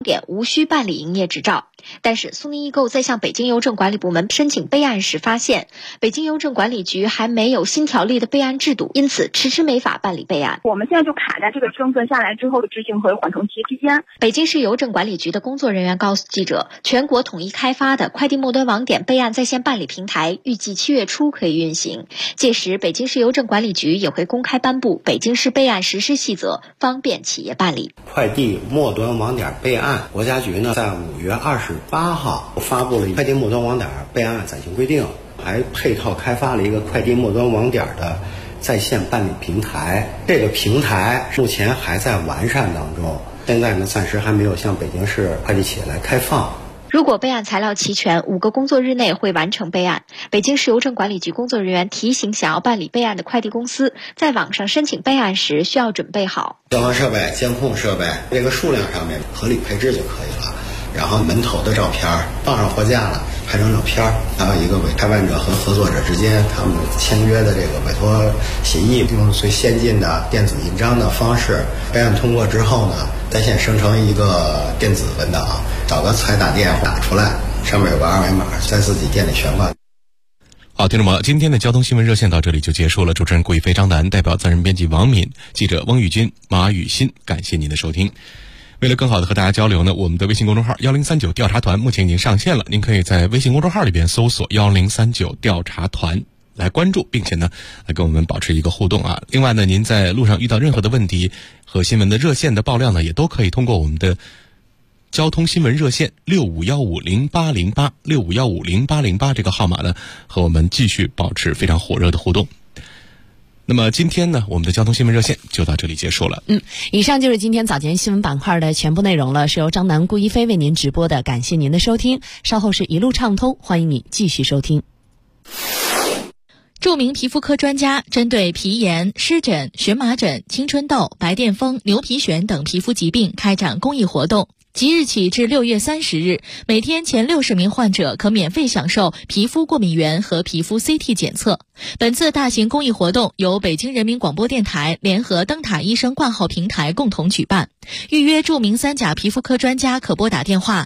点无需办理营业执照。但是苏宁易购在向北京邮政管理部门申请备案时发现，北京邮政管理局还没有新条例的备案制度，因此迟迟没法办理备案。 我们现在就卡在这个政策下来之后的执行和缓冲期之间。 北京市邮政管理局的工作人员告诉记者，全国统一开发的快递末端网点备案在线办理平台预计7月初可以运行，届时北京市邮政管理局也会公开颁布北京市备案实施细则，方便企业办理。 快递末端网点备案，国家局呢在5月28号发布了快递末端网点备案暂行规定，还配套开发了一个快递末端网点的在线办理平台。这个平台目前还在完善当中，现在呢暂时还没有向北京市快递企业来开放。 如果备案材料齐全，5个工作日内会完成备案。北京市邮政管理局工作人员提醒想要办理备案的快递公司，在网上申请备案时需要准备好消防设备、监控设备，这个数量上面合理配置就可以了。然后门头的照片放上货架了，拍张照片，还有一个委开办者和合作者之间他们签约的这个委托协议，用最先进的电子印章的方式，备案通过之后呢，在线生成一个电子文档，找个彩打店打出来，上面有个二维码，在自己店里悬挂。 好，听众朋友，今天的交通新闻热线到这里就结束了。主持人顾一飞、张楠，代表责任编辑王敏，记者汪玉军、马雨欣，感谢您的收听。为了更好的和大家交流呢，我们的微信公众号1039调查团目前已经上线了，您可以在微信公众号里边搜索1039调查团来关注，并且呢来跟我们保持一个互动啊。另外呢，您在路上遇到任何的问题和新闻的热线的爆料呢，也都可以通过我们的交通新闻热线65150808 65150808这个号码呢，和我们继续保持非常火热的互动。那么今天呢，我们的交通新闻热线就到这里结束了。 以上就是今天早间新闻板块的全部内容了，是由张楠、顾一飞为您直播的，感谢您的收听。稍后是一路畅通，欢迎你继续收听。 著名皮肤科专家针对皮炎、湿疹、荨麻疹、青春痘、白癜风、牛皮癣等皮肤疾病开展公益活动。即日起至6月30日，每天前60名患者可免费享受皮肤过敏原和皮肤 CT 检测。本次大型公益活动由北京人民广播电台联合灯塔医生挂号平台共同举办。预约著名3甲皮肤科专家可拨打电话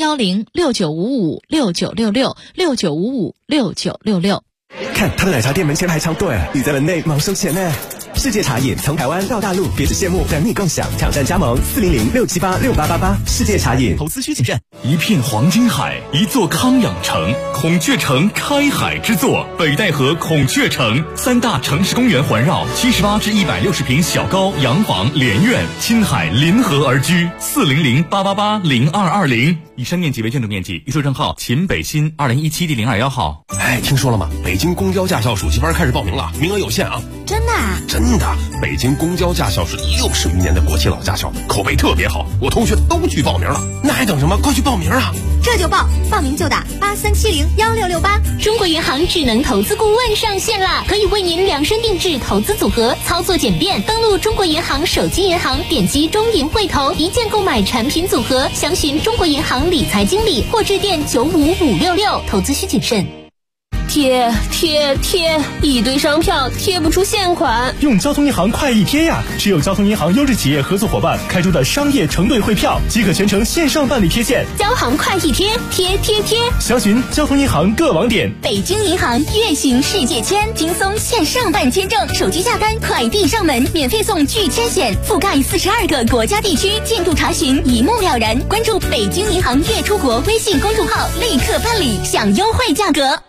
01069556966 69556966。 看他的奶茶店门前排长队，你在门内忙收钱呢。世界茶饮从台湾到大陆，别只羡慕，等你共享，挑战加盟400-678-6888。世界茶饮，投资需谨慎。 一片黄金海，一座康养城，孔雀城开海之作，北戴河孔雀城，3大城市公园环绕，78至160平小高洋房连院，亲海临河而居。400-888-0220。以上面积为建筑面积，预售证号秦北新2017第021号。 听说了吗？北京公交驾校暑期班开始报名了，名额有限啊！ 真的啊？ 真的，北京公交驾校是60余年的国企老驾校，口碑特别好，我同学都去报名了。那还等什么？快去报名啊！ 这就报，报名就打83701668。 中国银行智能投资顾问上线啦，可以为您量身定制投资组合，操作简便。登录中国银行手机银行，点击中银汇投，一键购买产品组合，详询中国银行理财经理或致电95566。投资需谨慎。 贴，一堆商票贴不出现款。 用交通银行快易贴呀！持有交通银行优质企业合作伙伴开出的商业承兑汇票，即可全程线上办理贴现。 交行快易贴，贴。 详询交通银行各网点。 北京银行月行世界签，轻松线上办签证，手机下单，快递上门，免费送拒签险，覆盖42个国家地区，进度查询一目了然。关注北京银行月出国微信公众号，立刻办理，享优惠价格。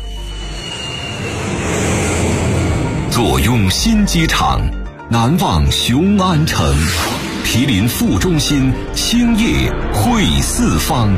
坐拥新机场，难忘雄安城，毗邻副中心，兴业汇四方。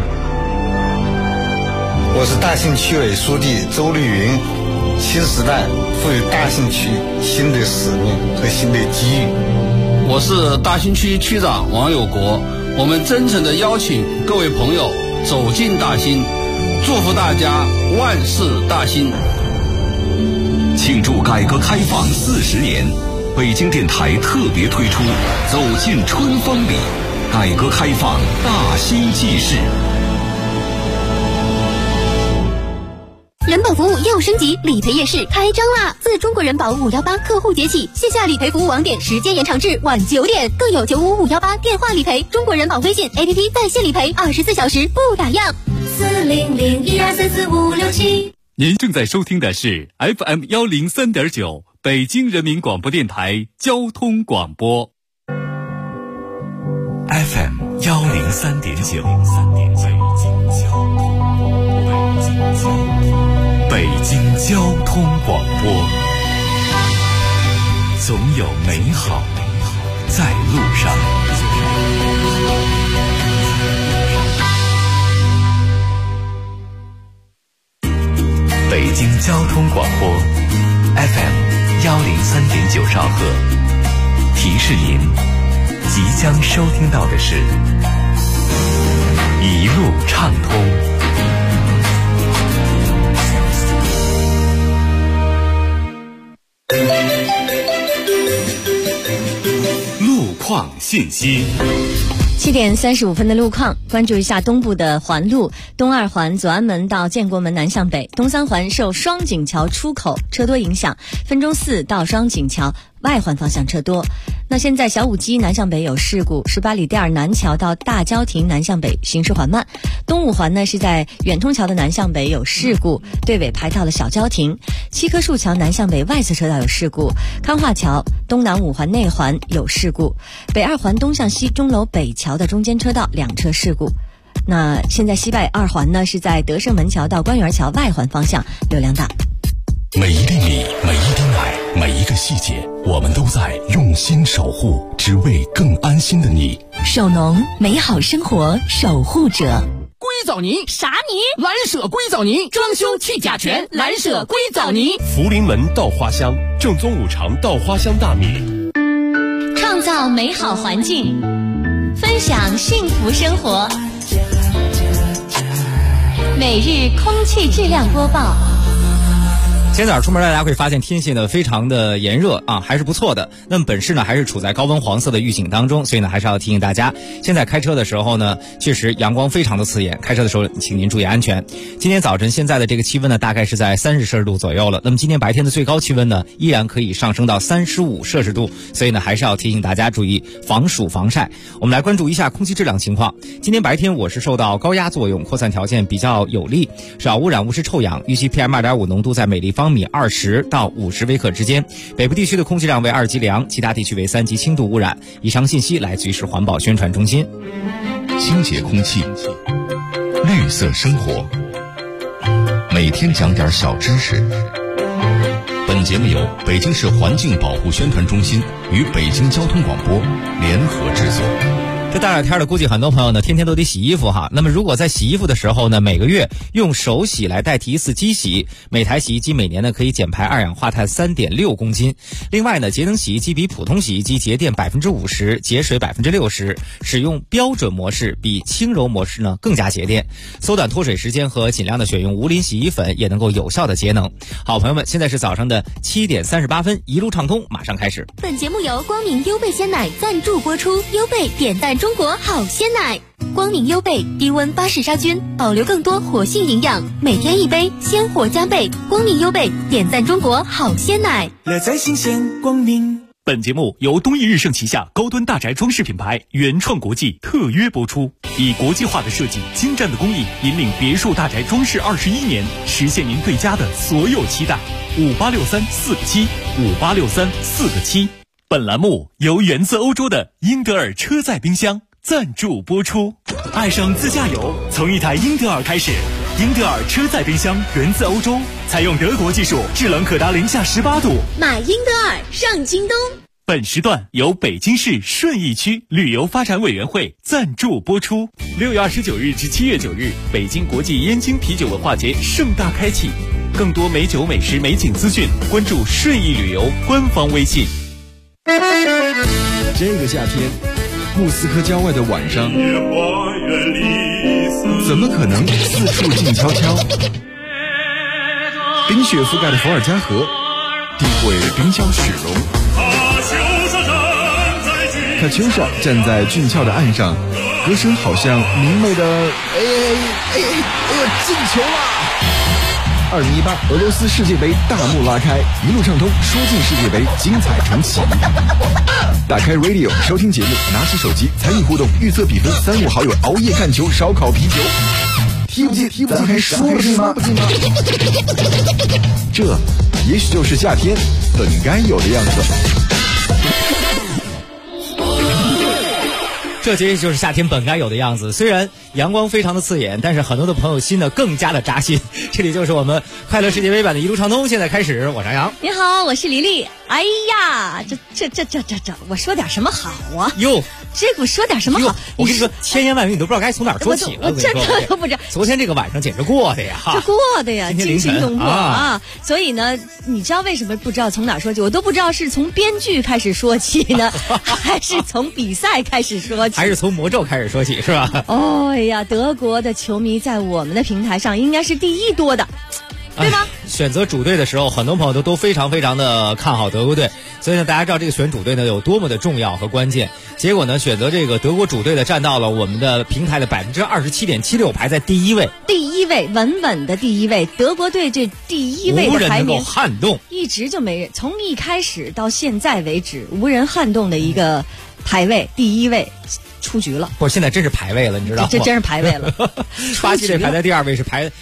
我是大兴区委书记周绿云。新时代赋予大兴区新的使命和新的机遇。 我是大兴区区长王有国。我们真诚地邀请各位朋友走进大兴，祝福大家万事大兴。 庆祝改革开放40年，北京电台特别推出走进春风里，改革开放大兴纪事。 人保服务又升级，理赔夜市开张啦！自中国人保518客户节起，线下理赔服务网点时间延长至晚9点，更有95518电话理赔，中国人保微信 APP 在线理赔，24小时不打烊。40012445567。 您正在收听的是 FM 103.9北京人民广播电台交通广播。 FM 103.9，北京交通广播，总有美好在路上。北京交通广播 FM 103.9兆赫，提示您即将收听到的是一路畅通。路况信息。 7点35分的路况，关注一下东部的环路，东2环左安门到建国门南向北，东3环受双井桥出口车多影响，分钟4到双井桥外环方向车多。那现在小武基南向北有事故，18里店南桥到大郊亭南向北行驶缓慢。东5环呢是在远通桥的南向北有事故，队尾排到了小郊亭。7棵树桥南向北外侧车道有事故，康化桥东南5环内环有事故，北2环东向西钟楼北桥的中间车道2车事故。那现在西北2环呢是在德胜门桥到官园桥外环方向流量大。 每一粒米，每一滴奶，每一个细节，我们都在用心守护，只为更安心的你。 手农，美好生活守护者。 硅藻泥啥泥？ 蓝舍硅藻泥，装修去甲醛，蓝舍硅藻泥。 福临门稻花香，正宗5常稻花香大米。 创造美好环境，分享幸福生活。每日空气质量播报。 今天早上出门，大家会发现天气呢非常的炎热啊，还是不错的。那么本市呢还是处在高温黄色的预警当中，所以呢还是要提醒大家，现在开车的时候呢，确实阳光非常的刺眼，开车的时候请您注意安全。今天早晨现在的这个气温呢大概是在30摄氏度左右了，那么今天白天的最高气温呢依然可以上升到35摄氏度，所以呢还是要提醒大家注意防暑防晒。我们来关注一下空气质量情况。今天白天我是受到高压作用，扩散条件比较有利，少污染物是臭氧，预计 PM2.5 浓度在每立方米20到50微克之间，北部地区的空气量为2级良，其他地区为3级轻度污染。以上信息来自于市环保宣传中心。 清洁空气，绿色生活，每天讲点小知识。本节目由北京市环境保护宣传中心与北京交通广播联合制作。 这大热天的，估计很多朋友呢天天都得洗衣服哈。那么如果在洗衣服的时候呢，每个月用手洗来代替一次机洗，每台洗衣机每年呢可以减排二氧化碳3.6公斤。另外呢，节能洗衣机比普通洗衣机节电50%，节水60%，使用标准模式比轻柔模式呢更加节电，缩短脱水时间和尽量的选用无磷洗衣粉也能够有效的节能。好，朋友们，现在是早上的7点38分，一路畅通马上开始。 本节目由光明优贝鲜奶赞助播出，优贝点赞中国好鲜奶。光明优贝低温巴氏杀菌，保留更多活性营养，每天一杯，鲜活加倍。光明优贝点赞中国好鲜奶， 乐在新鲜光明。本节目由东益日盛旗下高端大宅装饰品牌原创国际特约播出，以国际化的设计、精湛的工艺，引领别墅大宅装饰21年，实现您对家的所有期待。586347，586347。本栏目由源自欧洲的英德尔车载冰箱赞助播出。爱上自驾游，从一台英德尔开始。英德尔车载冰箱源自欧洲，采用德国技术，制冷可达-18度。 买英德尔上京东。 本时段由北京市顺义区旅游发展委员会赞助播出。6月29日至7月9日，北京国际燕京啤酒文化节盛大开启。更多美酒、美食、美景资讯，关注顺义旅游官方微信。 这个夏天，莫斯科郊外的晚上，怎么可能四处静悄悄？冰雪覆盖的伏尔加河，地会冰消雪融。卡秋莎站在俊俏的岸上，歌声好像明媚的，进球了！ 2018俄罗斯世界杯大幕拉开，一路畅通，说进世界杯，精彩重启。打开 Radio 收听节目，拿起手机参与互动，预测比分，3、5好友熬夜看球，烧烤啤酒。踢不进，咱还说不进吗？这也许就是夏天本该有的样子。 这其实就是夏天本该有的样子。虽然阳光非常的刺眼，但是很多的朋友心呢更加的扎心。这里就是我们快乐世界杯版的一路畅通，现在开始，我是杨洋。 你好，我是黎黎。哎呀，这，我说点什么好啊？ 哟， 这我说点什么好？ 我跟你说，千言万语你都不知道该从哪儿说起了。 我真的都不知道。 昨天这个晚上简直过的呀， 惊心动魄啊！所以呢，你知道为什么不知道从哪儿说起？我都不知道是从编剧开始说起呢，还是从比赛开始说起， 还是从魔咒开始说起，是吧？ 哦呀，德国的球迷在我们的平台上应该是第一多的。对吧？ 选择主队的时候，很多朋友都非常的看好德国队，所以呢，大家知道这个选主队呢有多么的重要和关键。结果呢，选择这个德国主队的占到了我们的平台的27.76%，排在第一位， 稳稳的第一位。德国队这第一位的排名， 无人能够撼动， 一直就没人，从一开始到现在为止，无人撼动的一个排位，第一位。出局了， 不是现在真是排位了，你知道吗？ 这真是排位了。 巴西队排在第2位，是排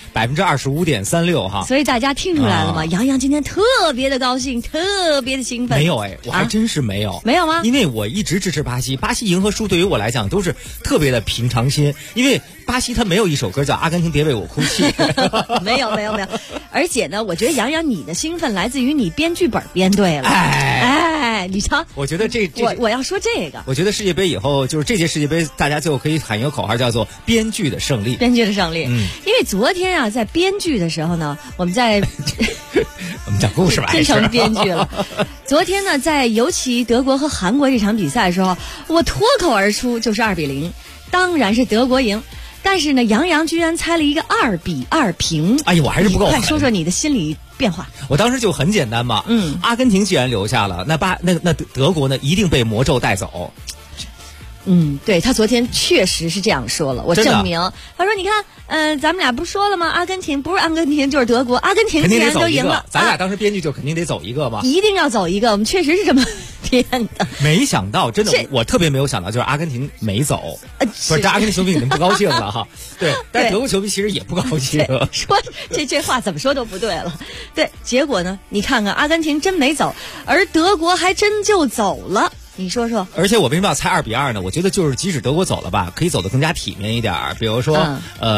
25.36%哈。 所以大家听出来了吗？杨洋今天特别的高兴，特别的兴奋。 没有我还真是没有。 没有吗？ 因为我一直支持巴西，巴西赢和输对于我来讲都是特别的平常心，因为巴西他没有一首歌叫《阿根廷别为我哭泣》。 没有。而且呢，我觉得杨洋你的兴奋来自于你编剧本编对了。哎，你瞧， 我觉得我要说这个。 我觉得世界杯以后就是这届世界杯，大家最后可以喊一个口号，叫做“编剧的胜利”。 编剧的胜利。因为昨天啊，在编剧的时候呢，我们讲故事吧，真成编剧了。昨天呢，在尤其德国和韩国这场比赛的时候，我脱口而出就是2-0，当然是德国赢。但是呢，杨洋居然猜了一个2-2平。 哎呀，我还是不够狠。 快说说你的心理变化。 我当时就很简单嘛，阿根廷既然留下了，那德国呢一定被魔咒带走。 对，他昨天确实是这样说了，我证明。他说：“你看，咱们俩不是说了吗？阿根廷不是阿根廷就是德国，阿根廷既然都赢了， 咱俩当时编剧就肯定得走一个嘛， 一定要走一个。我们确实是这么编的。 没想到，真的，我特别没有想到，就是阿根廷没走。不是，这阿根廷球迷肯定不高兴了哈。对，但是德国球迷其实也不高兴。 说这话怎么说都不对了。对，结果呢？你看看，阿根廷真没走，而德国还真就走了。”你说说， 而且我为什么要猜2-2呢？我觉得就是即使德国走了吧，可以走得更加体面一点，比如说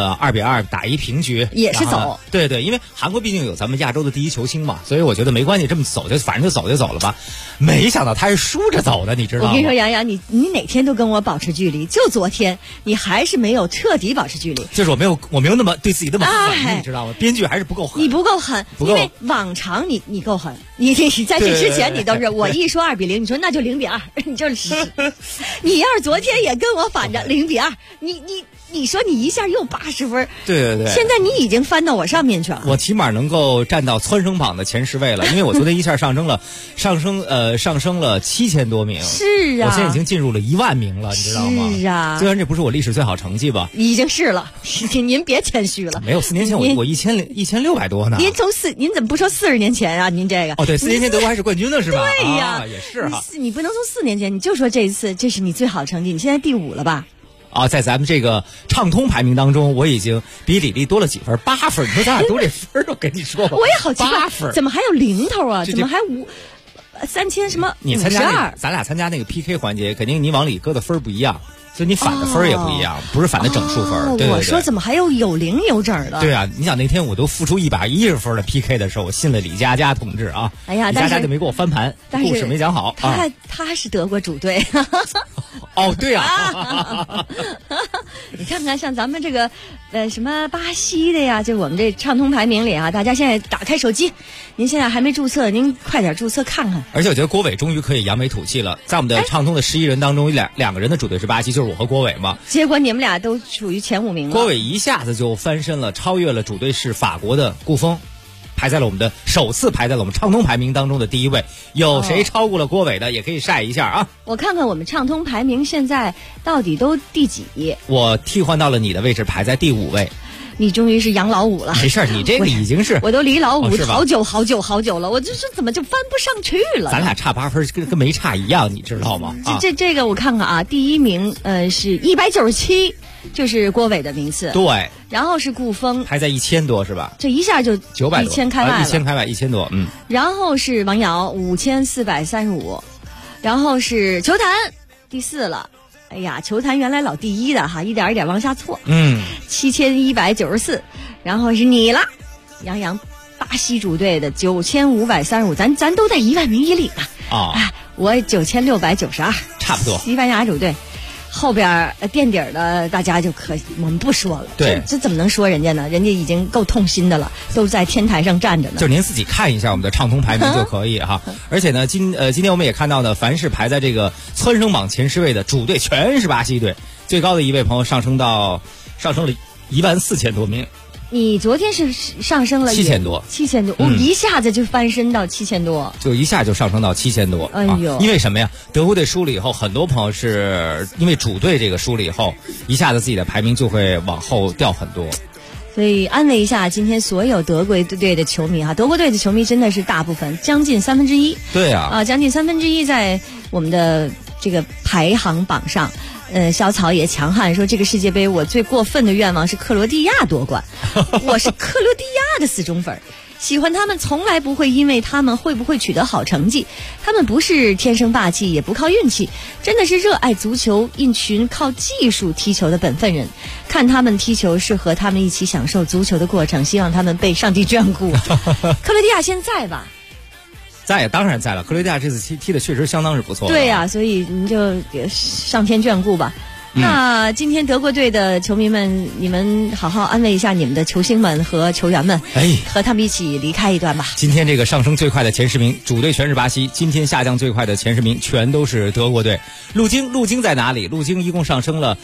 2-2打一平局也是走。 对，因为韩国毕竟有咱们亚洲的第一球星嘛，所以我觉得没关系，这么走反正就走了吧。没想到他是输着走的，你知道吗？ 我跟你说，杨洋，你哪天都跟我保持距离，就昨天你还是没有彻底保持距离。 就是我没有那么对自己那么狠，你知道吗？编剧还是不够狠。 你不够狠，因为往常你够狠，你在这之前你都是我一说2-0，你说那就0-2。你就是，你要是昨天也跟我反着0-2，你说你一下又80分， 对， 现在你已经翻到我上面去了。 我起码能够站到蹿升榜的前10位了，因为我昨天一下上升了7000多名。 是啊， 我现在已经进入了1万名了，你知道吗？ 是啊， 虽然这不是我历史最好成绩吧， 已经是了。您别谦虚了， 没有4年前我1600多呢。 您怎么不说40年前啊？您这个对，4年前德国还是冠军呢，是吧？ 对呀， 也是哈。 你不能从4年前，你就说这一次，这是你最好成绩，你现在第5了吧？ 在咱们这个畅通排名当中，我已经比李丽多了几分，8分。你说咱俩多这分，我跟你说吧， 我也好奇怪 ，8分， 怎么还有零头啊？怎么还3000什么？ 你参加咱俩参加那个 PK 环节，肯定你往里搁的分不一样。所以你反的分也不一样，不是反的整数分。对， 我说怎么还有零有整的？ 对啊，你想那天我都付出110分的 PK 的时候，我信了李佳佳同志啊。 哎呀， 李佳佳就没给我翻盘，故事没讲好。 他是德国主队。 对啊。 你看看像咱们这个什么巴西的呀，就我们这畅通排名里啊，大家现在打开手机，您现在还没注册，您快点注册看看。 而且我觉得郭伟终于可以扬眉吐气了，在我们的畅通的11人当中，两个人的主队是巴西，就是我和郭伟嘛。 结果你们俩都处于前5名了。 郭伟一下子就翻身了，超越了主队是法国的顾锋，首次排在了我们畅通排名当中的第1位。有谁超过了郭伟的，也可以晒一下啊。 我看看我们畅通排名现在到底都第几？ 我替换到了你的位置，排在第5位。 你终于是养老五了。 没事，你这个已经是我都离老五好久了，我就是怎么就翻不上去了？ 咱俩差8分，跟没差一样，你知道吗？ 这个我看看啊，第一名是197，就是郭伟的名次。 对。 然后是顾峰， 还在1000多是吧？ 这一下就 900多 ，1000开外了 ，1000开外，1000多，嗯。 然后是王瑶5435，然后是球坛第4了。哎呀，球坛原来老第一的哈，一点一点往下错。7194，然后是你了，杨洋，巴西主队的9535，咱都在10000名以里呢。我9692， 差不多。 西班牙主队。后边垫底的大家就我们不说了。 对， 这怎么能说人家呢？人家已经够痛心的了，都在天台上站着呢。 就您自己看一下我们的畅通排名就可以哈。而且呢，今天我们也看到呢，凡是排在这个蹿升榜前10位的主队全是巴西队，最高的一位朋友上升了14000多名。 你昨天是上升了 7000多， 一下子就翻身到7000多， 就一下就上升到7000多。 哎呦， 因为什么呀？德国队输了以后，很多朋友是因为主队这个输了以后，一下子自己的排名就会往后掉很多。 所以安慰一下今天所有德国队的球迷哈，德国队的球迷真的是大部分，将近1/3。 对啊， 将近1/3在我们的这个排行榜上。小草也强悍说，这个世界杯我最过分的愿望是克罗地亚夺冠。我是克罗地亚的死忠粉，喜欢他们从来不会因为他们会不会取得好成绩，他们不是天生霸气，也不靠运气，真的是热爱足球，一群靠技术踢球的本分人。看他们踢球是和他们一起享受足球的过程，希望他们被上帝眷顾。克罗地亚现在吧？ 当然在了，克罗地亚这次踢的确实相当是不错。 对呀，所以你就上天眷顾吧。那今天德国队的球迷们，你们好好安慰一下你们的球星们和球员们，和他们一起离开一段吧。 今天这个上升最快的前10名，主队全是巴西；今天下降最快的前10名，全都是德国队。陆京在哪里？陆京一共上升了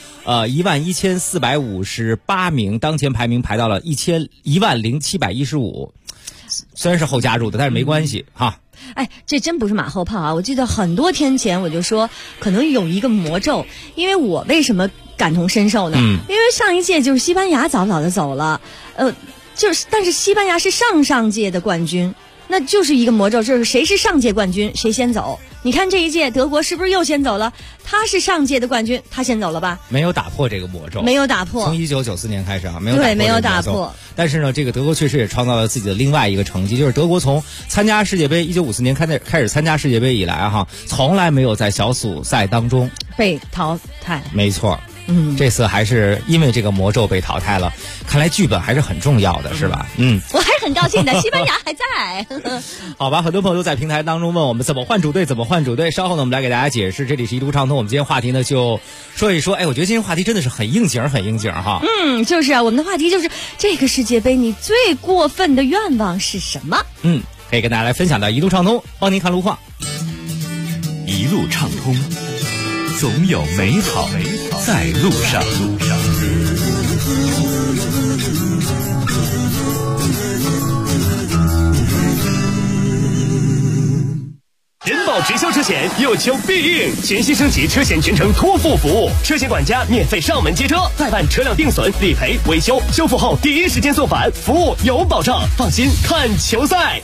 11458名，当前排名排到了10715。虽然是后加入的，但是没关系哈。 哎，这真不是马后炮啊！我记得很多天前我就说，可能有一个魔咒，因为我为什么感同身受呢？因为上一届就是西班牙早早的走了，但是西班牙是上届的冠军，那就是一个魔咒，就是谁是上届冠军谁先走。你看这一届德国是不是又先走了？他是上届的冠军，他先走了吧？ 没有打破这个魔咒， 没有打破。 从1994年开始啊，没有打破。但是呢，这个德国确实也创造了自己的另外一个成绩，就是德国从参加世界杯1954年开始参加世界杯以来哈，从来没有在小组赛当中被淘汰。 没错。这次还是因为这个魔咒被淘汰了，看来剧本还是很重要的，是吧？ 我还是很高兴的，西班牙还在。 好吧，很多朋友都在平台当中问我们怎么换主队。稍后呢，我们来给大家解释。这里是一路畅通，我们今天话题呢就说一说。我觉得今天话题真的是很应景哈。 就是啊，我们的话题就是这个世界杯，你最过分的愿望是什么？ 可以跟大家来分享到一路畅通，帮您看路况。 一路畅通。总有美好在路上。 人保直销车险有求必应，全新升级车险全程托付服务，车险管家免费上门接车，代办车辆定损、理赔、维修，修复后第一时间送返，服务有保障，放心看球赛。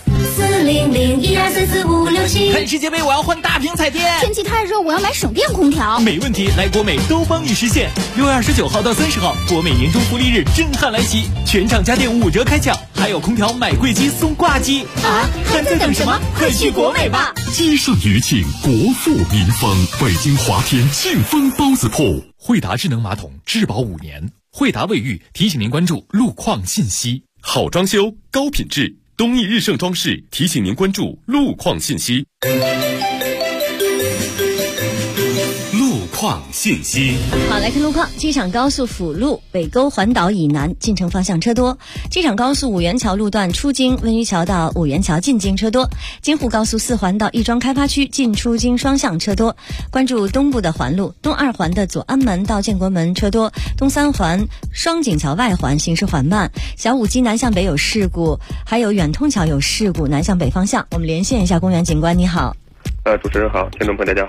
400123456 看世界杯我要换大屏彩电， 天气太热我要买省电空调。 没问题，来国美都帮你实现。6月29号到30号，国美年终福利日震撼来袭，全场家电5折开抢，还有空调买贵机送挂机啊！还在等什么？快去国美吧！ 接上余庆，国富民丰，北京华天庆丰包子铺。 惠达智能马桶质保5年，惠达卫浴提醒您关注路况信息。 好装修，高品质，东义日盛装饰提醒您关注路况信息。路况信息。 好，来看路况。机场高速辅路北沟环岛以南进城方向车多，机场高速五元桥路段出京温榆桥到五元桥进京车多，京沪高速4环到亦庄开发区进出京双向车多。关注东部的环路，东2环的左安门到建国门车多，东3环双井桥外环行驶缓慢，小武基南向北有事故，还有远通桥有事故南向北方向。我们连线一下公园警官，你好。 主持人好，听众朋友大家好。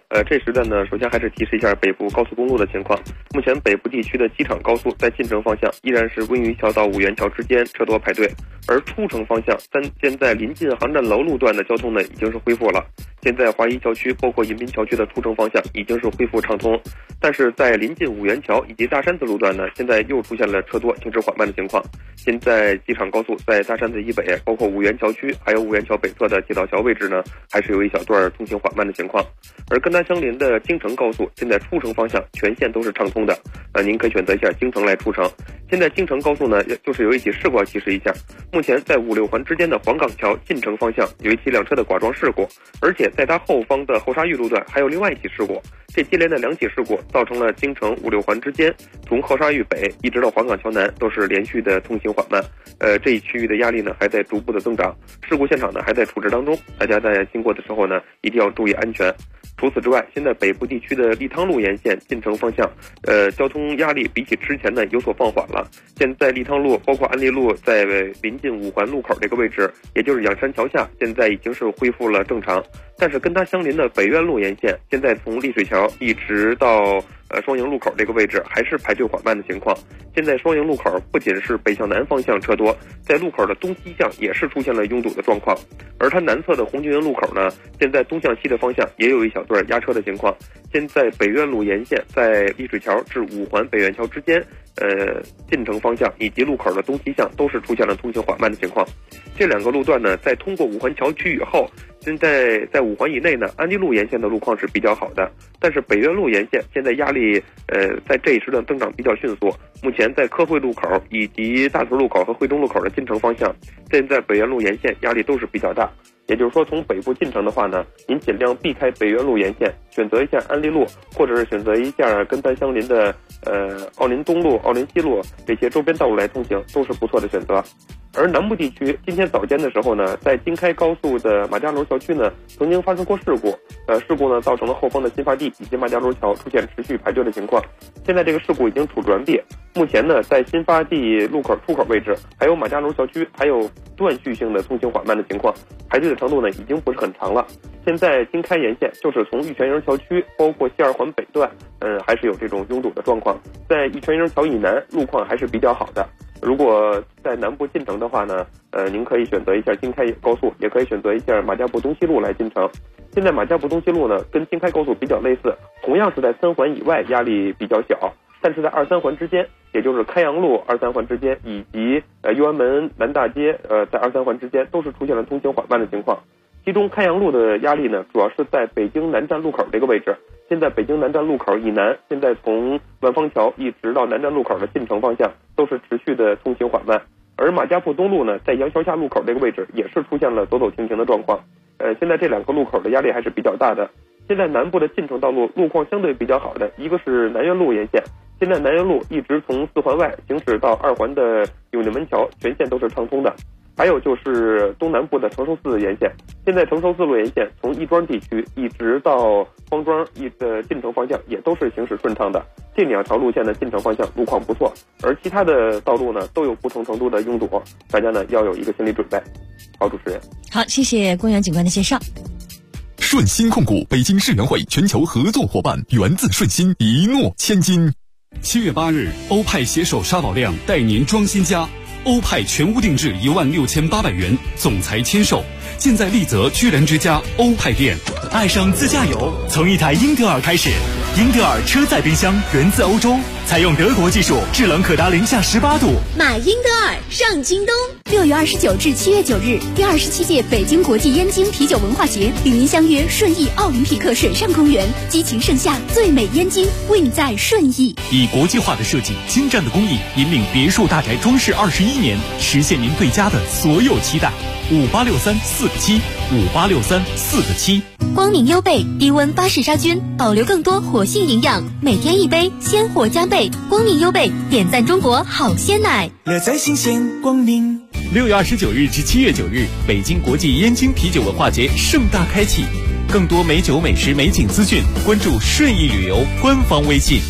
这时段呢，首先还是提示一下北部高速公路的情况。目前北部地区的机场高速在进城方向依然是温榆桥到五元桥之间车多排队，而出城方向现在临近航站楼路段的交通呢已经是恢复了。现在华谊桥区包括迎宾桥区的出城方向已经是恢复畅通，但是在临近五元桥以及大山子路段呢，现在又出现了车多行驶缓慢的情况。现在机场高速在大山子以北，包括五元桥区还有五元桥北侧的铁道桥位置呢，还是有一小段通行缓慢的情况。而跟它相连的京承高速现在出城方向全线都是畅通的，您可以选择一下京承来出城。现在京承高速呢，就是有一起事故要提示一下。目前在5、6环之间的黄岗桥进城方向有一起辆车的剐撞事故，而且在它后方的后沙峪路段还有另外一起事故。这接连的2起事故造成了京承5、6环之间从后沙峪北一直到黄岗桥南都是连续的通行缓慢。这一区域的压力呢还在逐步的增长，事故现场呢还在处置当中，大家在经过的时候呢一定要注意安全。除此之外，现在北部地区的利汤路沿线进城方向，交通压力比起之前呢有所放缓了。现在利汤路包括安利路在临近5环路口这个位置，也就是仰山桥下，现在已经是恢复了正常。但是跟它相邻的北苑路沿线，现在从丽水桥一直到双营路口这个位置还是排队缓慢的情况。现在双营路口不仅是北向南方向车多，在路口的东西向也是出现了拥堵的状况。而它南侧的红军营路口呢，现在东向西的方向也有一小段压车的情况。现在北苑路沿线在丽水桥至5环北苑桥之间，进城方向以及路口的东西向都是出现了通行缓慢的情况。这2个路段呢，在通过5环桥区以后，现在在5环以内呢，安利路沿线的路况是比较好的，但是北苑路沿线现在压力在这一时段增长比较迅速。目前在科汇路口以及大屯路口和汇中路口的进城方向，现在北苑路沿线压力都是比较大。也就是说，从北部进城的话呢，您尽量避开北苑路沿线，选择一下安利路，或者是选择一下跟它相邻的奥林东路、奥林西路这些周边道路来通行，都是不错的选择。而南部地区今天早间的时候呢，在京开高速的马家楼桥区呢，曾经发生过事故。事故呢造成了后方的新发地以及马家楼桥出现持续排队的情况。现在这个事故已经处置完毕。目前呢，在新发地路口出口位置，还有马家楼桥区，还有断续性的通行缓慢的情况，排队的程度呢已经不是很长了。现在京开沿线就是从玉泉营桥区，包括西2环北段，还是有这种拥堵的状况。在玉泉营桥以南，路况还是比较好的。如果在南部进城的话呢，您可以选择一下京开高速，也可以选择一下马家埠东西路来进城。现在马家埠东西路呢，跟京开高速比较类似，同样是在3环以外压力比较小，但是在2、3环之间，也就是开阳路2、3环之间，以及右安门南大街在2、3环之间，都是出现了通行缓慢的情况。其中开阳路的压力呢，主要是在北京南站路口这个位置。现在北京南站路口以南，现在从万方桥一直到南站路口的进城方向都是持续的通行缓慢。而马家埠东路呢，在杨桥下路口这个位置也是出现了走走停停的状况。现在这2个路口的压力还是比较大的。现在南部的进城道路路况相对比较好的，一个是南苑路沿线，现在南苑路一直从4环外行驶到2环的永定门桥，全线都是畅通的。还有就是东南部的承寿寺沿线，现在承寿寺路沿线从亦庄地区一直到方庄的进城方向也都是行驶顺畅的。这2条路线的进城方向路况不错，而其他的道路呢都有不同程度的拥堵，大家呢要有一个心理准备。好，主持人。 好，谢谢公园警官的介绍。 顺鑫控股北京世园会全球合作伙伴，源自顺鑫，一诺千金。 7月8日，欧派携手沙宝亮带您装新家。欧派全屋定制16800元，总裁签售，现在丽泽居然之家欧派店。 爱上自驾游，从一台英德尔开始。英德尔车载冰箱源自欧洲，采用德国技术，制冷可达零下18度。 买英德尔上京东。6月29至7月9日，第27届北京国际燕京啤酒文化节与您相约顺义奥林匹克水上公园，激情盛夏，最美燕京，为你在顺义。 以国际化的设计，精湛的工艺，引领别墅大宅装饰21年，实现您对家的所有期待。586347，586347。 光明优贝低温巴氏杀菌，保留更多活性营养，每天1杯，鲜活加倍。光明优贝点赞中国好鲜奶， 乐在新鲜光明。6月29日至7月9日，北京国际燕京啤酒文化节盛大开启，更多美酒美食美景资讯，关注顺义旅游官方微信。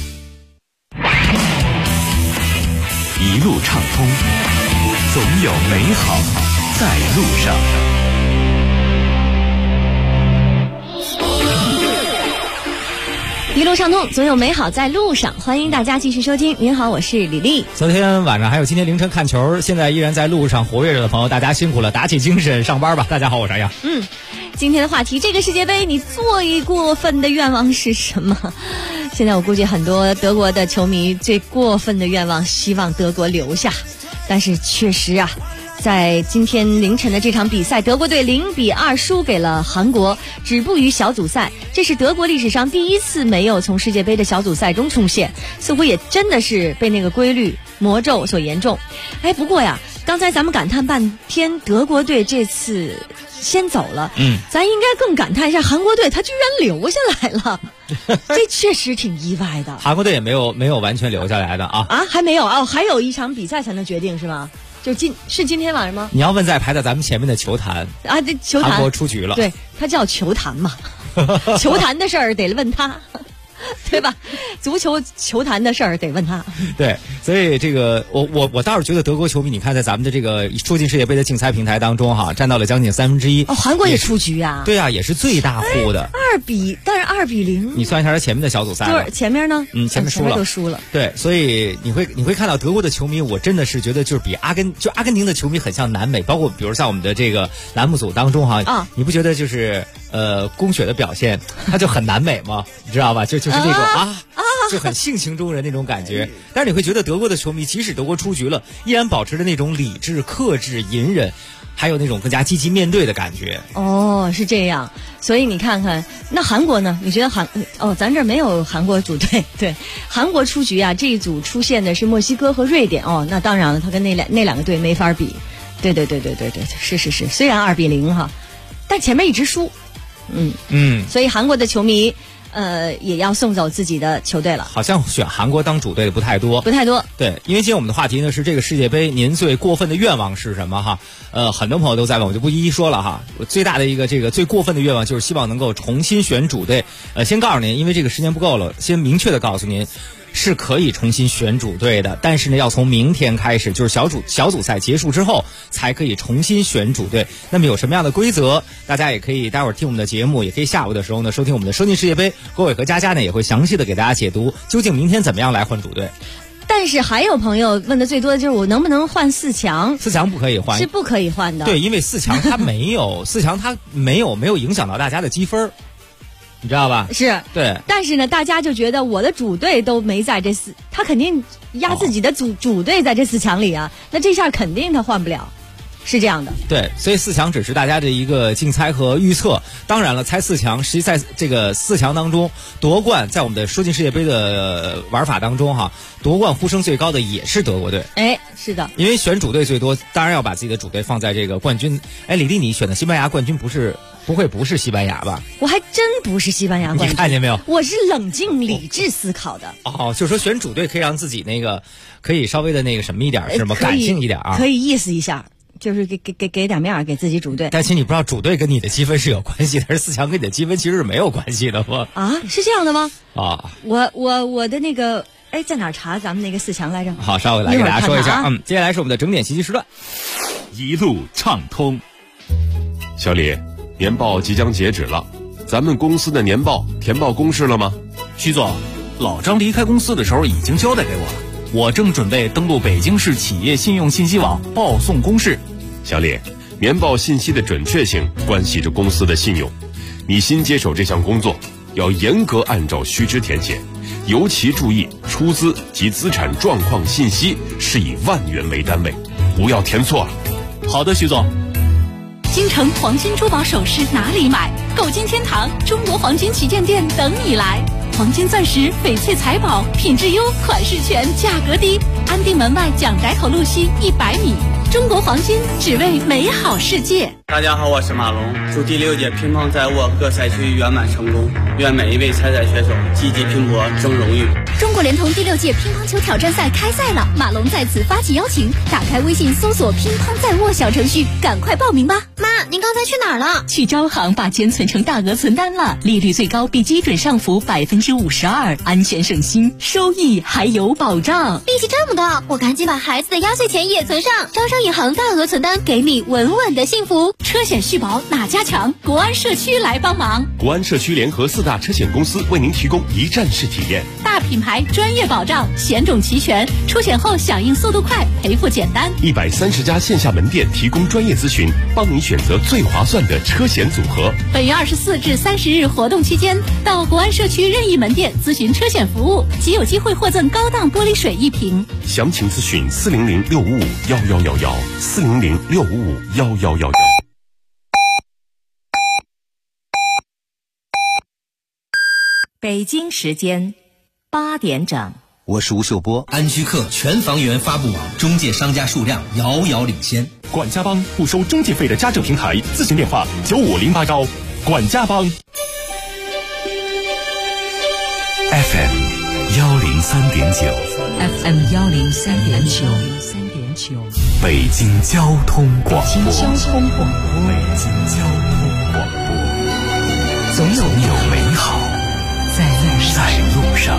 一路畅通，总有美好在路上。 一路畅通，总有美好在路上。欢迎大家继续收听。您好，我是李丽。 昨天晚上还有今天凌晨看球，现在依然在路上活跃着的朋友，大家辛苦了，打起精神上班吧。大家好，我是杨洋。 今天的话题，这个世界杯你最过分的愿望是什么？现在我估计很多德国的球迷最过分的愿望希望德国留下，但是确实啊，在今天凌晨的这场比赛，德国队0-2输给了韩国，止步于小组赛。这是德国历史上第一次没有从世界杯的小组赛中出现，似乎也真的是被那个规律魔咒所严重。不过呀，刚才咱们感叹半天，德国队这次先走了，咱应该更感叹一下韩国队，他居然留下来了，这确实挺意外的。 韩国队也没有完全留下来的啊， 还没有哦，还有一场比赛才能决定是吗？就今天晚上吗？ 你要问在排在咱们前面的球坛啊，这球坛韩国出局了， 对，他叫球坛嘛，球坛的事儿得问他。对吧？足球球坛的事儿得问他。 对，所以这个我倒是觉得德国球迷，你看在咱们的这个出境世界杯的竞猜平台当中哈，占到了将近1/3。 韩国也出局啊？ 对啊，也是最大户的。 但是2-0。 你算一下他前面的小组赛。 就是前面呢？ 前面输了。对，所以你会看到德国的球迷，我真的是觉得就是比阿根廷的球迷很像南美，包括比如像我们的这个栏目组当中哈，你不觉得就是宫雪的表现，他就很南美吗？你知道吧？就是那种就很性情中人那种感觉。但是你会觉得德国的球迷，即使德国出局了，依然保持着那种理智、克制、隐忍，还有那种更加积极面对的感觉。 哦，是这样。所以你看看，那韩国呢？你觉得咱这儿没有韩国组队。对，韩国出局啊，这一组出现的是墨西哥和瑞典。那当然了，他跟那两个队没法比。对，是。虽然2-0哈，但前面一直输。所以韩国的球迷也要送走自己的球队了。好像选韩国当主队的不太多。对，因为今天我们的话题呢是这个世界杯，您最过分的愿望是什么哈？很多朋友都在问，我就不一一说了哈。我最大的一个这个最过分的愿望就是希望能够重新选主队。先告诉您，因为这个时间不够了，先明确的告诉您。是可以重新选主队的，但是呢，要从明天开始，就是小组赛结束之后，才可以重新选主队。那么有什么样的规则？大家也可以待会儿听我们的节目，也可以下午的时候呢收听我们的收进世界杯。郭伟和佳佳呢也会详细的给大家解读，究竟明天怎么样来换主队。 但是还有朋友问的最多的就是我能不能换4强？4 强不可以换， 是不可以换的。 对，因为4强它没有4强它没有影响到大家的积分。你知道吧？ 是， 对。 但是呢，大家就觉得我的主队都没在这他肯定压自己的主队在这4强里啊，那这下肯定他换不了，是这样的。 对，所以4强只是大家的一个竞猜和预测。当然了，猜4强，实际在这个4强当中夺冠，在我们的说进世界杯的玩法当中哈，夺冠呼声最高的也是德国队。 是的， 因为选主队最多，当然要把自己的主队放在这个冠军。李丽，你选的西班牙冠军不会不是西班牙吧？ 我还真不是西班牙冠军， 你看见没有？ 我是冷静理智思考的。 就是说选主队可以让自己那个可以稍微的那个什么一点，是吗？感性一点啊， 可以意思一下，就是给点面给自己主队。 但是你不知道主队跟你的积分是有关系的，而4强跟你的积分其实是没有关系的吗？ 是这样的吗？我的那个在哪儿查咱们那个4强来着？ 好，稍微来给大家说一下。接下来是我们的整点信息时段， 一路畅通。小李，年报即将截止了，咱们公司的年报填报公示了吗？ 徐总，老张离开公司的时候已经交代给我了，我正准备登录北京市企业信用信息网报送公示。 小李，年报信息的准确性关系着公司的信用，你新接手这项工作，要严格按照须知填写，尤其注意出资及资产状况信息是以万元为单位，不要填错了。 好的，徐总。 京城黄金珠宝首饰哪里买？购金天堂中国黄金旗舰店等你来。黄金钻石、翡翠财宝，品质优，款式全，价格低。安定门外蒋宅口路西100米。中国黄金，只为美好世界。 大家好，我是马龙，祝第6届乒乓在握各赛区圆满成功，愿每一位参赛选手积极拼搏，争荣誉。 中国联通第6届乒乓球挑战赛开赛了，马龙在此发起邀请，打开微信搜索乒乓在握小程序，赶快报名吧。 妈，您刚才去哪儿了？去招行把钱存成大额存单了，利率最高比基准上浮52%，安全省心，收益还有保障。 利息这么高，我赶紧把孩子的压岁钱也存上。招商银行大额存单，给你稳稳的幸福。 车险续保哪家强？国安社区来帮忙。 国安社区联合4大车险公司为您提供一站式体验， 大品牌，专业保障，险种齐全，出险后响应速度快，赔付简单。 130家线下门店提供专业咨询，帮您选择最划算的车险组合。 本月24至30日活动期间，到国安社区任意门店咨询车险服务，即有机会获赠高档玻璃水1瓶。 详情咨询400-655-1111，400-655-1111。 北京时间8点整， 我是吴秀波。安居客全房源发布网，中介商家数量遥遥领先。 管家帮不收中介费的家政平台，咨询电话95089。管家帮。 FM 103.9 FM 103.9， 北京交通广播。 北京交通广播，总有美好在路上。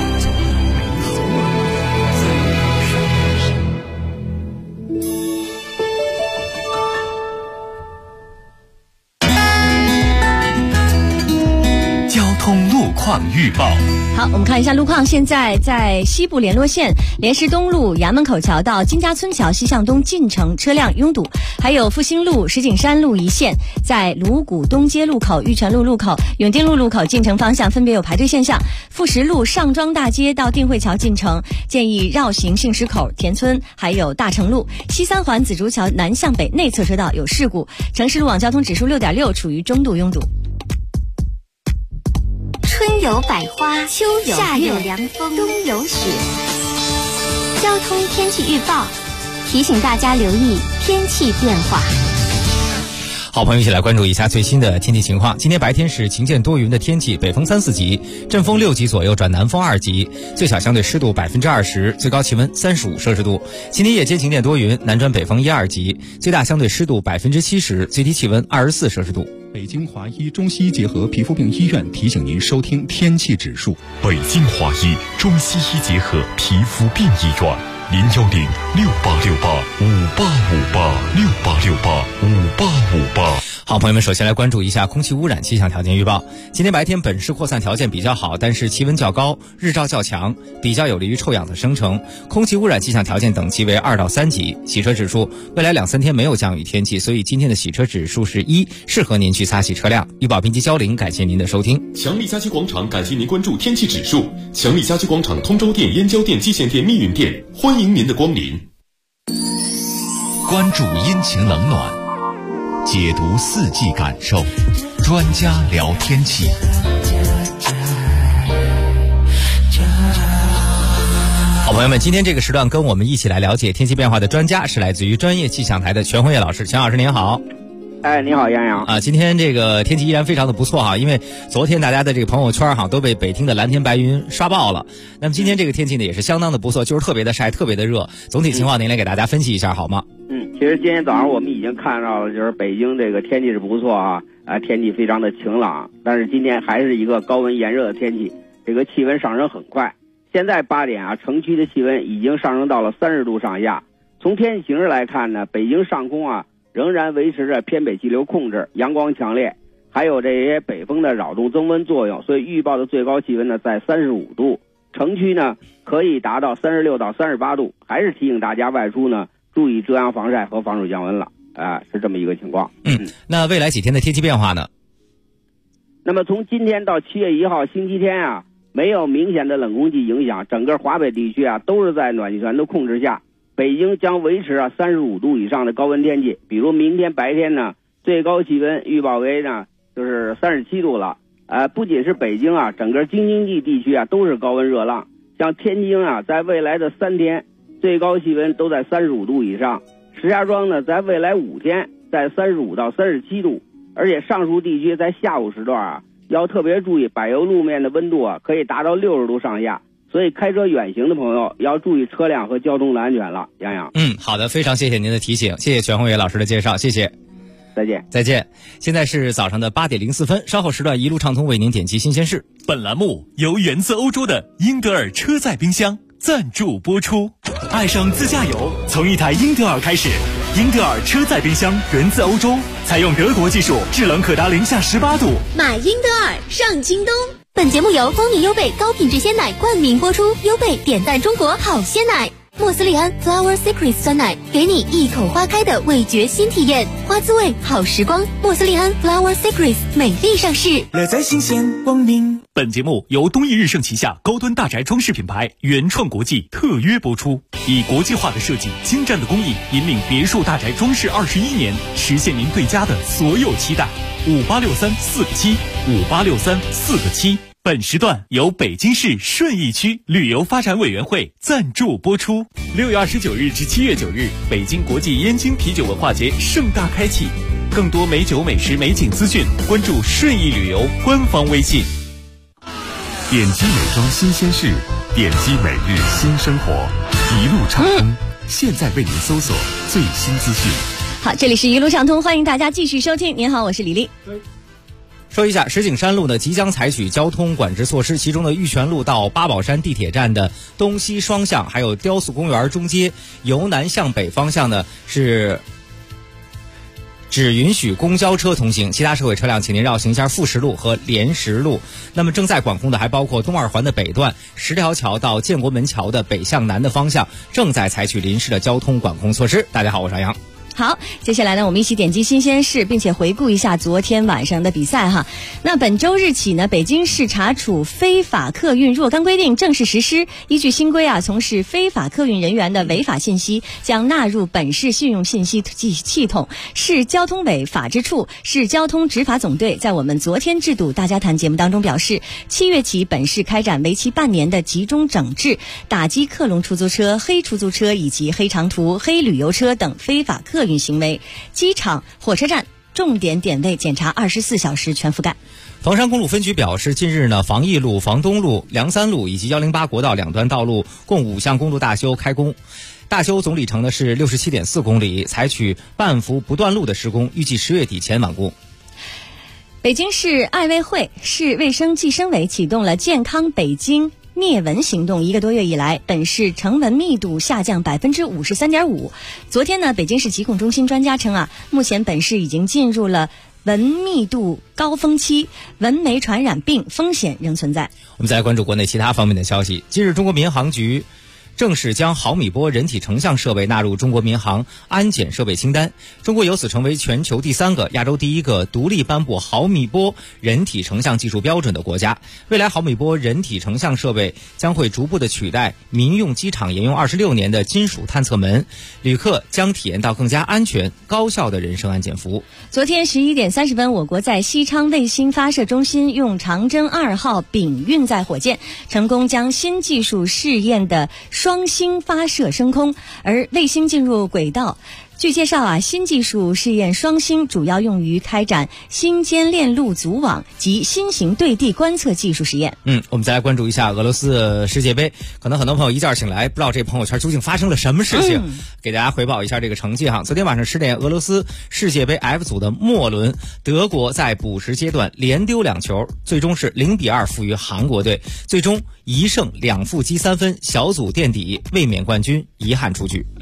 交通路况预报。 好，我们看一下路况。现在在西部联络线莲石东路衙门口桥到金家村桥西向东进城车辆拥堵，还有复兴路石景山路一线在鲁谷东街路口、玉泉路路口、永定路路口进城方向分别有排队现象。富石路上庄大街到定慧桥进城建议绕行杏石口、田村，还有大成路。西三环紫竹桥南向北内侧车道有事故，城市路网交通指数6.6，处于中度拥堵。 春有百花，秋有夏有凉风，冬有雪。交通天气预报提醒大家留意天气变化。 好朋友，一起来关注一下最新的天气情况。今天白天是晴间多云的天气，北风3、4级，阵风6级左右转南风2级，最小相对湿度20%，最高气温35摄氏度。今天夜间晴间多云，南转北风1、2级，最大相对湿度70%，最低气温24摄氏度。 北京华医中西医结合皮肤病医院提醒您收听天气指数。 北京华医中西医结合皮肤病医院，010-6868-5858，6868-5858。 好，朋友们，首先来关注一下空气污染气象条件预报。今天白天本市扩散条件比较好，但是气温较高，日照较强，比较有利于臭氧的生成。空气污染气象条件等级为2到3级。洗车指数，未来2、3天没有降雨天气，所以今天的洗车指数是1，适合您去擦洗车辆。预报编辑焦玲，感谢您的收听。 强力家居广场感谢您关注天气指数。强力家居广场通州店、燕郊店、蓟县店、密云店，欢迎您的光临。关注阴晴冷暖，解读四季感受，专家聊天气。 好朋友们，今天这个时段跟我们一起来了解天气变化的专家是来自于专业气象台的全红叶老师。全老师您好。 你好，杨洋啊！ 今天这个天气依然非常的不错哈，因为昨天大家的这个朋友圈哈都被北京的蓝天白云刷爆了。那么今天这个天气呢也是相当的不错，就是特别的晒，特别的热。总体情况您来给大家分析一下好吗？ 其实今天早上我们已经看到了，就是北京这个天气是不错啊，天气非常的晴朗，但是今天还是一个高温炎热的天气，这个气温上升很快。现在8点啊，城区的气温已经上升到了30度上下。从天气形势来看呢，北京上空啊仍然维持着偏北气流控制，阳光强烈，还有这些北风的扰动增温作用，所以预报的最高气温呢在35度，城区呢可以达到36到38度，还是提醒大家外出呢注意遮阳防晒和防暑降温了，是这么一个情况。 那未来几天的天气变化呢？ 那么从今天到7月1号星期天啊，没有明显的冷空气影响，整个华北地区啊都是在暖气团的控制下。北京将维持35度以上的高温天气，比如明天白天呢，最高气温预报为呢就是37度了。不仅是北京啊，整个京津冀地区啊都是高温热浪。像天津啊，在未来的3天，最高气温都在35度以上。石家庄呢，在未来5天在35到37度，而且上述地区在下午时段啊，要特别注意柏油路面的温度啊，可以达到60度上下。所以开车远行的朋友要注意车辆和交通的安全了，杨洋。 好的，非常谢谢您的提醒，谢谢全红叶老师的介绍，谢谢。 再见。 再见。现在是早上的8点04分，稍后时段一路畅通为您点击新鲜事。 本栏目由源自欧洲的英德尔车载冰箱赞助播出。爱上自驾游，从一台英特尔开始。英特尔车载冰箱源自欧洲，采用德国技术，制冷可达零下18度。 买英特尔上京东。本节目由光明优贝高品质鲜奶冠名播出，优贝点赞中国好鲜奶。莫斯利安 Flower Secrets 酸奶，给你一口花开的味觉新体验，花滋味好时光。莫斯利安 Flower Secrets 美丽上市， 乐在新鲜光明。 本节目由东益日盛旗下高端大宅装饰品牌原创国际特约播出，以国际化的设计、精湛的工艺，引领别墅大宅装饰21年，实现您对家的所有期待。5863-4个7，5863-4个7。本时段由北京市顺义区旅游发展委员会赞助播出。6月29日至7月9日，北京国际燕京啤酒文化节盛大开启。更多美酒、美食、美景资讯，关注顺义旅游官方微信。 点击美妆新鲜事，点击每日新生活，一路畅通。现在为您搜索最新资讯。 好，这里是一路畅通，欢迎大家继续收听。您好，我是李丽。 说一下，石景山路呢即将采取交通管制措施，其中的玉泉路到八宝山地铁站的东西双向，还有雕塑公园中街由南向北方向呢是只允许公交车通行，其他社会车辆请您绕行一下富石路和莲石路。那么正在管控的还包括东二环的北段，十条桥到建国门桥的北向南的方向，正在采取临时的交通管控措施。大家好，我是杨洋。 好，接下来呢，我们一起点击新鲜事，并且回顾一下昨天晚上的比赛哈。那本周日起呢，北京市查处非法客运若干规定正式实施。依据新规啊，从事非法客运人员的违法信息将纳入本市信用信息系统。市交通委法制处、市交通执法总队在我们昨天制度大家谈节目当中表示，7月起，本市开展为期半年的集中整治，打击客隆出租车、黑出租车以及黑长途、黑旅游车等非法客运行为，机场、火车站重点点位检查24小时全覆盖。 房山公路分局表示，近日呢，房义路、房东路、梁三路以及108国道两端道路共5项公路大修开工，大修总里程呢是67.4公里，采取半幅不断路的施工，预计10月底前完工。 北京市爱卫会、市卫生计生委启动了健康北京灭蚊行动1个多月以来，本市成蚊密度下降53.5%。昨天呢，北京市疾控中心专家称啊，目前本市已经进入了蚊密度高峰期，蚊媒传染病风险仍存在。 我们再来关注国内其他方面的消息。近日，中国民航局正式将毫米波人体成像设备纳入中国民航安检设备清单，中国由此成为全球第3个、亚洲第1个独立颁布毫米波人体成像技术标准的国家。未来毫米波人体成像设备将会逐步的取代民用机场沿用26年的金属探测门，旅客将体验到更加安全、高效的人身安检服务。 昨天11点30分，我国在西昌卫星发射中心用长征2号丙运载火箭成功将新技术试验的双星发射升空，而卫星进入轨道。据介绍啊，新技术试验双星主要用于开展星间链路组网及新型对地观测技术实验。 我们再来关注一下俄罗斯世界杯。可能很多朋友一觉醒来不知道这朋友圈究竟发生了什么事情，给大家回报一下这个成绩哈。昨天晚上10点，俄罗斯世界杯 F 组的末轮，德国在补时阶段连丢2球，最终是0-2负于韩国队，最终1胜2负积3分，小组垫底，卫冕冠军遗憾出局。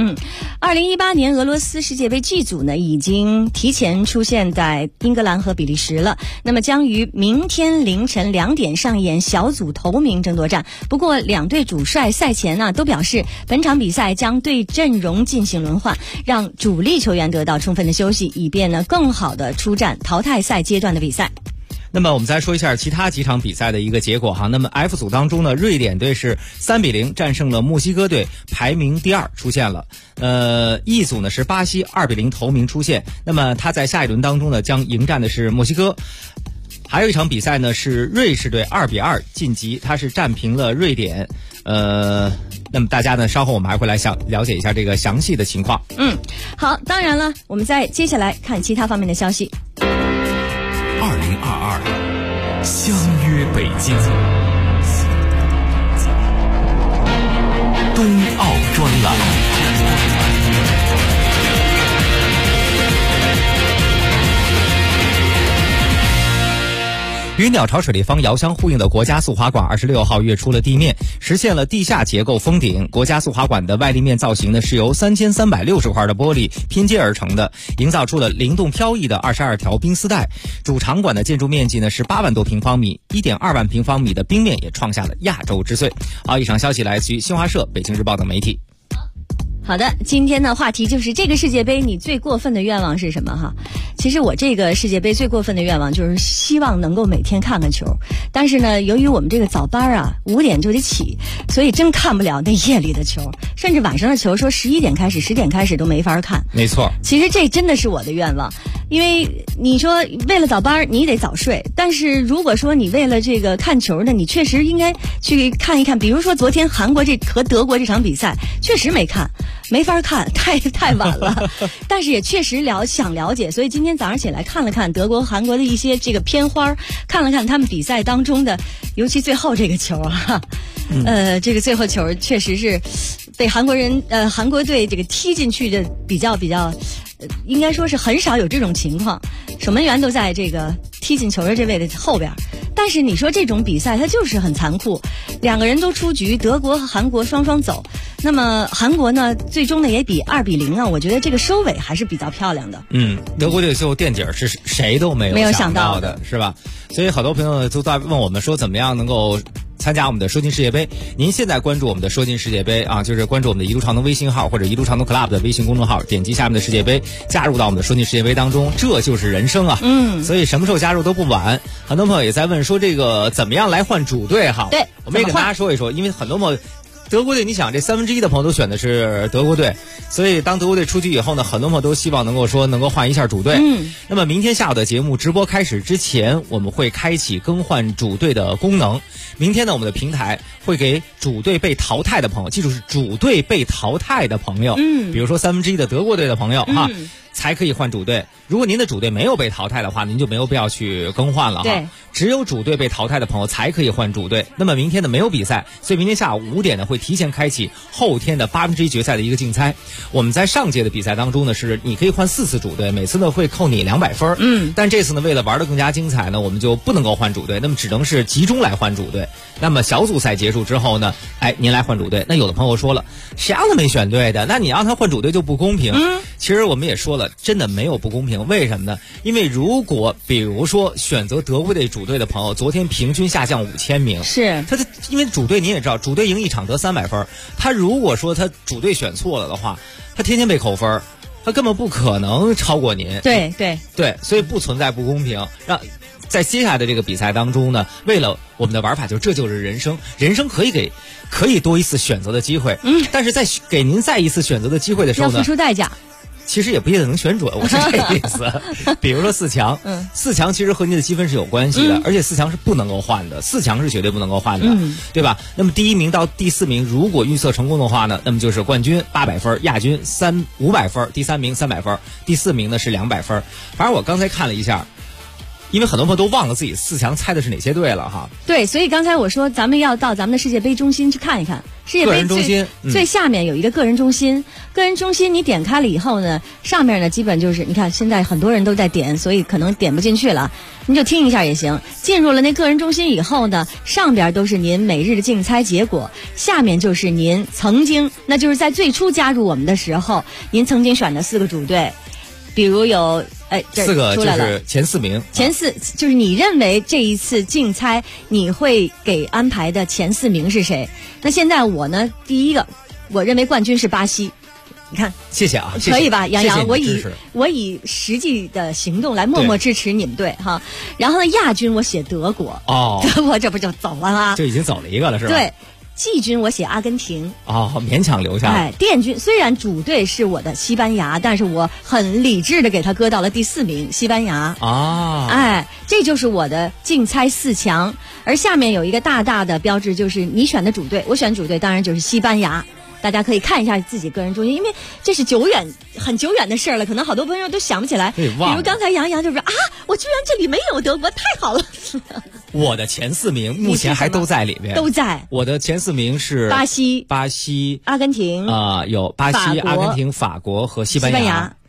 2018年俄罗斯世界杯 G 组呢，已经提前出现在英格兰和比利时了。那么将于明天凌晨2点上演小组头名争夺战。不过两队主帅赛前呢都表示，本场比赛将对阵容进行轮换，让主力球员得到充分的休息，以便呢更好的出战淘汰赛阶段的比赛。 那么我们再说一下其他几场比赛的一个结果哈。那么 F 组当中呢，瑞典队是3-0战胜了墨西哥队，排名第2出现了。E 组呢是巴西2-0头名出现，那么他在下一轮当中呢将迎战的是墨西哥。还有一场比赛呢是瑞士队2-2晋级，他是战平了瑞典。那么大家呢稍后我们还会来了解一下这个详细的情况。 好，当然了，我们再接下来看其他方面的消息。 2022相约北京冬奥专栏。 与鸟巢水立方遥相呼应的国家速滑馆26号跃出了地面，实现了地下结构封顶。国家速滑馆的外立面造型呢是由3360块的玻璃拼接而成的，营造出了灵动飘逸的22条冰丝带。主场馆的建筑面积呢是8万多平方米，1.2万平方米的冰面也创下了亚洲之最。好，以上消息来自于新华社、北京日报等媒体。 好的，今天的话题就是这个世界杯你最过分的愿望是什么哈？其实我这个世界杯最过分的愿望就是希望能够每天看看球，但是呢，由于我们这个早班啊5点就得起，所以真看不了那夜里的球，甚至晚上的球说11点开始、10点开始都没法看。 没错， 其实这真的是我的愿望，因为你说为了早班你得早睡，但是如果说你为了这个看球呢，你确实应该去看一看，比如说昨天韩国和德国这场比赛，确实没看。没法看，太晚了，但是也确实想了解，所以今天早上起来看了看德国、韩国的一些这个片花，看了看他们比赛当中的，尤其最后这个球啊，这个最后球确实是被韩国队这个踢进去的比较，应该说是很少有这种情况，守门员都在这个踢进球的这位的后边。但是你说这种比赛它就是很残酷，2个人都出局，德国和韩国双双走。那么韩国呢，最终呢也比2-0啊，我觉得这个收尾还是比较漂亮的。 德国队最后垫底是谁都没有想到的，是吧？所以好多朋友都在问我们说，怎么样能够参加我们的说进世界杯？您现在关注我们的说进世界杯啊，就是关注我们的一路畅通微信号或者一路畅通 Club 的微信公众号，点击下面的世界杯，加入到我们的说进世界杯当中，这就是人生啊！所以什么时候加入都不晚。很多朋友也在问说，这个怎么样来换主队哈？ 对， 我们也给大家说一说，因为很多朋友。德国队，你想这1/3的朋友都选的是德国队，所以当德国队出局以后呢，很多朋友都希望能够换一下主队。那么明天下午的节目直播开始之前，我们会开启更换主队的功能。明天呢，我们的平台会给主队被淘汰的朋友，记住是主队被淘汰的朋友，比如说1/3的德国队的朋友哈。才可以换主队。如果您的主队没有被淘汰的话，您就没有必要去更换了哈。只有主队被淘汰的朋友才可以换主队。那么明天呢没有比赛，所以明天下午5点呢会提前开启后天的1/8决赛的一个竞猜。我们在上届的比赛当中呢，是你可以换4次主队，每次呢会扣你200分。但这次呢为了玩得更加精彩呢，我们就不能够换主队，那么只能是集中来换主队。那么小组赛结束之后呢，您来换主队。那有的朋友说了，谁让他没选对的？那你让他换主队就不公平。其实我们也说了，真的没有不公平。为什么呢？因为如果比如说选择德国队主队的朋友，昨天平均下降5000名， 是他的，因为主队你也知道，主队赢一场得300分，他如果说他主队选错了的话，他天天被扣分，他根本不可能超过您。 对， 所以不存在不公平。在接下来的这个比赛当中呢，为了我们的玩法，这就是人生，人生可以多一次选择的机会。但是在给您再一次选择的机会的时候呢， 要付出代价。 其实也不一定能选准，我是这个意思。比如说4强，4强其实和您的积分是有关系的，而且4强是不能够换的，4强是绝对不能够换的，对吧？那么第1名到第4名，如果预测成功的话呢，那么就是冠军800分，亚军500分，第3名300分，第4名呢是200分。反正我刚才看了一下。因为很多朋友都忘了自己4强猜的是哪些队了哈。 对，所以刚才我说咱们要到咱们的世界杯中心去看一看，世界杯最下面有一个个人中心，个人中心你点开了以后呢，上面呢基本就是你看现在很多人都在点，所以可能点不进去了，你就听一下也行。进入了那个人中心以后呢，上边都是您每日的竞猜结果，下面就是您曾经，那就是在最初加入我们的时候，您曾经选的4个主队，比如有。这 4个就是前4名， 前4就是你认为这一次竞猜你会给安排的前4名是谁？那现在我呢，第一个，我认为冠军是巴西。你看， 谢谢啊， 可以吧，杨洋？我以实际的行动来默默支持你们队哈。然后呢，亚军我写德国，德国这不就走了吗？ 就已经走了一个了，是吧？ 对。季军我写阿根廷， 勉强留下。 殿军虽然主队是我的西班牙，但是我很理智的给他搁到了第4名，西班牙。这就是我的竞猜4强。而下面有一个大大的标志，就是你选的主队，我选主队当然就是西班牙。大家可以看一下自己个人中心，因为这是很久远的事了，可能好多朋友都想不起来。比如刚才杨洋就说我居然这里没有德国，太好了。 我的前4名目前还都在里边， 都在。 我的前4名是巴西、 阿根廷有巴西、阿根廷、法国和西班牙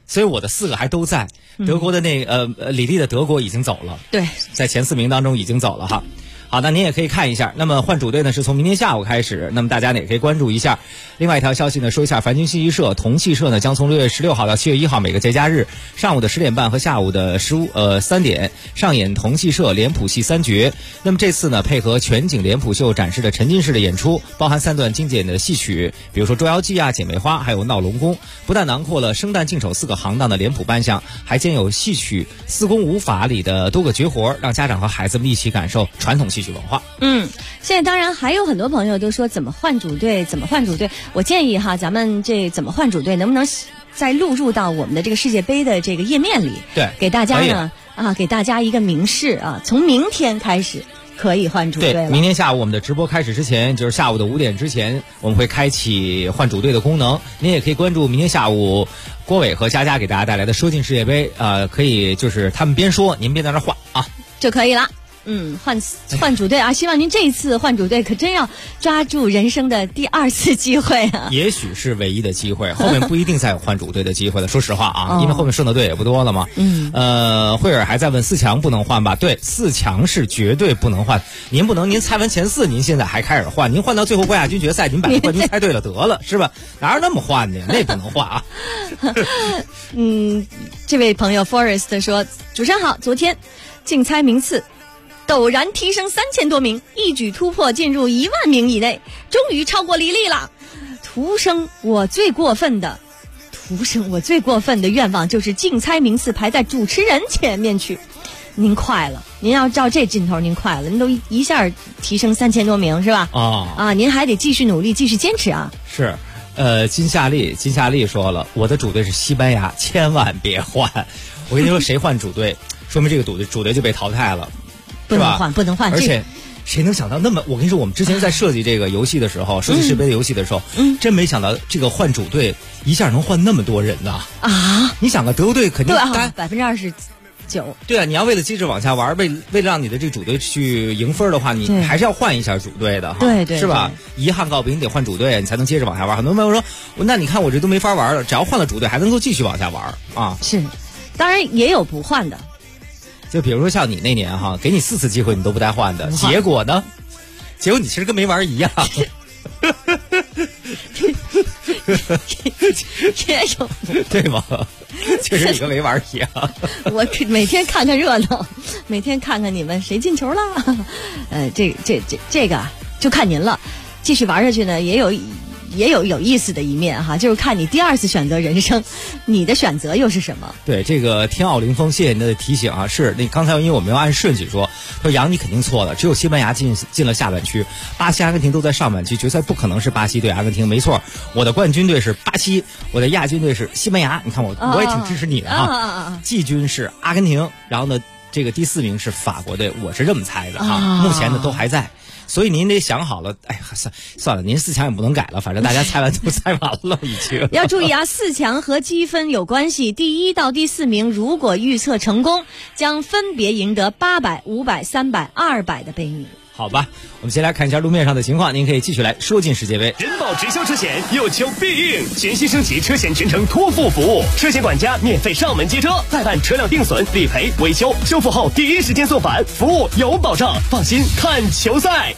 所以我的4个还都在。德国的李丽的德国已经走了， 对， 在前4名当中已经走了哈。好，那您也可以看一下。那么换主队呢是从明天下午开始，那么大家呢也可以关注一下。另外一条消息呢，说一下繁星信息社、同汽社呢将从6月16号到7月1号每个节假日上午的10点半和下午的3点上演同汽社脸谱戏3绝。那么这次呢配合全景脸谱秀展示的沉浸式的演出，包含3段经典的戏曲，比如说《捉妖记》啊、《姐妹花》还有《闹龙宫》，不但囊括了生旦净丑4个行当的脸谱扮相，还兼有戏曲4功5法里的多个绝活，让家长和孩子们一起感受传统戏曲文化。 现在当然还有很多朋友都说怎么换主队，我建议哈，咱们这怎么换主队能不能再录入到我们的这个世界杯的这个页面里， 对， 给大家呢给大家一个明示啊，从明天开始可以换主队了。 对，明天下午我们的直播开始之前，就是下午的5点之前，我们会开启换主队的功能。您也可以关注明天下午郭伟和佳佳给大家带来的说进世界杯，可以就是他们边说您边在那换啊， 就可以了。换主队啊！希望您这一次换主队可真要抓住人生的第2次机会啊！ 也许是唯一的机会，后面不一定再有换主队的机会了。说实话啊，因为后面剩的队也不多了嘛。惠尔还在问4强不能换吧？对，4强是绝对不能换。您不能，您猜完前4，您现在还开始换，您换到最后冠亚军决赛，您把冠军猜对了得了，是吧？哪有那么换的？那不能换啊！ 这位朋友 Forest 说：“主持人好，昨天竞猜名次陡然提升3000多名，一举突破进入1万名以内，终于超过李丽了。徒生我最过分的愿望就是竞猜名次排在主持人前面去。您快了，您要照这劲头，您快了，您都一下提升3000多名是吧？您还得继续努力，继续坚持啊。 是，金夏利说了，我的主队是西班牙，千万别换。我跟你说，谁换主队，说明这个主队就被淘汰了。 不能换， 而且谁能想到那么？我跟你说，我们之前在设计这个游戏的时候，设计世界杯的游戏的时候，真没想到这个换主队一下能换那么多人呢！你想个德国队肯定 29%。 对啊，你要为了机制往下玩，为了让你的这个主队去赢分的话，你还是要换一下主队的哈， 对， 是吧？遗憾告别，你得换主队，你才能接着往下玩。很多朋友说，那你看我这都没法玩了，只要换了主队，还能够继续往下玩啊。 是，当然也有不换的。 就比如说像你那年哈，给你4次机会你都不带换的，结果呢？结果你其实跟没玩一样。 也有对吗？确实你跟没玩一样。 我每天看看热闹，每天看看你们谁进球了。这个就看您了。继续玩下去呢，也有有意思的一面哈，就是看你第2次选择人生，你的选择又是什么？ 对，这个天奥凌风，谢谢您的提醒啊。是那刚才因为我们要按顺序说杨你肯定错了，只有西班牙进了下半区，巴西、阿根廷都在上半区，决赛不可能是巴西对阿根廷，没错。我的冠军队是巴西，我的亚军队是西班牙。你看我也挺支持你的哈。季军是阿根廷，然后呢这个第4名是法国队，我是这么猜的哈。目前呢都还在。所以您得想好了，算了，您4强也不能改了，反正大家猜完都猜完了已经。 要注意啊，4强和积分有关系，第1到第4名如果预测成功，将分别赢得800、500、300、200的杯米。 好吧，我们先来看一下路面上的情况，您可以继续来说进世界杯。 人保直销车险有求必应，全新升级车险全程托付服务，车险管家免费上门接车，代办车辆定损、理赔、维修，修复后第一时间送返，服务有保障，放心看球赛。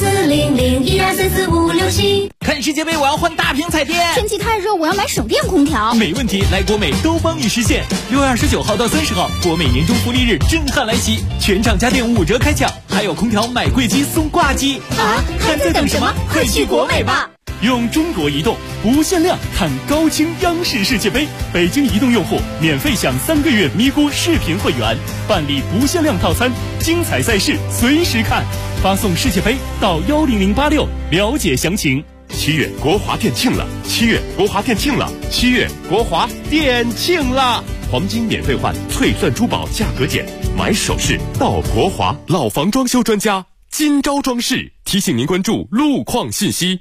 400123456 看世界杯，我要换大屏彩电。 天气太热，我要买省电空调。 没问题，来国美都帮你实现。6月29号到30号，国美年终福利日震撼来袭，全场家电5折开抢，还有空调买贵机送挂机啊！还在等什么？快去国美吧！ 用中国移动不限量看高清央视世界杯，北京移动用户免费享3个月咪咕视频会员，办理不限量套餐，精彩赛事随时看，发送世界杯到10086了解详情。 7月国华店庆了，7月国华店庆了，7月国华店庆了！黄金免费换，翠钻珠宝价格减，买首饰到国华。老房装修专家今朝装饰提醒您关注路况信息。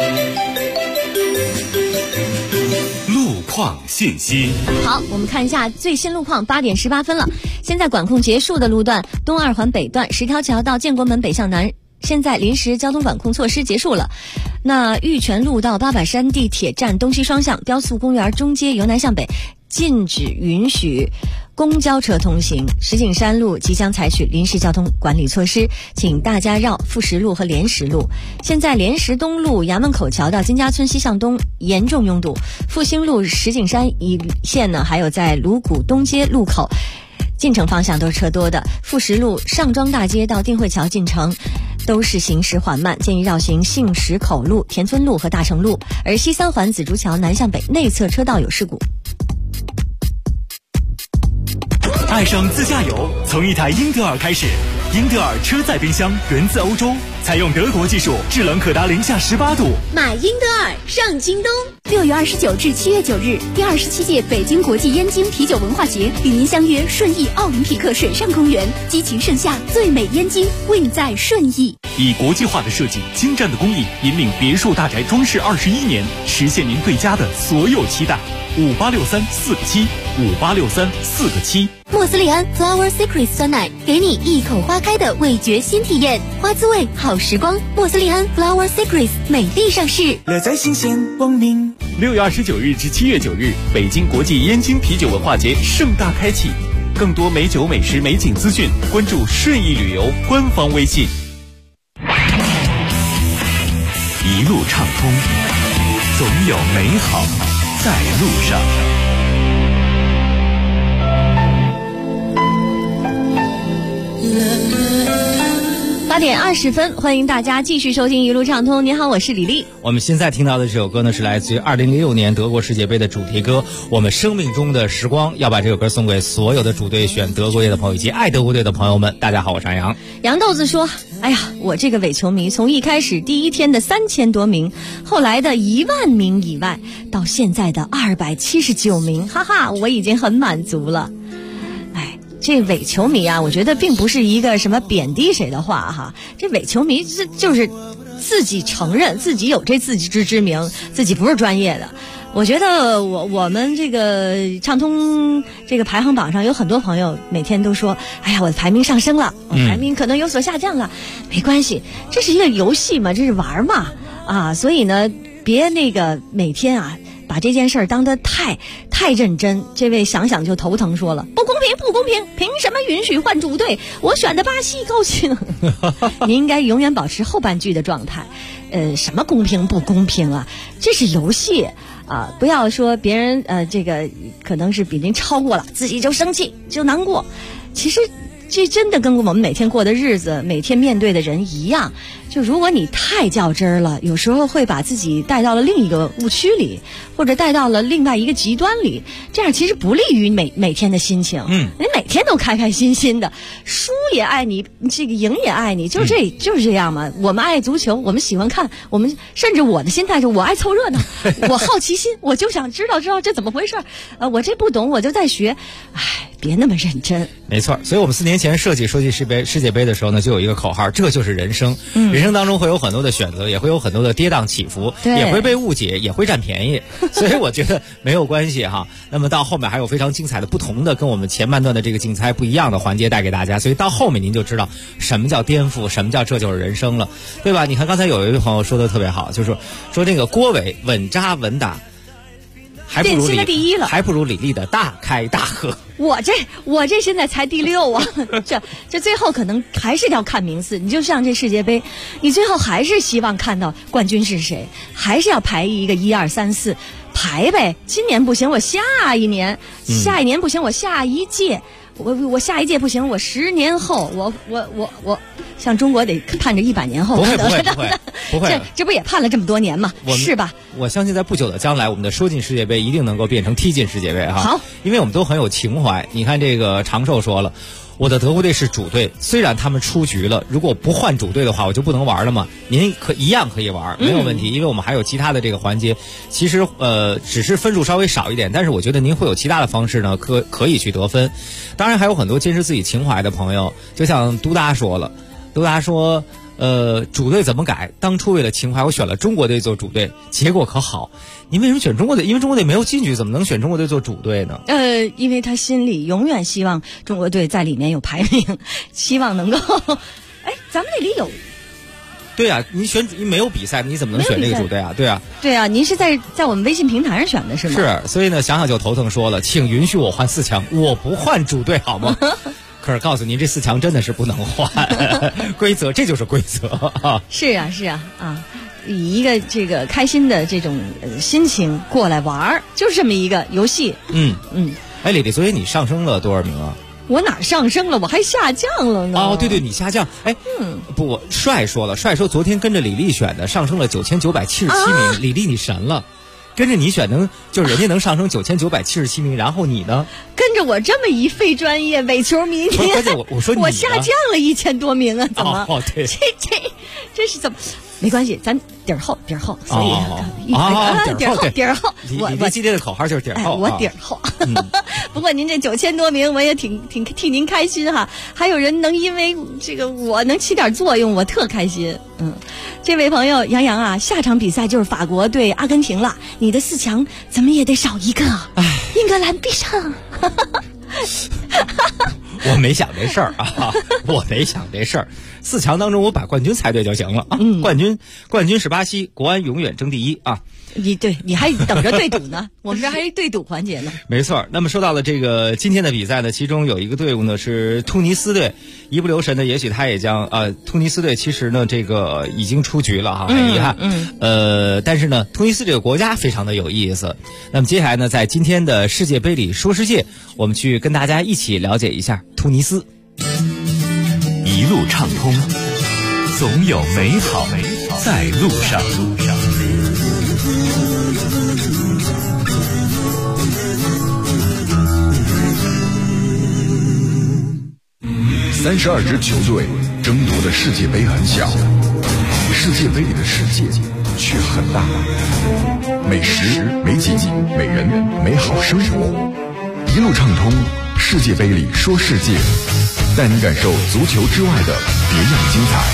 路况信息。 好，我们看一下最新路况，8点18分了。现在管控结束的路段，东2环北段10条桥到建国门北向南，现在临时交通管控措施结束了。那玉泉路到八百山地铁站东西双向，雕塑公园中街由南向北， 禁止允许公交车通行，石景山路即将采取临时交通管理措施，请大家绕富石路和莲石路。现在莲石东路衙门口桥到金家村西向东严重拥堵，复兴路石景山一线呢，还有在鲁谷东街路口进城方向都是车多的，富石路上庄大街到定慧桥进城都是行驶缓慢，建议绕行杏石口路、田村路和大成路。而西三环紫竹桥南向北内侧车道有事故。 爱上自驾游，从一台英特尔开始。英特尔车载冰箱源自欧洲，采用德国技术，制冷可达零下18度。 买英特尔上京东。 6月29至7月9日，第27届北京国际燕京啤酒文化节与您相约顺义奥林匹克水上公园，激情盛夏，最美燕京，为你在顺义。 以国际化的设计、精湛的工艺，引领别墅大宅装饰21年，实现您对家的所有期待。5863-4个7，5863-4个7。 莫斯利安 Flower Secret 酸奶，给你一口花开的味觉新体验，花滋味好时光。莫斯利安 Flower Secret 美丽上市， 乐在新鲜，光明。 6月29日至7月9日，北京国际燕京啤酒文化节盛大开启。更多美酒、美食、美景资讯，关注顺义旅游官方微信。 一路畅通，总有美好在路上。 8点20分，欢迎大家继续收听一路畅通。您好，我是李丽。 我们现在听到的这首歌呢，是来自于2006年德国世界杯的主题歌《我们生命中的时光》。要把这首歌送给所有的主队选德国队的朋友以及爱德国队的朋友们。大家好，我是安阳。 杨豆子说：“哎呀，我这个伪球迷，从一开始第一天的3000多名，后来的1万名以外，到现在的279名，哈哈，我已经很满足了。”这伪球迷啊，我觉得并不是一个什么贬低谁的话哈。这伪球迷就是自己承认自己有这自知之明，自己不是专业的。我觉得我们这个畅通这个排行榜上有很多朋友每天都说，哎呀，我的排名上升了，我排名可能有所下降了。没关系，这是一个游戏嘛，这是玩嘛啊，所以呢，别那个每天啊把这件事儿当得太认真。这位想想就头疼，说了不公平，不公平，凭什么允许换主队？我选的巴西高兴。你应该永远保持后半句的状态。什么公平不公平啊？这是游戏啊，不要说别人这个可能是比您超过了，自己就生气就难过。其实这真的跟我们每天过的日子、每天面对的人一样。就如果你太较真儿了，有时候会把自己带到了另一个误区里，或者带到了另外一个极端里，这样其实不利于每天的心情。你每天都开开心心的，输也爱你，这个赢也爱你，就是这样嘛。我们爱足球，我们喜欢看，我们甚至我的心态是我爱凑热闹，我好奇心，我就想知道这怎么回事。我这不懂，我就在学。哎，别那么认真。 没错，所以我们4年前设计世界杯的时候呢，就有一个口号，这就是人生。人生当中会有很多的选择，也会有很多的跌宕起伏，也会被误解，也会占便宜，所以我觉得没有关系哈。那么到后面还有非常精彩的不同的跟我们前半段的这个竞猜不一样的环节带给大家，所以到后面您就知道什么叫颠覆，什么叫这就是人生了，对吧？你看刚才有一位朋友说的特别好，就是说这个郭伟稳扎稳打，还不如李丽的大开大合。 我这现在才第6啊，这最后可能还是要看名次。你就像这世界杯，你最后还是希望看到冠军是谁，还是要排一个1、2、3、4，排呗。今年不行，我下一年，下一年不行，我下一届。我下一届不行，我10年后，我像中国得盼着100年后。 不会， 这不也盼了这么多年吗？是吧？ 我相信在不久的将来，我们的说进世界杯一定能够变成踢进世界杯哈。 好， 因为我们都很有情怀。你看这个长寿说了，我的德国队是主队，虽然他们出局了，如果不换主队的话，我就不能玩了吗？您一样可以玩，没有问题，因为我们还有其他的这个环节。其实只是分数稍微少一点，但是我觉得您会有其他的方式呢，可以去得分。当然还有很多坚持自己情怀的朋友，就像嘟达说了，嘟达说主队怎么改？当初为了情怀，我选了中国队做主队，结果可好？您为什么选中国队？因为中国队没有进去，怎么能选中国队做主队呢？ 因为他心里永远希望中国队在里面有排名，希望能够。哎，咱们那里有对啊，你没有比赛，你怎么能选这个主队啊？对啊， 对啊，您是在我们微信平台上选的是吗？ 是，所以呢，想想就头疼，说了，请允许我换4强，我不换主队好吗？可是告诉您，这4强真的是不能换，规则，这就是规则啊！ 是啊，以一个这个开心的这种心情过来玩儿，就是这么一个游戏。 哎，李丽，所以你上升了多少名啊？ 我哪上升了？我还下降了呢。 哦，对，你下降。哎，不，帅说昨天跟着李丽选的上升了9977名。李丽，你神了，跟着你选就是人家能上升9977名，然后你呢？ 跟着我这么一非专业伪球迷， 我说你我下降了1000多名啊？怎么？ 对， 这是怎么？没关系，咱底儿厚，所以底儿厚。 我今天的口号就是底儿厚， 我底儿厚。不过您这9000多名，我也挺替您开心哈。还有人能因为这个我能起点作用，我特开心。这位朋友杨洋啊，下场比赛就是法国对阿根廷了，你的4强怎么也得少一个，英格兰必胜。 我没想这事儿啊，我没想这事儿。4强当中，我把冠军猜对就行了啊。冠军是巴西，国安永远争第一啊。 你还等着对赌呢，我们这还是对赌环节呢。 没错。那么说到了这个今天的比赛呢，其中有一个队伍呢是突尼斯队，一不留神呢，也许他也将突尼斯队其实呢这个已经出局了哈，很遗憾。但是呢，突尼斯这个国家非常的有意思。那么接下来呢，在今天的世界杯里说世界，我们去跟大家一起了解一下突尼斯。 一路畅通，总有美好在路上。 32支球队争夺的世界杯很小，世界杯里的世界却很大。美食、美景、美人、美好生活，一路畅通。世界杯里说世界，带你感受足球之外的别样精彩。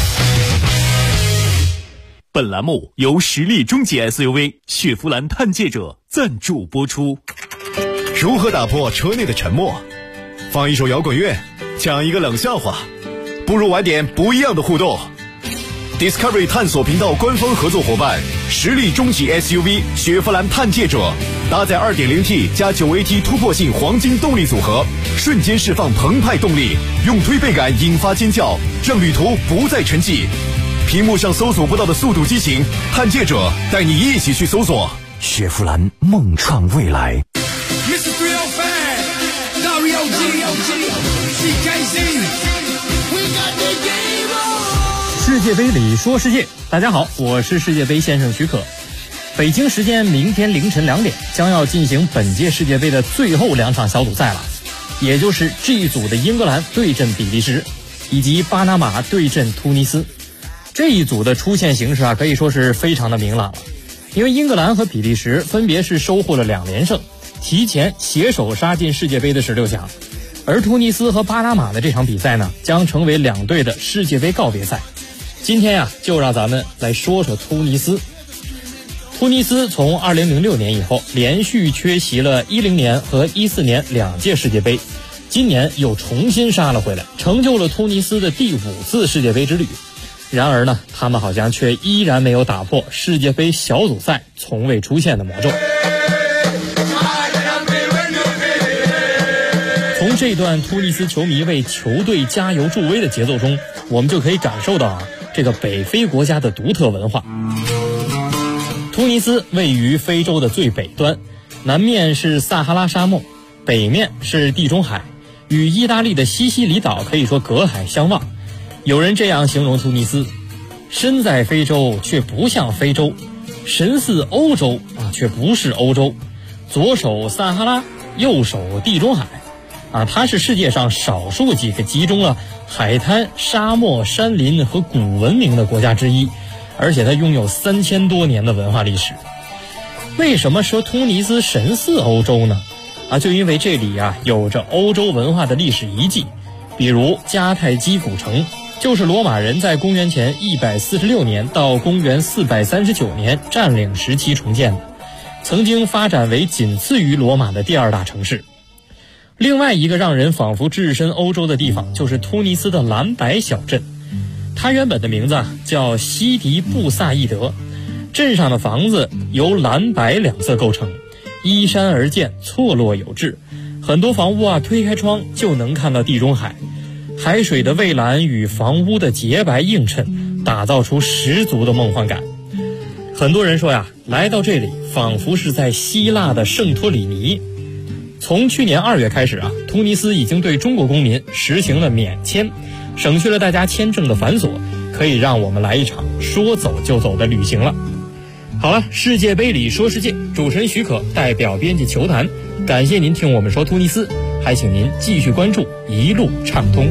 本栏目由实力中级 SUV 雪佛兰探界者赞助播出。 如何打破车内的沉默？放一首摇滚乐，讲一个冷笑话，不如玩点不一样的互动。Discovery 探索频道官方合作伙伴，实力中级 SUV 雪佛兰探界者，搭载 2.0T 加 9AT 突破性黄金动力组合，瞬间释放澎湃动力，用推背感引发尖叫，让旅途不再沉寂。屏幕上搜索不到的速度激情，探界者带你一起去搜索。 雪佛兰梦创未来。 世界杯里说世界，大家好，我是世界杯先生许可。北京时间明天凌晨2点，将要进行本届世界杯的最后2场小组赛了，也就是 G 组的英格兰对阵比利时，以及巴拿马对阵突尼斯。这一组的出线形势可以说是非常的明朗了，因为英格兰和比利时分别是收获了2连胜，提前携手杀进世界杯的16强。而突尼斯和巴拿马的这场比赛呢，将成为2队的世界杯告别赛。今天就让咱们来说说突尼斯。突尼斯从2006年以后连续缺席了10年和14年2届世界杯，今年又重新杀了回来，成就了突尼斯的第5次世界杯之旅。然而呢，他们好像却依然没有打破世界杯小组赛从未出现的魔咒。从这段突尼斯球迷为球队加油助威的节奏中，我们就可以感受到这个北非国家的独特文化。突尼斯位于非洲的最北端，南面是撒哈拉沙漠，北面是地中海，与意大利的西西里岛可以说隔海相望。有人这样形容突尼斯：身在非洲却不像非洲，神似欧洲却不是欧洲，左手撒哈拉，右手地中海。它是世界上少数几个集中了海滩、沙漠、山林和古文明的国家之一，而且它拥有3000多年的文化历史。为什么说突尼斯神似欧洲呢？就因为这里有着欧洲文化的历史遗迹，比如迦太基古城，就是罗马人在公元前146年到公元439年占领时期重建的，曾经发展为仅次于罗马的第2大城市。另外一个让人仿佛置身欧洲的地方，就是突尼斯的蓝白小镇。 它原本的名字叫西迪布萨义德，镇上的房子由蓝白两色构成，依山而建，错落有致。很多房屋推开窗就能看到地中海，海水的蔚蓝与房屋的洁白映衬，打造出十足的梦幻感。很多人说来到这里仿佛是在希腊的圣托里尼。从去年2月开始突尼斯已经对中国公民实行了免签，省去了大家签证的繁琐，可以让我们来一场说走就走的旅行了。好了，世界杯里说世界，主持人许可代表编辑球坛，感谢您听我们说突尼斯，还请您继续关注一路畅通。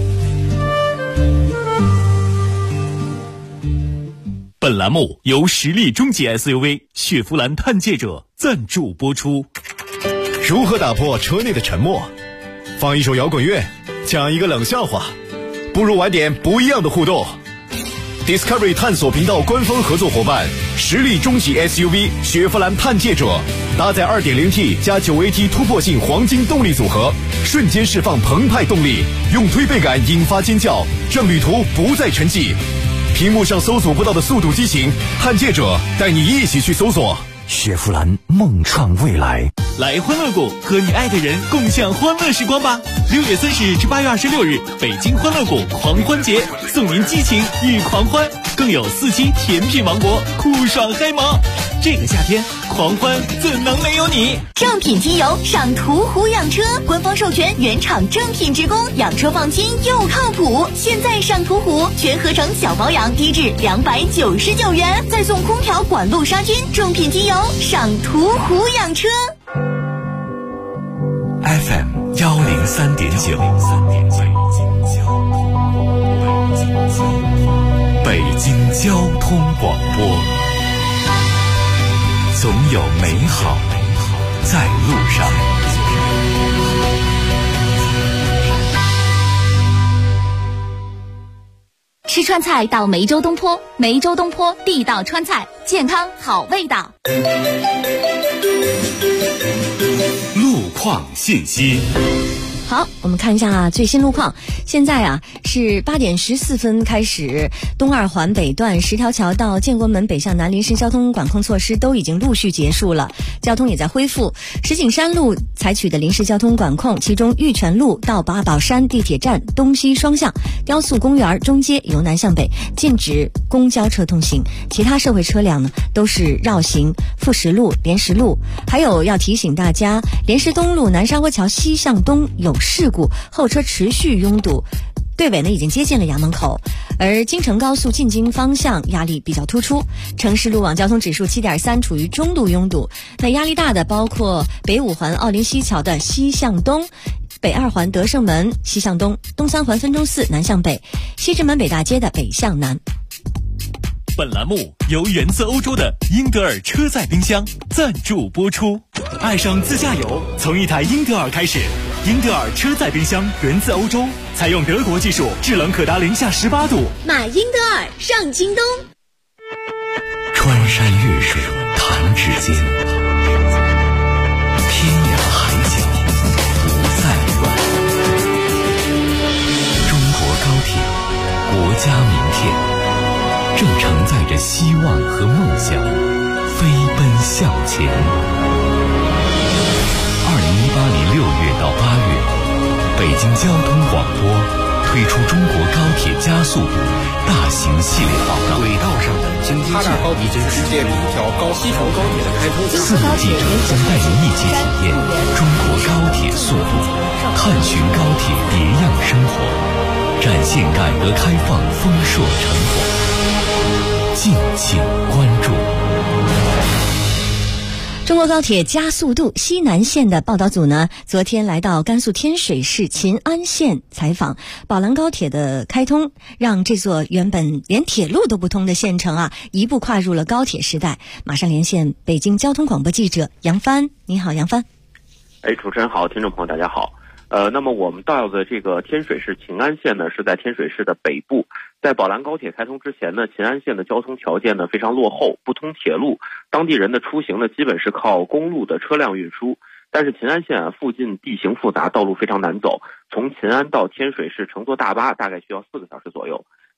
本栏目由实力中级 SUV 雪佛兰探界者赞助播出。 如何打破车内的沉默？放一首摇滚乐，讲一个冷笑话，不如玩点不一样的互动。Discovery 探索频道官方合作伙伴，实力中级 SUV 雪佛兰探界者，搭载 2.0T 加 9AT 突破性黄金动力组合，瞬间释放澎湃动力，用推背感引发尖叫，让旅途不再沉寂。屏幕上搜索不到的速度激情，探界者带你一起去搜索。 雪佛兰梦创未来， 来欢乐谷和你爱的人共享欢乐时光吧！6月30日至8月26日，北京欢乐谷狂欢节，送您激情与狂欢，更有4期甜品王国，酷爽嗨萌。这个夏天，狂欢怎能没有你？ 正品机油上途虎养车，官方授权原厂正品职工，养车放心又靠谱。现在上途虎全合成小保养，低至299元，再送空调管路杀菌。正品机油上途虎养车。 FM 103.9，北京交通广播，总有美好在路上。 吃川菜到梅州东坡，梅州东坡地道川菜，健康好味道。 路况信息。 好，我们看一下最新路况。现在是8点14分开始，东二环北段10条桥到建国门北向南临时交通管控措施都已经陆续结束了，交通也在恢复。石景山路采取的临时交通管控，其中玉泉路到八宝山地铁站东西双向、雕塑公园中街由南向北禁止公交车通行，其他社会车辆呢都是绕行富石路、莲石路。还有要提醒大家，莲石东路南沙窝桥西向东有事故，后车持续拥堵，队尾呢已经接近了衙门口。而京承高速进京方向压力比较突出，城市路网交通指数7.3，处于中度拥堵。那压力大的包括北5环奥林西桥的西向东，北2环德胜门西向东，东3环分钟寺南向北，西直门北大街的北向南。 本栏目由源自欧洲的英德尔车载冰箱赞助播出。 爱上自驾游，从一台英德尔开始。英德尔车载冰箱源自欧洲，采用德国技术，制冷可达-18度。 买英德尔上京东。 穿山越水弹指间，天涯海角不再远。中国高铁，国家名片，正承载着希望和梦想，飞奔向前。2018年6月到8月，北京交通广播推出中国高铁加速度大型系列报道。轨道上的经济线已经世界第一条西条高铁的开通。4路记者将带您一起体验中国高铁速度，探寻高铁别样生活，展现改革开放丰硕成果。敬请关注。 中国高铁加速度西南线的报道组呢，昨天来到甘肃天水市秦安县采访。宝兰高铁的开通，让这座原本连铁路都不通的县城一步跨入了高铁时代。马上连线北京交通广播记者杨帆。你好，杨帆。 主持人好，听众朋友大家好。那么我们到的这个天水市秦安县呢，是在天水市的北部。在宝兰高铁开通之前呢，秦安县的交通条件呢非常落后，不通铁路，当地人的出行呢基本是靠公路的车辆运输。但是秦安县附近地形复杂，道路非常难走，从秦安到天水市乘坐大巴大概需要4个小时左右。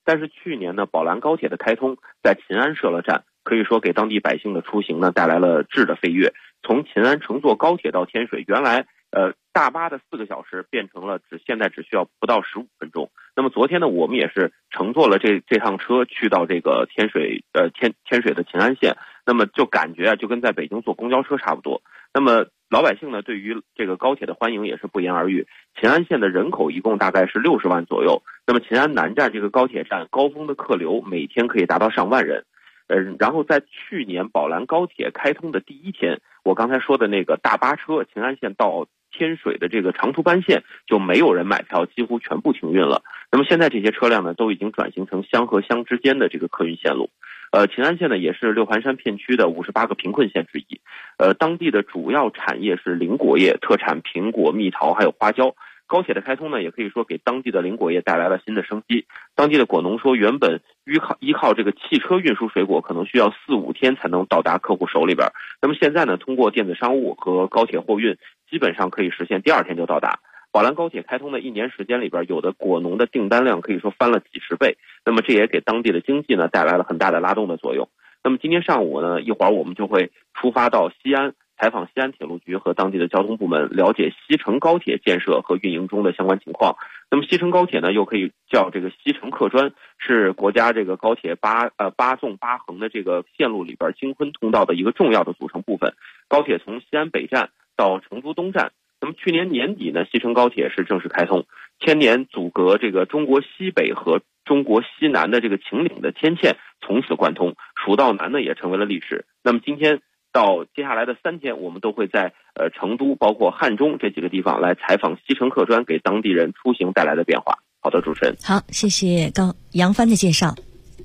但是去年呢，宝兰高铁的开通在秦安设了站，可以说给当地百姓的出行呢带来了质的飞跃。从秦安乘坐高铁到天水，原来大巴的4个小时变成了现在只需要不到15分钟。那么昨天呢，我们也是乘坐了这趟车去到这个天水的秦安县，那么就感觉就跟在北京坐公交车差不多。那么老百姓呢，对于这个高铁的欢迎也是不言而喻。秦安县的人口一共大概是60万左右，那么秦安南站这个高铁站高峰的客流每天可以达到上万人。然后在去年宝兰高铁开通的第一天，我刚才说的那个大巴车秦安县到天水的这个长途班线就没有人买票，几乎全部停运了。那么现在这些车辆呢，都已经转型成乡和乡之间的这个客运线路。秦安县呢也是六盘山片区的58个贫困县之一。当地的主要产业是林果业，特产苹果、蜜桃还有花椒。高铁的开通呢，也可以说给当地的林果业带来了新的生机。当地的果农说，原本依靠这个汽车运输水果，可能需要4-5天才能到达客户手里边。那么现在呢，通过电子商务和高铁货运，基本上可以实现第2天就到达。宝兰高铁开通的1年时间里边，有的果农的订单量可以说翻了几10倍。那么这也给当地的经济呢带来了很大的拉动的作用。那么今天上午呢，一会儿我们就会出发到西安，采访西安铁路局和当地的交通部门，了解西成高铁建设和运营中的相关情况。那么西成高铁呢，又可以叫这个西成客专，是国家这个高铁八纵8横的这个线路里边京昆通道的一个重要的组成部分。高铁从西安北站到成都东站。那么去年年底呢，西成高铁是正式开通，千年阻隔这个中国西北和中国西南的这个秦岭的天堑从此贯通，蜀道难呢也成为了历史。那么今天到接下来的3天，我们都会在成都包括汉中这几个地方来采访西成客专给当地人出行带来的变化。好的，主持人。 好，谢谢杨帆的介绍。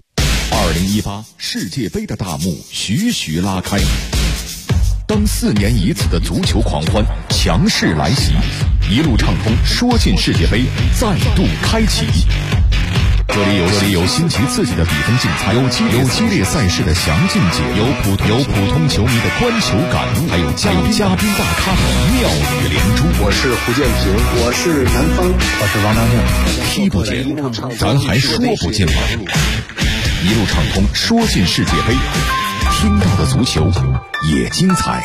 2018世界杯的大幕徐徐拉开，当4年一次的足球狂欢强势来袭，一路畅通说进世界杯再度开启。这里有新奇刺激的比分竞猜，有激烈赛事的详尽解，有普通球迷的观球感悟，还有嘉宾大咖的妙语连珠。 我是胡建平，我是南方，我是王当静。 踢不见，咱还说不尽吗？一路畅通说进世界杯，听到的足球也精彩。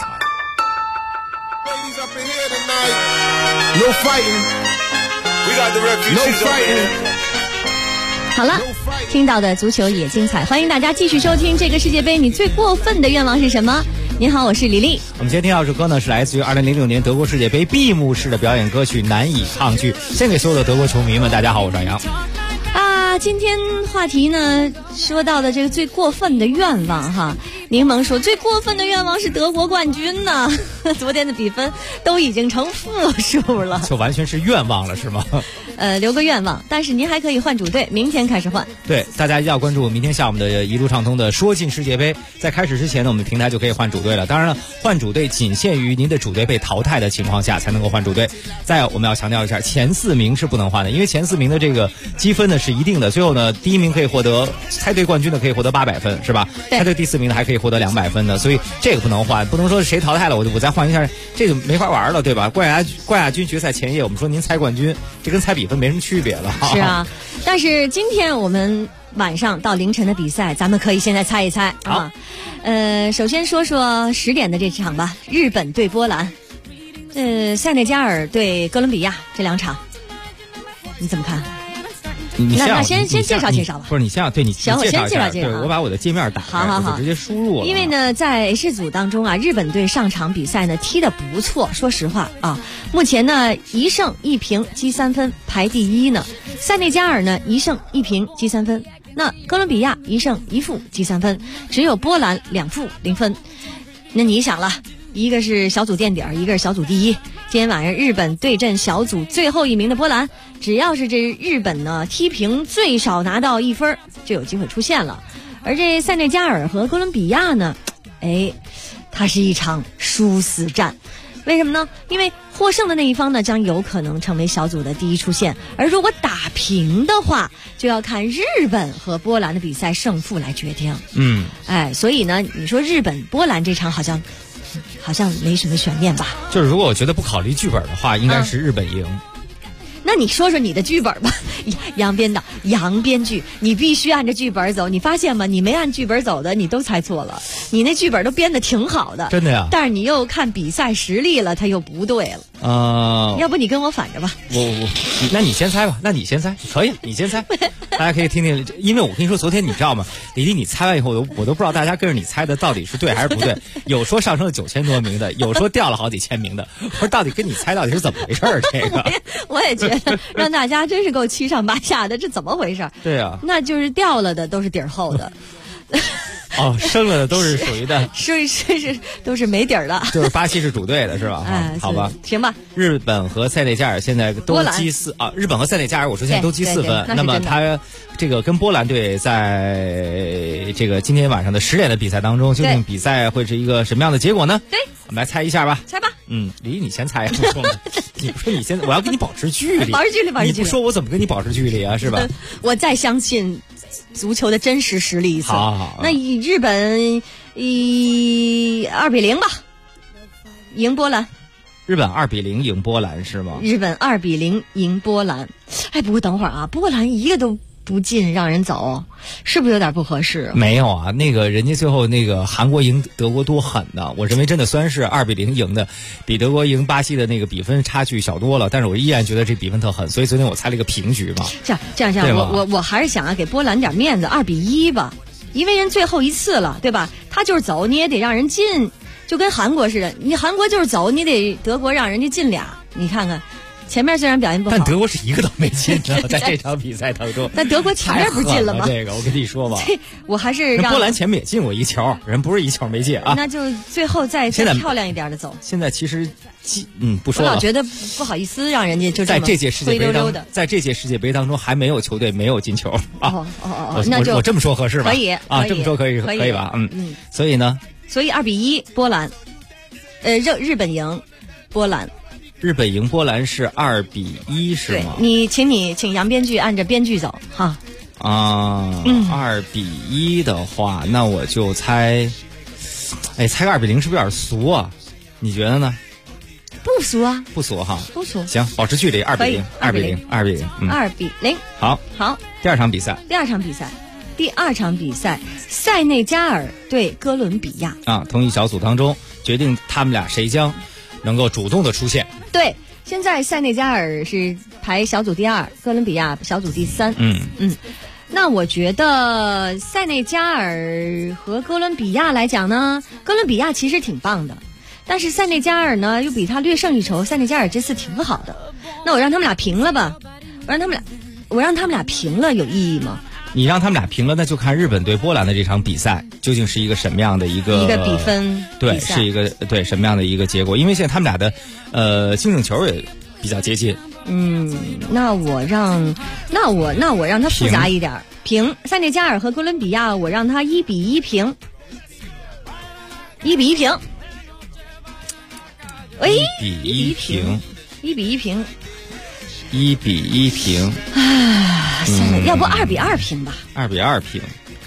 No fighting. We got the refugees. No fighting. 好了，听到的足球也精彩，欢迎大家继续收听这个世界杯。你最过分的愿望是什么？您好，我是李丽。 我们今天听到这首歌呢，是来自于2006年德国世界杯闭幕式的表演歌曲《难以抗拒》，献给所有的德国球迷们。大家好，我是杨。 今天话题呢说到的这个最过分的愿望哈，柠檬说最过分的愿望是德国冠军呢，昨天的比分都已经成负数了， 就完全是愿望了是吗？ 留个愿望，但是您还可以换主队，明天开始换。 对，大家一定要关注明天下午的一路畅通的说进世界杯，在开始之前呢，我们平台就可以换主队了。当然了，换主队仅限于您的主队被淘汰的情况下才能够换主队。再我们要强调一下，前4名是不能换的，因为前4名的这个积分呢是一定的，最后呢第1名可以获得猜对冠军的可以获得800分是吧？猜对第4名的还可以获得200分的，所以这个不能换，不能说谁淘汰了我再换一下，这就没法玩了对吧？冠亚军决赛前夜我们说您猜冠军，这跟猜比分没什么区别了。 是啊，但是今天我们晚上到凌晨的比赛，咱们可以现在猜一猜啊。首先说说10点的这场吧，日本对波兰，塞内加尔对哥伦比亚这2场，你怎么看？那先介绍吧。 不是你先对你行，我先介绍。 对，我把我的界面打开， 好， 直接输入了。 因为呢，在 H 组当中啊，日本队上场比赛呢踢得不错，说实话啊，目前呢1胜1平积3分排第1呢。塞内加尔呢1胜1平积3分，那哥伦比亚1胜1负积3分，只有波兰2负0分。那你想了，一个是小组垫底，一个是小组第1。今天晚上日本对阵小组最后1名的波兰，只要是这日本呢踢平最少拿到1分，就有机会出现了。而这塞内加尔和哥伦比亚呢，它是一场殊死战。为什么呢？因为获胜的那一方呢将有可能成为小组的第1出线，而如果打平的话，就要看日本和波兰的比赛胜负来决定。所以呢，你说日本波兰这场好像没什么悬念吧？ 就是如果我觉得不考虑剧本的话，应该是日本赢。 那那你说说你的剧本吧，杨编导，杨编剧，你必须按着剧本走。你发现吗？你没按剧本走的，你都猜错了。你那剧本都编得挺好的， 真的呀。 但是你又看比赛实力了，它又不对了。要不你跟我反着吧？ 那你先猜吧。那你先猜，可以，你先猜。大家可以听听，因为我跟你说，昨天你知道吗？李丽，你猜完以后，我都不知道大家跟着你猜的到底是对还是不对。有说上升了9000多名的，有说掉了好几千名的。我说到底跟你猜到底是怎么回事儿？这个我也觉得让大家真是够七上八下的，这怎么回事？ 对啊， 那就是掉了的都是底儿厚的。 哦，升了的都是属于的， 是都是没底儿的， 就是巴西是主队的是吧？好吧， 行吧。 日本和塞内加尔现在都积4啊，日本和塞内加尔我说现在都积4分，那么他这个跟波兰队在这个今天晚上的10点的比赛当中，究竟比赛会是一个什么样的结果呢？ 对， 我们来猜一下吧。 猜吧。 李，你先猜。你不说你先，我要跟你保持距离， 保持距离。 你不说我怎么跟你保持距离啊？是吧？ 我再相信足球的真实实力一次。 好， 那以日本2-0吧，赢波兰。 日本2-0赢波兰是吗？ 日本2-0赢波兰。不过等会儿啊，波兰一个都不进，让人走，是不是有点不合适？ 没有啊，那个人家最后那个韩国赢德国多狠呢！我认为真的虽然是2-0赢的，比德国赢巴西的那个比分差距小多了，但是我依然觉得这比分特狠，所以昨天我猜了一个平局嘛。 这样，我还是想给波兰点面子，2-1吧，因为人最后一次了，对吧？他就是走，你也得让人进，就跟韩国似的，你韩国就是走，你得德国让人家进俩，你看看。前面虽然表现不好， 但德国是一个都没进的，在这场比赛当中。 但德国前面不进了吗？ 这个我跟你说吧， 我还是让波兰前面也进过一球，人不是一球没进啊。 那就最后再漂亮一点的走。 现在其实不说了， 我老觉得不好意思让人家就这么在这届世界杯灰溜溜的， 在这届世界杯当中还没有球队没有进球啊。 那就我这么说合适吧？ 可以啊，这么说可以吧？所以呢？ 所以2-1波兰，日本赢波兰。 日本赢波兰是2-1是吗？ 请杨编剧按着编剧走哈。 2-1的话，那我就猜个2-0是不是有点俗啊？你觉得呢？ 不俗啊， 不俗哈， 不俗。 行，保持距离，2-0。 2-0。好。 第二场比赛， 塞内加尔对哥伦比亚啊，同一小组当中决定他们俩谁将能够主动的出现。 对，现在塞内加尔是排小组第2，哥伦比亚小组第3。那我觉得塞内加尔和哥伦比亚来讲呢，哥伦比亚其实挺棒的，但是塞内加尔呢又比他略胜一筹，塞内加尔这次挺好的。那我让他们俩平了吧，我让他们俩平了有意义吗？ 你让他们俩平了，那就看日本对波兰的这场比赛究竟是一个什么样的一个比分， 对，是一个什么样的一个结果？因为现在他们俩的净胜球也比较接近。 那我让他复杂一点，平塞内加尔和哥伦比亚，我让他1-1平，1-1平 ，1-1平 ，1-1平 ，1-1平。 要不2-2平吧 ？2-2平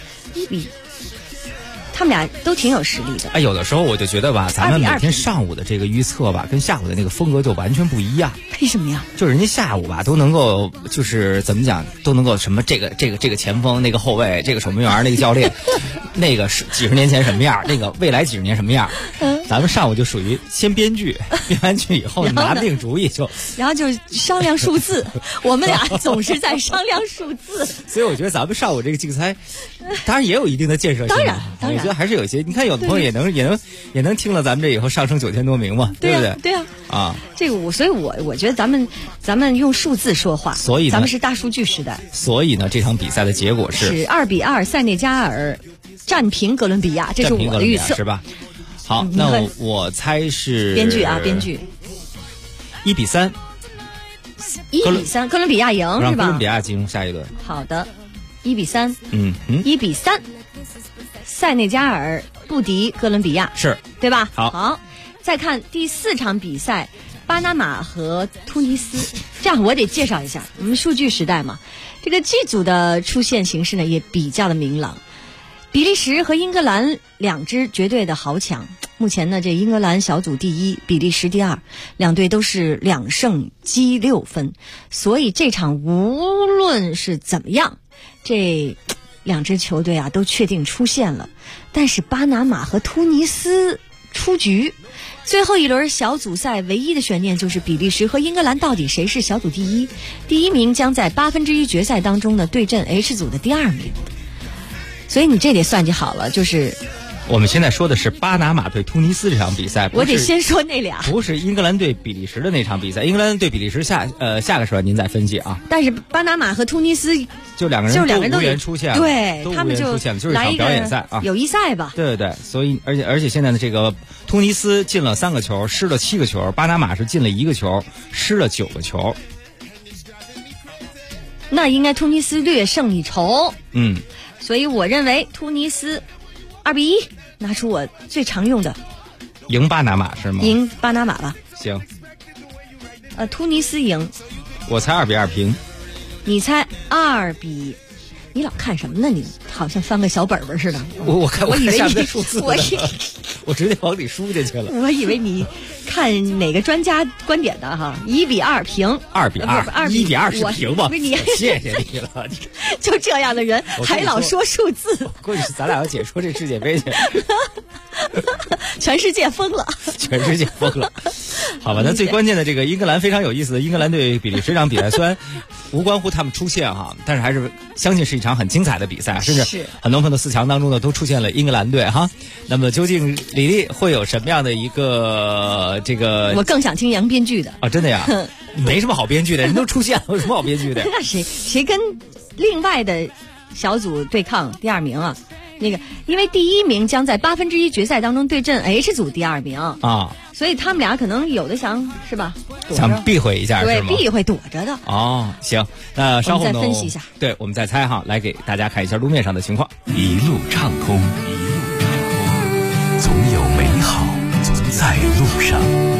他们俩都挺有实力的。 有的时候我就觉得吧，咱们每天上午的这个预测吧，跟下午的那个风格就完全不一样。 为什么呀？ 就是人家下午吧都能够，就是怎么讲，都能够什么这个前锋，那个后卫，这个守门员，那个教练，那个是几十年前什么样，那个未来几十年什么样。咱们上午就属于先编剧，编完剧以后拿定主意然后就商量数字。我们俩总是在商量数字。 所以我觉得咱们上午这个竞猜，当然也有一定的建设性。 当然， 我觉得还是有一些。你看，有的朋友也能听了咱们这以后上升9000多名嘛，对不对？ 对啊。这个所以我觉得咱们用数字说话， 所以咱们是大数据时代。 所以呢，这场比赛的结果是 2-2，塞内加尔战平哥伦比亚，这是我的预测， 是吧？好，那我猜是编剧 1-3，1-3， 哥伦比亚赢是吧？ 让哥伦比亚进入下一轮。 好的，1-3，1-3，塞内加尔不敌哥伦比亚， 是对吧？ 好， 再看第4场比赛，巴拿马和突尼斯。这样我得介绍一下，我们数据时代嘛，这个G组的出现形势呢也比较的明朗。比利时和英格兰2支绝对的豪强， 目前呢，这英格兰小组第一，比利时第二，两队都是2胜积6分，所以这场无论是怎么样，这2支球队啊都确定出线了。但是巴拿马和突尼斯出局，最后一轮小组赛唯一的悬念就是比利时和英格兰到底谁是小组第一？第一名将在1/8决赛当中呢对阵 H 组的第2名。所以你这得算计好了，就是我们现在说的是巴拿马对突尼斯这场比赛， 我得先说那俩， 不是英格兰对比利时的那场比赛。英格兰对比利时下个时候您再分析啊。 但是巴拿马和突尼斯就两个人都无缘出现了， 对，他们就出现了，就是一场表演赛啊， 友谊赛吧。 对对对，所以而且现在的这个突尼斯进了3个球，失了7个球，巴拿马是进了1个球，失了9个球。 那应该突尼斯略胜一筹。 嗯。 所以我认为突尼斯2-1，拿出我最常用的， 赢巴拿马是吗？ 赢巴拿马吧。 行。 突尼斯赢。 我猜2-2平。 你猜2-1。你老看什么呢？你好像翻个小本本似的。 我看下面的数字，我直接往里输进去了。 我以为你看哪个专家观点的哈，1-2平。 2-2，1-2是平吧？谢谢你了。 就这样的人还老说数字， 估计是咱俩要解说这世界杯去。 全世界疯了， 全世界疯了。好吧，那最关键的这个英格兰非常有意思的英格兰对比利时这场比赛，虽然无关乎他们出线哈，但是还是相信是一场很精彩的比赛，甚至很多4强当中呢都出现了英格兰队哈。那么究竟李丽会有什么样的一个这个？ 我更想听杨编剧的啊，真的呀，没什么好编剧的，人都出现了，有什么好编剧的？ 那谁跟另外的小组对抗第2名啊？那个，因为第1名将在1/8决赛当中对阵 H 组第2名啊， 所以他们俩可能有的想是吧？ 想避讳一下， 对，避讳躲着的。 哦，行，那稍后呢？ 我们再分析一下。 对，我们再猜哈，来给大家看一下路面上的情况。 一路畅通，总有美好在路上，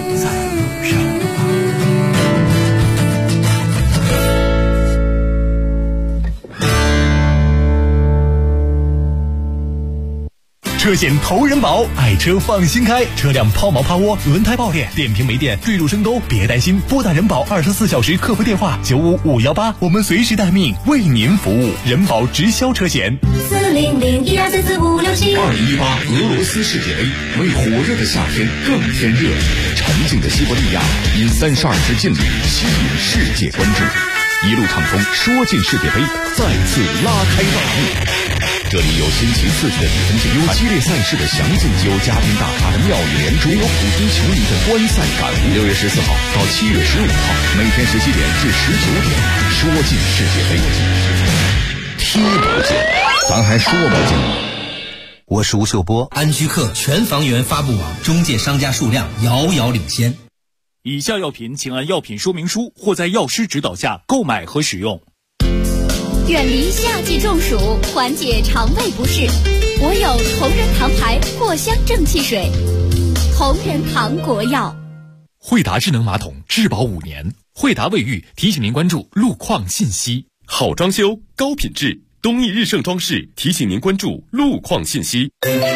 车险头人保，爱车放心开，车辆抛锚趴窝、轮胎爆裂、电瓶没电、坠入深沟，别担心，拨打人保24小时客服电话95518，我们随时待命，为您服务。人保直销车险。 4001244567218。 俄罗斯世界杯为火热的夏天更添热，沉静的西伯利亚因32支劲旅吸引世界关注，一路畅通，说进世界杯再次拉开大幕。这里有新奇刺激的比分竞赛，有激烈赛事的详尽，有嘉宾大咖的妙语连珠，也有普通球迷的观赛感悟。6月14号到7月15号，每天17点至19点，说进世界杯，踢不进，咱还说不进。 我是吴秀波，安居客全房源发布网中介商家数量遥遥领先。 以下药品请按药品说明书或在药师指导下购买和使用。 远离夏季中暑，缓解肠胃不适，我有同仁堂牌藿香正气水。同仁堂国药。 惠达智能马桶质保5年，惠达卫浴提醒您关注路况信息。好装修高品质，东义日盛装饰提醒您关注路况信息。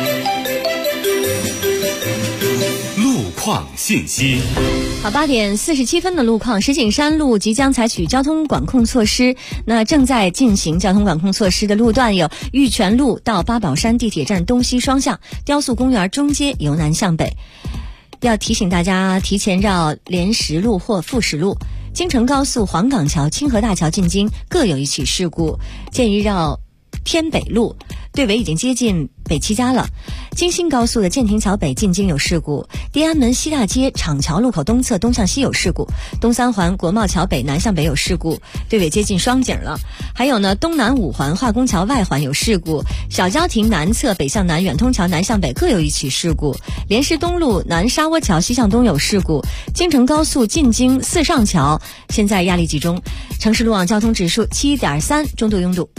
路况信息。 好，8点47分的路况，石景山路即将采取交通管控措施。那正在进行交通管控措施的路段有玉泉路到八宝山地铁站东西双向，雕塑公园中街由南向北。要提醒大家提前绕莲石路或富石路。京承高速黄岗桥、清河大桥进京各有一起事故，建议绕天北路，队尾已经接近北七家了。京新高速的建亭桥北进京有事故，天安门西大街厂桥路口东侧东向西有事故，东三环国贸桥北南向北有事故，队尾接近双井了。还有呢，东南五环化工桥外环有事故，小郊亭南侧北向南远通桥南向北各有一起事故，莲石东路南沙窝桥西向东有事故，京承高速进京四上桥现在压力集中。城市路网交通指数7.3，中度拥堵。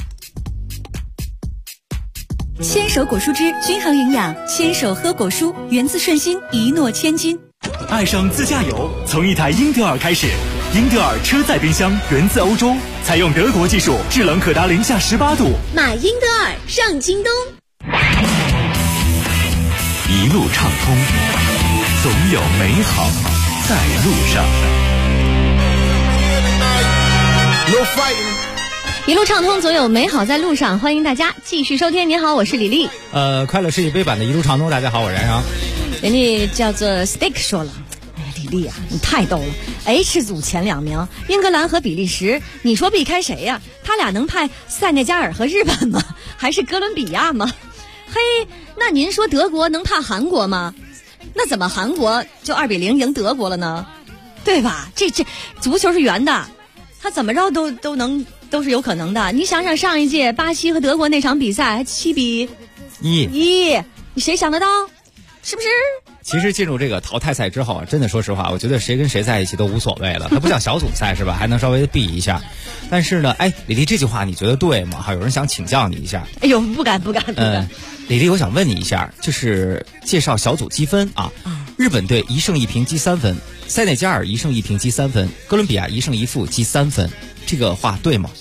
牵手果蔬汁均衡营养，牵手喝果蔬，源自顺心，一诺千金。 爱上自驾游，从一台英特尔开始。英特尔车载冰箱源自欧洲，采用德国技术，制冷可达零下18度。 买英特尔上京东。 一路畅通，总有美好在路上。 一路畅通，总有美好在路上。欢迎大家继续收听。你好，我是李丽。 快乐世界杯版的一路畅通，大家好，我是然阳。 人家叫做 Stick 说了，哎呀，李丽啊，你太逗了。H 组前2名，英格兰和比利时，你说避开谁呀？他俩能派塞内加尔和日本吗？还是哥伦比亚吗？嘿，那您说德国能怕韩国吗？那怎么韩国就2-0赢德国了呢？对吧？这足球是圆的，他怎么着都是有可能的。你想想上一届巴西和德国那场比赛还7-1，你谁想得到？是不是？ 其实进入这个淘汰赛之后啊，真的说实话，我觉得谁跟谁在一起都无所谓了。它不像小组赛是吧？还能稍微避一下。但是呢，哎，李丽这句话你觉得对吗？有人想请教你一下。 哎呦，不敢。 李丽，我想问你一下，就是介绍小组积分啊。日本队1胜1平积3分，塞内加尔1胜1平积3分，哥伦比亚1胜1负积3分，这个话对吗？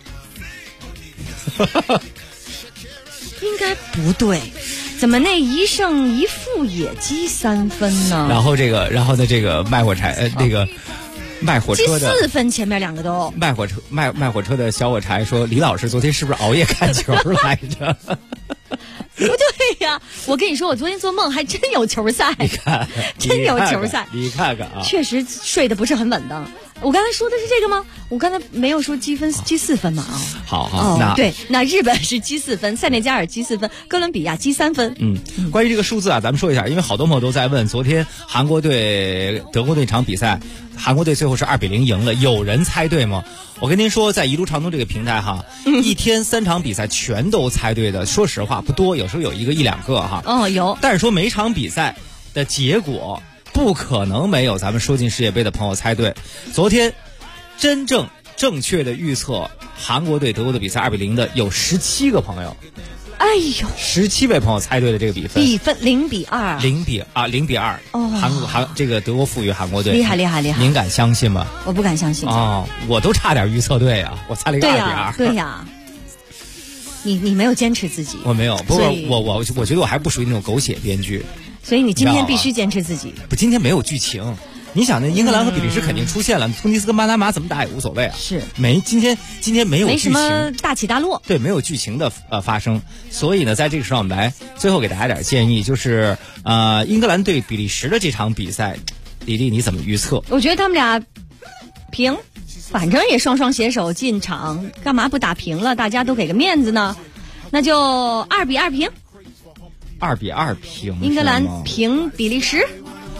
应该不对。怎么那1胜1负也积3分呢？ 然后呢，这个卖火柴那个卖火车的积4分，前面2个都卖火车的小火柴说，李老师昨天是不是熬夜看球来着？ 不对呀，我跟你说，我昨天做梦还真有球赛， 你看， 真有球赛， 你看看啊， 确实睡得不是很稳当。我刚才说的是这个吗？我刚才没有说积4分嘛啊。 好， 那日本是积4分，塞内加尔积4分，哥伦比亚积3分。 关于这个数字啊，咱们说一下，因为好多朋友都在问，昨天韩国队德国队场比赛，韩国队最后是2-0赢了，有人猜对吗？我跟您说，在一路畅通这个平台哈，一天3场比赛全都猜对的，说实话不多，有时候有1-2个哈。 有。 但是说每场比赛的结果，不可能没有咱们说进世界杯的朋友猜对。昨天真正正确的预测韩国队德国的比赛2-0的有17个朋友。 哎呦 ，17位朋友猜对了这个比分 0-2。 0-2。这个德国负于韩国队， 厉害。 您敢相信吗？ 我不敢相信。 我都差点预测对啊，我猜了一个2-2。 对呀。你没有坚持自己。 我没有，不过我觉得我还不属于那种狗血编剧。 所以你今天必须坚持自己。 不，今天没有剧情。你想，那英格兰和比利时肯定出现了，突尼斯跟巴拿马怎么打也无所谓啊。 是。 今天没有剧情， 没什么大起大落。 对，没有剧情的发生。所以呢，在这个时候我们来最后给大家点建议，就是英格兰对比利时的这场比赛，李丽你怎么预测？ 我觉得他们俩平，反正也双双携手进场，干嘛不打平了？大家都给个面子呢？那就2-2平。 2-2平。 英格兰平比利时。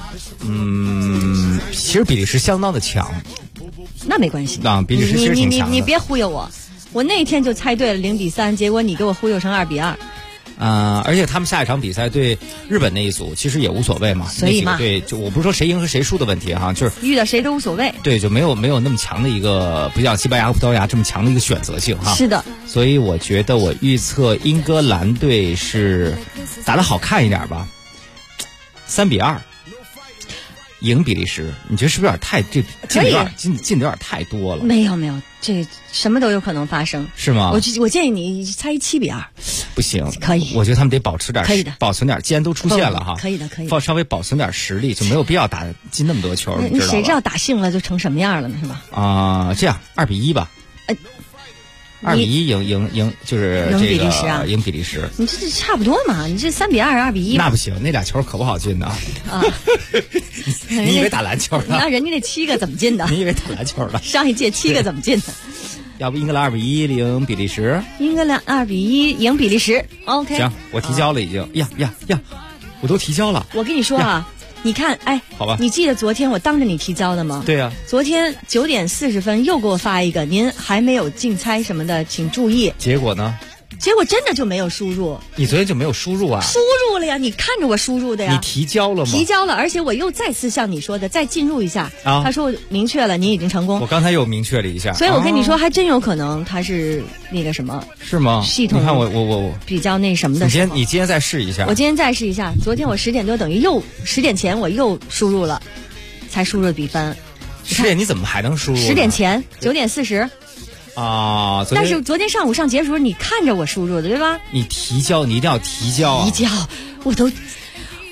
其实比利时相当的强。 那没关系。 比利时其实挺强的。 你别忽悠我那天就猜对了0-3，结果你给我忽悠成2-2。 而且他们下一场比赛对日本那一组其实也无所谓嘛， 所以嘛， 对，就我不是说谁赢和谁输的问题哈，就是遇到谁都无所谓。 对，就没有那么强的一个，不像西班牙和葡萄牙这么强的一个选择性哈。 是的。 所以我觉得我预测英格兰队是打得好看一点吧，3-2。赢比利时，你觉得是不是有点太进的有点太多了？ 没有，这什么都有可能发生， 是吗？ 我建议你猜7-2， 不行， 可以。 我觉得他们得保存点， 保存点。既然都出现了哈， 可以的， 稍微保存点实力，就没有必要进那么多球，你知道吧？ 谁知道打兴了就成什么样了呢？是吧？ 这样2-1吧。2-1赢就是这个赢比利时。 你这差不多嘛，你这3-2，2-1。 那不行，那俩球可不好进呢。你以为打篮球呢？ 那人家那7个怎么进的？ 你以为打篮球呢？ 上一届7个怎么进的？ 要不英格兰2-1赢比利时？ 英格兰2-1赢比利时。OK。 行，我提交了已经。呀，我都提交了。 我跟你说啊。你看， 好吧， 你记得昨天我当着你提交的吗？ 对呀。 昨天9点40分又给我发一个，您还没有竞猜什么的，请注意。 结果呢？ 结果真的就没有输入。 你昨天就没有输入啊？ 输入了呀，你看着我输入的呀。 你提交了吗？ 提交了，而且我又再次像你说的再进入一下。他说明确了，你已经成功。 我刚才又明确了一下。 所以我跟你说，还真有可能他是那个什么？ 是吗？ 系统？ 你看我比较那什么的。 你今天再试一下。 我今天再试一下。昨天我10点多，等于又10点前我又输入了，才输入比分。 10点你怎么还能输入 ？10点前9点40。但是昨天上午上节的时候，你看着我输入的对吧？ 你提交，你一定要提交。 提交，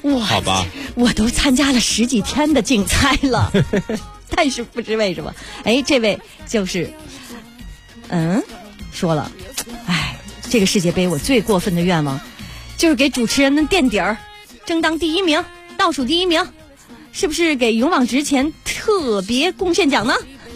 哇， 好吧， 我都参加了10几天的竞猜了，但是不知为什么，这位就是说了，这个世界杯我最过分的愿望就是给主持人们垫底儿，争当第1名，倒数第1名，是不是给勇往直前特别贡献奖呢？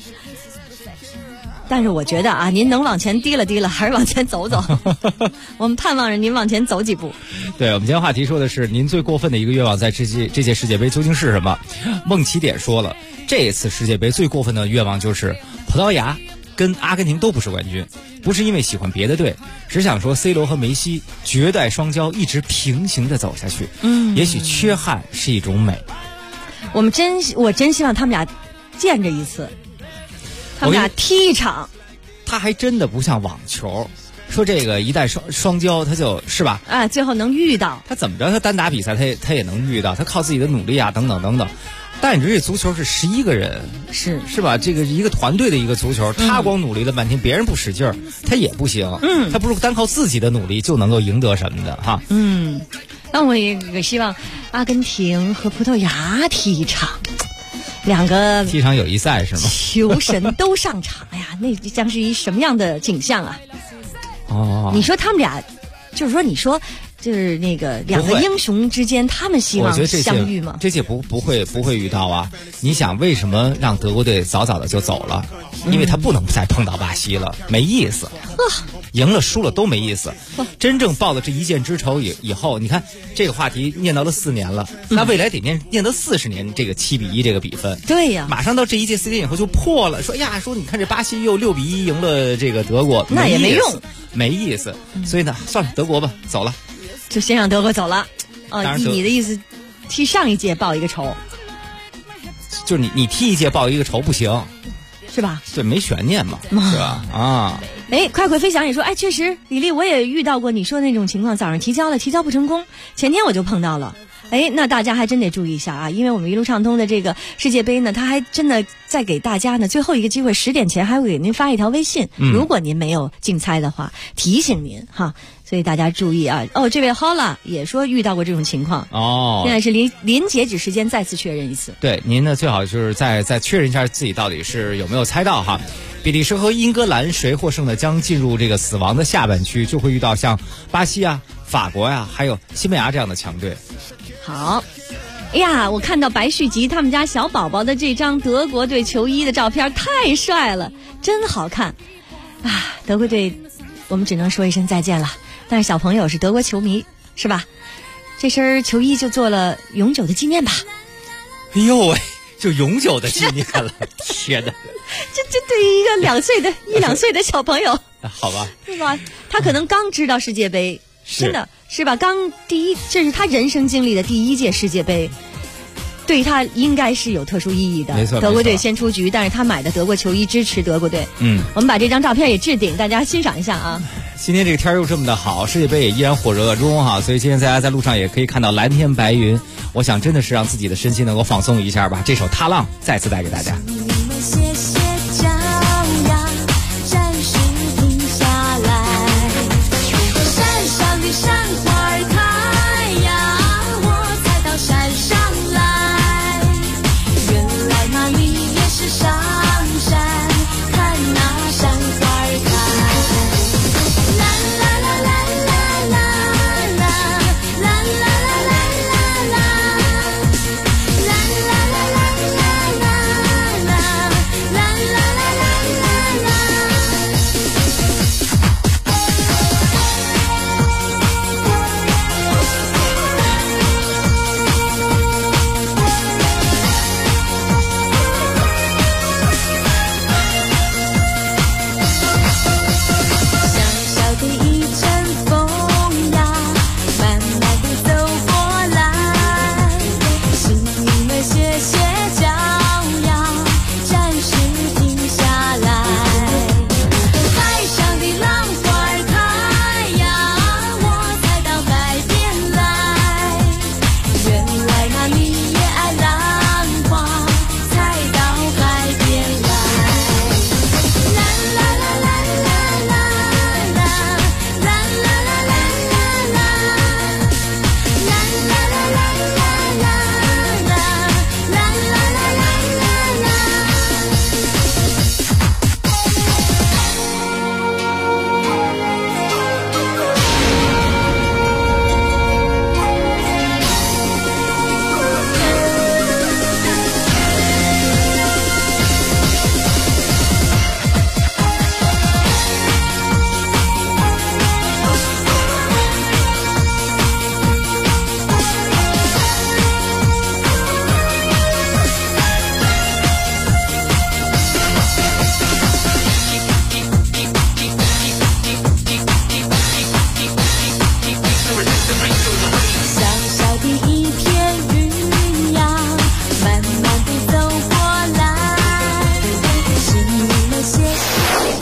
但是我觉得您能往前提了，还是往前走走。我们盼望着您往前走几步。 对，我们今天话题说的是您最过分的一个愿望在这届世界杯究竟是什么？孟起点说了，这一次世界杯最过分的愿望就是葡萄牙跟阿根廷都不是冠军，不是因为喜欢别的队，只想说 C 罗和梅西绝代双骄一直平行的走下去。也许缺憾是一种美。 我真希望他们俩见着一次。他们俩踢一场， 他还真的不像网球，说这个一代双骄，他就是吧？ 最后能遇到他怎么着？他单打比赛他也能遇到，他靠自己的努力啊，等等等等。但你说这足球是11个人，是吧？这个一个团队的一个足球，他光努力了半天，别人不使劲儿，他也不行。他不是单靠自己的努力就能够赢得什么的哈。 那我也希望阿根廷和葡萄牙踢一场。2个踢场友谊赛是吗？ 球神都上场，那将是一什么样的景象啊？你说他们俩，就是那个2个英雄之间，他们希望相遇吗？ 这届不会遇到啊！你想为什么让德国队早早的就走了？因为他不能再碰到巴西了，没意思。赢了输了都没意思。真正报了这一箭之仇以后，你看这个话题念到了4年了，那未来得念到40年这个7-1这个比分。 对呀， 马上到这一届4年以后就破了。说你看这巴西又6-1赢了这个德国， 那也没用， 没意思。所以呢，算了，德国吧，走了。 就先让德国走了。你的意思，踢上一届报一个仇， 就是你踢一届报一个仇不行， 是吧？ 对，没悬念嘛，是吧？ 快回飞翔也说，确实，李丽我也遇到过你说的那种情况，早上提交不成功，前天我就碰到了。那大家还真得注意一下啊，因为我们一路畅通的这个世界杯呢，它还真的再给大家呢最后一个机会，10点前还会给您发一条微信，如果您没有竞猜的话，提醒您哈。所以大家注意啊！这位 Hola 也说遇到过这种情况现在是临截止时间再次确认一次。 对，您呢最好就是再确认一下自己到底是有没有猜到哈。比利时和英格兰谁获胜的将进入这个死亡的下半区，就会遇到像巴西啊、法国呀，还有西班牙这样的强队。 好，我看到白旭吉他们家小宝宝的这张德国队球衣的照片，太帅了，真好看德国队，我们只能说一声再见了。但是小朋友是德国球迷，是吧？这身球衣就做了永久的纪念吧。 哎呦喂，就永久的纪念了！天哪， 这对于一个1、2岁的小朋友， 好吧， 是吧？他可能刚知道世界杯，真的是吧？这是他人生经历的第1届世界杯。对他应该是有特殊意义的。 没错， 德国队先出局，但是他买的德国球衣支持德国队。我们把这张照片也置顶，大家欣赏一下啊。 今天这个天又这么的好，世界杯也依然火热中哈，所以今天大家在路上也可以看到蓝天白云，我想真的是让自己的身心能够放松一下吧。这首《踏浪》再次带给大家。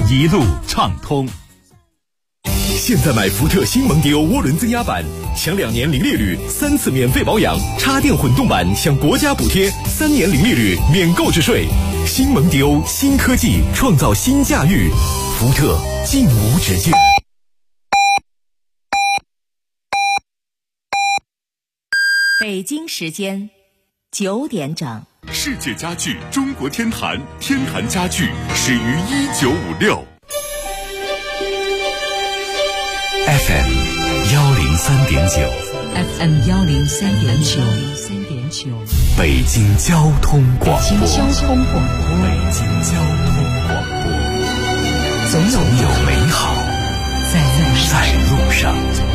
一路畅通。现在买福特新蒙迪欧涡轮增压版，享2年零利率，3次免费保养；插电混动版享国家补贴，3年零利率免购置税。新蒙迪欧，新科技创造新驾驭，福特尽无止境。 北京时间9点整。 世界家具中国天坛，天坛家具始于1956。FM 103.9 FM 103.9 北京交通广播。 北京交通广播，总有美好在路上。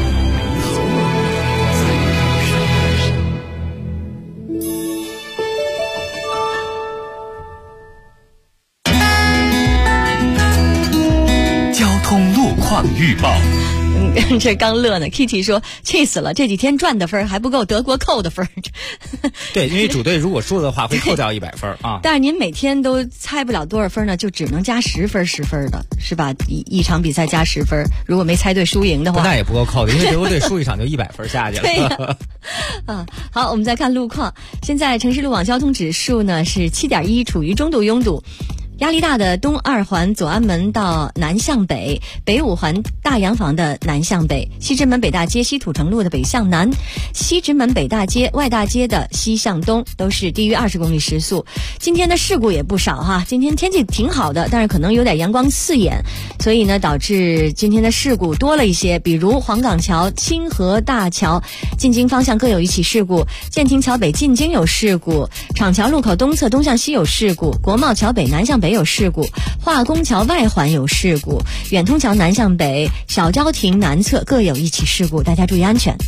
交通路况预报。 这刚乐呢 ，Kitty 说气死了，这几天赚的分还不够德国扣的分。 对，因为主队如果输的话会扣掉100分啊。 但是您每天都猜不了多少分呢，就只能加10分10分的，是吧？一场比赛加10分，如果没猜对输赢的话， 那也不够扣的，因为德国队输一场就100分下去了。 对呀。好，我们再看路况。现在城市路网交通指数呢是7.1，处于中度拥堵。压力大的东2环左安门到南向北，北5环大洋房的南向北，西直门北大街西土城路的北向南，西直门北大街外大街的西向东都是低于20公里时速。今天的事故也不少哈，今天天气挺好的，但是可能有点阳光刺眼，所以呢导致今天的事故多了一些。比如黄岗桥、清河大桥进京方向各有一起事故，建亭桥北进京有事故，厂桥路口东侧东向西有事故，国贸桥北南向北有事故，化工桥外环有事故，远通桥南向北、小郊亭南侧各有一起事故，大家注意安全。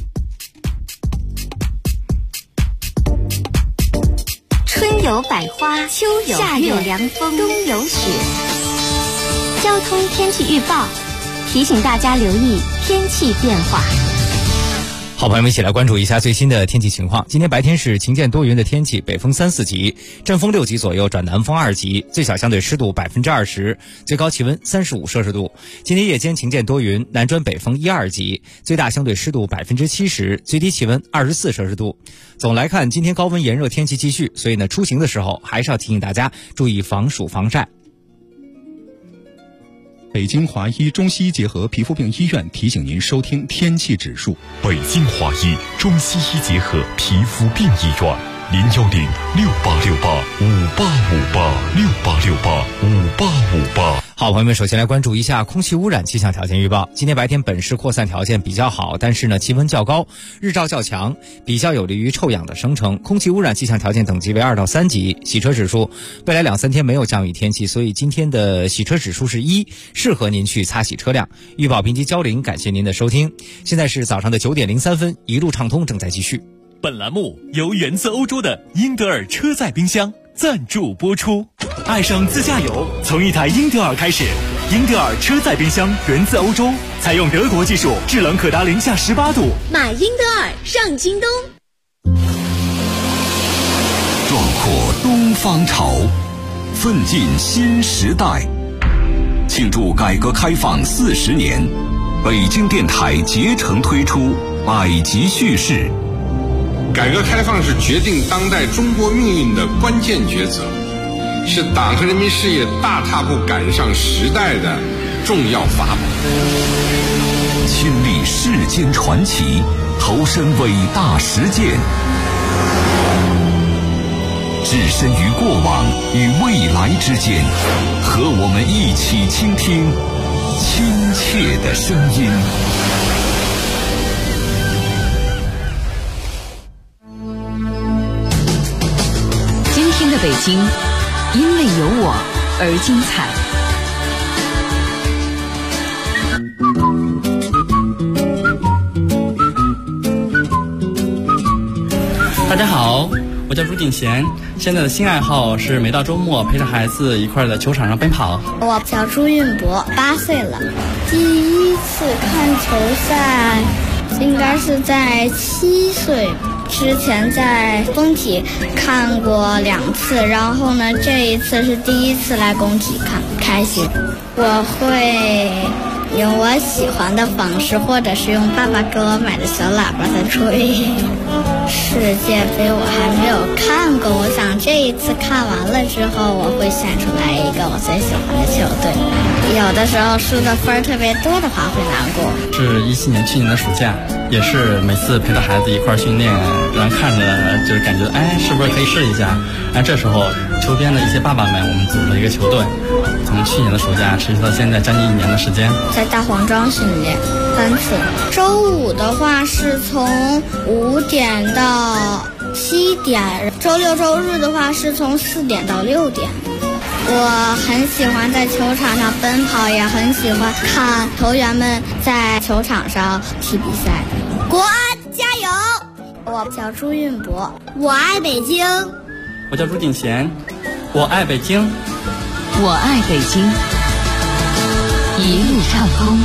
春有百花，秋有夏有凉风，冬有雪。交通天气预报提醒大家留意天气变化。 好朋友们，一起来关注一下最新的天气情况。今天白天是晴间多云的天气，北风3、4级，阵风6级左右转南风2级，最小相对湿度20%，最高气温35摄氏度。今天夜间晴间多云，南转北风1、2级，最大相对湿度70%，最低气温24摄氏度。总来看，今天高温炎热天气继续，所以呢，出行的时候还是要提醒大家注意防暑防晒。 北京华医中西医结合皮肤病医院提醒您收听天气指数。 北京华医中西医结合皮肤病医院，0106868585858，68685858。 好，朋友们，首先来关注一下空气污染气象条件预报。今天白天本市扩散条件比较好，但是呢气温较高，日照较强，比较有利于臭氧的生成。空气污染气象条件等级为2到3级。洗车指数，未来2、3天没有降雨天气，所以今天的洗车指数是1，适合您去擦洗车辆。预报评级交零，感谢您的收听。现在是早上的9点03分，一路畅通正在继续。 本栏目由源自欧洲的英德尔车载冰箱赞助播出。爱上自驾游，从一台英德尔开始。英德尔车载冰箱源自欧洲，采用德国技术，制冷可达零下18度。 买英德尔上京东。 壮阔东方潮，奋进新时代。庆祝改革开放40年，北京电台竭诚推出百集叙事。 改革开放是决定当代中国命运的关键抉择，是党和人民事业大踏步赶上时代的重要法宝。 亲历世间传奇，投身伟大实践，置身于过往与未来之间，和我们一起倾听亲切的声音。 今天的北京，因为有我而精彩。 大家好，我叫朱景贤，现在的新爱好是每到周末陪着孩子一块儿在球场上奔跑。 我叫朱运博，8岁了。第一次看球赛应该是在7岁。 之前在工体看过2次，然后呢，这一次是第1次来工体看，开心。我会用我喜欢的方式，或者是用爸爸给我买的小喇叭在吹。世界杯我还没有看过，我想这一次看完了之后，我会选出来一个我最喜欢的球队。有的时候输的分特别多的话会难过。 是17年去年的暑假，也是每次陪着孩子一块训练，然后看着就是感觉是不是可以试一下。这时候周边的一些爸爸们，我们组了一个球队，从去年的暑假持续到现在将近1年的时间。 在大黄庄训练3次，周五的话是从5点到7点，周六周日的话是从4点到6点。我很喜欢在球场上奔跑，也很喜欢看球员们在球场上踢比赛。国安加油！我叫朱运博，我爱北京。 我叫朱景贤，我爱北京。 我爱北京，一路畅通。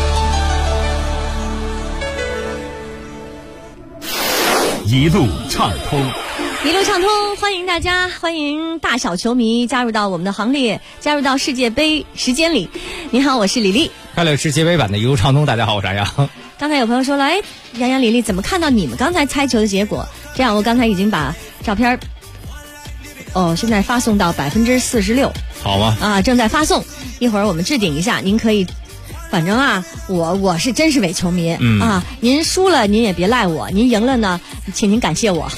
一路畅通， 一路畅通，欢迎大家，欢迎大小球迷加入到我们的行列，加入到世界杯时间里。你好，我是李丽。 快乐世界杯版的一路畅通，大家好，我是杨洋。 刚才有朋友说了，杨洋、李丽怎么看到你们刚才猜球的结果？这样，我刚才已经把照片现在发送到46%。 好吗？ 正在发送，一会儿我们置顶一下，您可以。反正我是真是伪球迷您输了您也别赖我，您赢了呢，请您感谢我。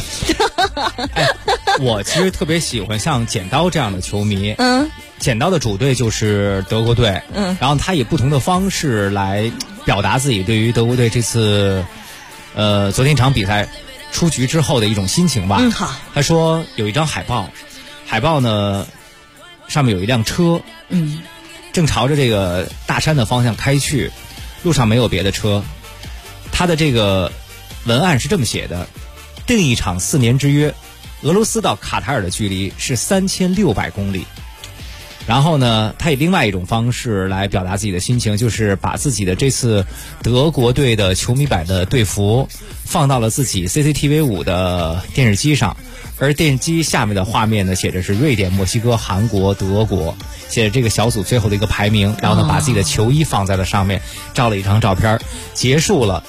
我其实特别喜欢像剪刀这样的球迷。剪刀的主队就是德国队。然后他以不同的方式来表达自己对于德国队这次昨天一场比赛出局之后的一种心情吧。 好。 他说有一张海报呢上面有一辆车。正朝着这个大山的方向开去，路上没有别的车。他的这个文案是这么写的：订一场4年之约，俄罗斯到卡塔尔的距离是3600公里。然后呢，他以另外一种方式来表达自己的心情，就是把自己的这次德国队的球迷版的队服放到了自己 CCTV5 的电视机上，而电视机下面的画面呢写着是瑞典、墨西哥、韩国、德国，写着这个小组最后的一个排名，然后呢把自己的球衣放在了上面，照了一张照片，结束了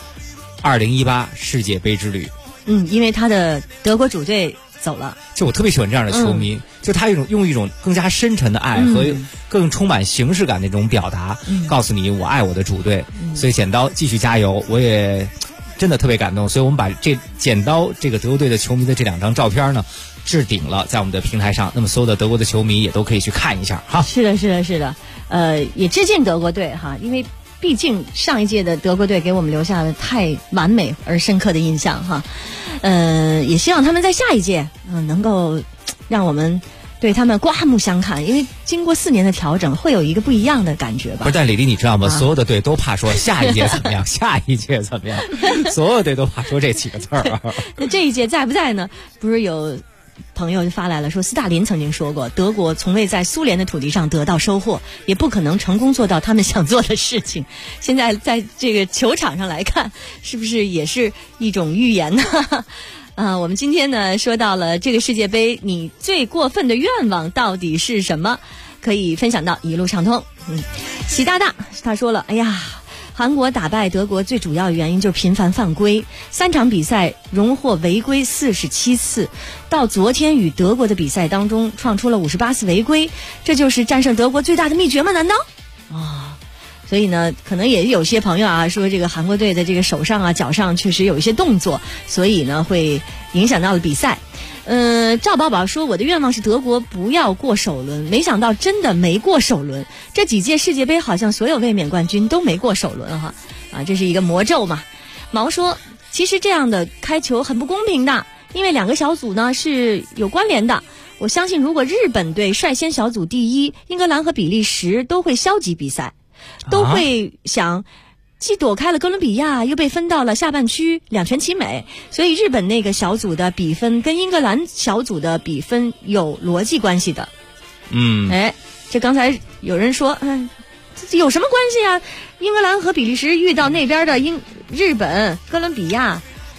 2018世界杯之旅。 因为他的德国主队走了。 就我特别喜欢这样的球迷，就他用一种更加深沉的爱和更充满形式感的那种表达，告诉你我爱我的主队。所以剪刀继续加油，我也真的特别感动。所以我们把剪刀这个德国队的球迷的这2张照片呢置顶了在我们的平台上，那么所有的德国的球迷也都可以去看一下哈。 是的，也致敬德国队哈，因为毕竟上一届的德国队给我们留下了太完美而深刻的印象哈。也希望他们在下一届能够让我们对他们刮目相看，因为经过4年的调整，会有一个不一样的感觉吧。 不是，但李丽你知道吗？所有的队都怕说下一届怎么样，下一届怎么样，所有队都怕说这几个字儿。 那这一届在不在呢？不是有朋友就发来了说，斯大林曾经说过，德国从未在苏联的土地上得到收获，也不可能成功做到他们想做的事情。现在在这个球场上来看，是不是也是一种预言呢？我们今天呢说到了这个世界杯，你最过分的愿望到底是什么？可以分享到一路畅通。习大大他说了，韩国打败德国最主要的原因就是频繁犯规，3场比赛荣获违规47次，到昨天与德国的比赛当中创出了58次违规，这就是战胜德国最大的秘诀吗？难道？所以呢，可能也有些朋友说这个韩国队的这个手上脚上确实有一些动作，所以呢会影响到了比赛。赵宝宝说，我的愿望是德国不要过首轮，没想到真的没过首轮。这几届世界杯好像所有卫冕冠军都没过首轮哈，这是一个魔咒嘛。毛说，其实这样的开球很不公平的，因为2个小组呢是有关联的。我相信如果日本队率先小组第一，英格兰和比利时都会消极比赛，都会想既躲开了哥伦比亚，又被分到了下半区，2全其美。所以日本那个小组的比分跟英格兰小组的比分有逻辑关系的。这刚才有人说，这有什么关系啊？英格兰和比利时遇到那边的日本、哥伦比亚，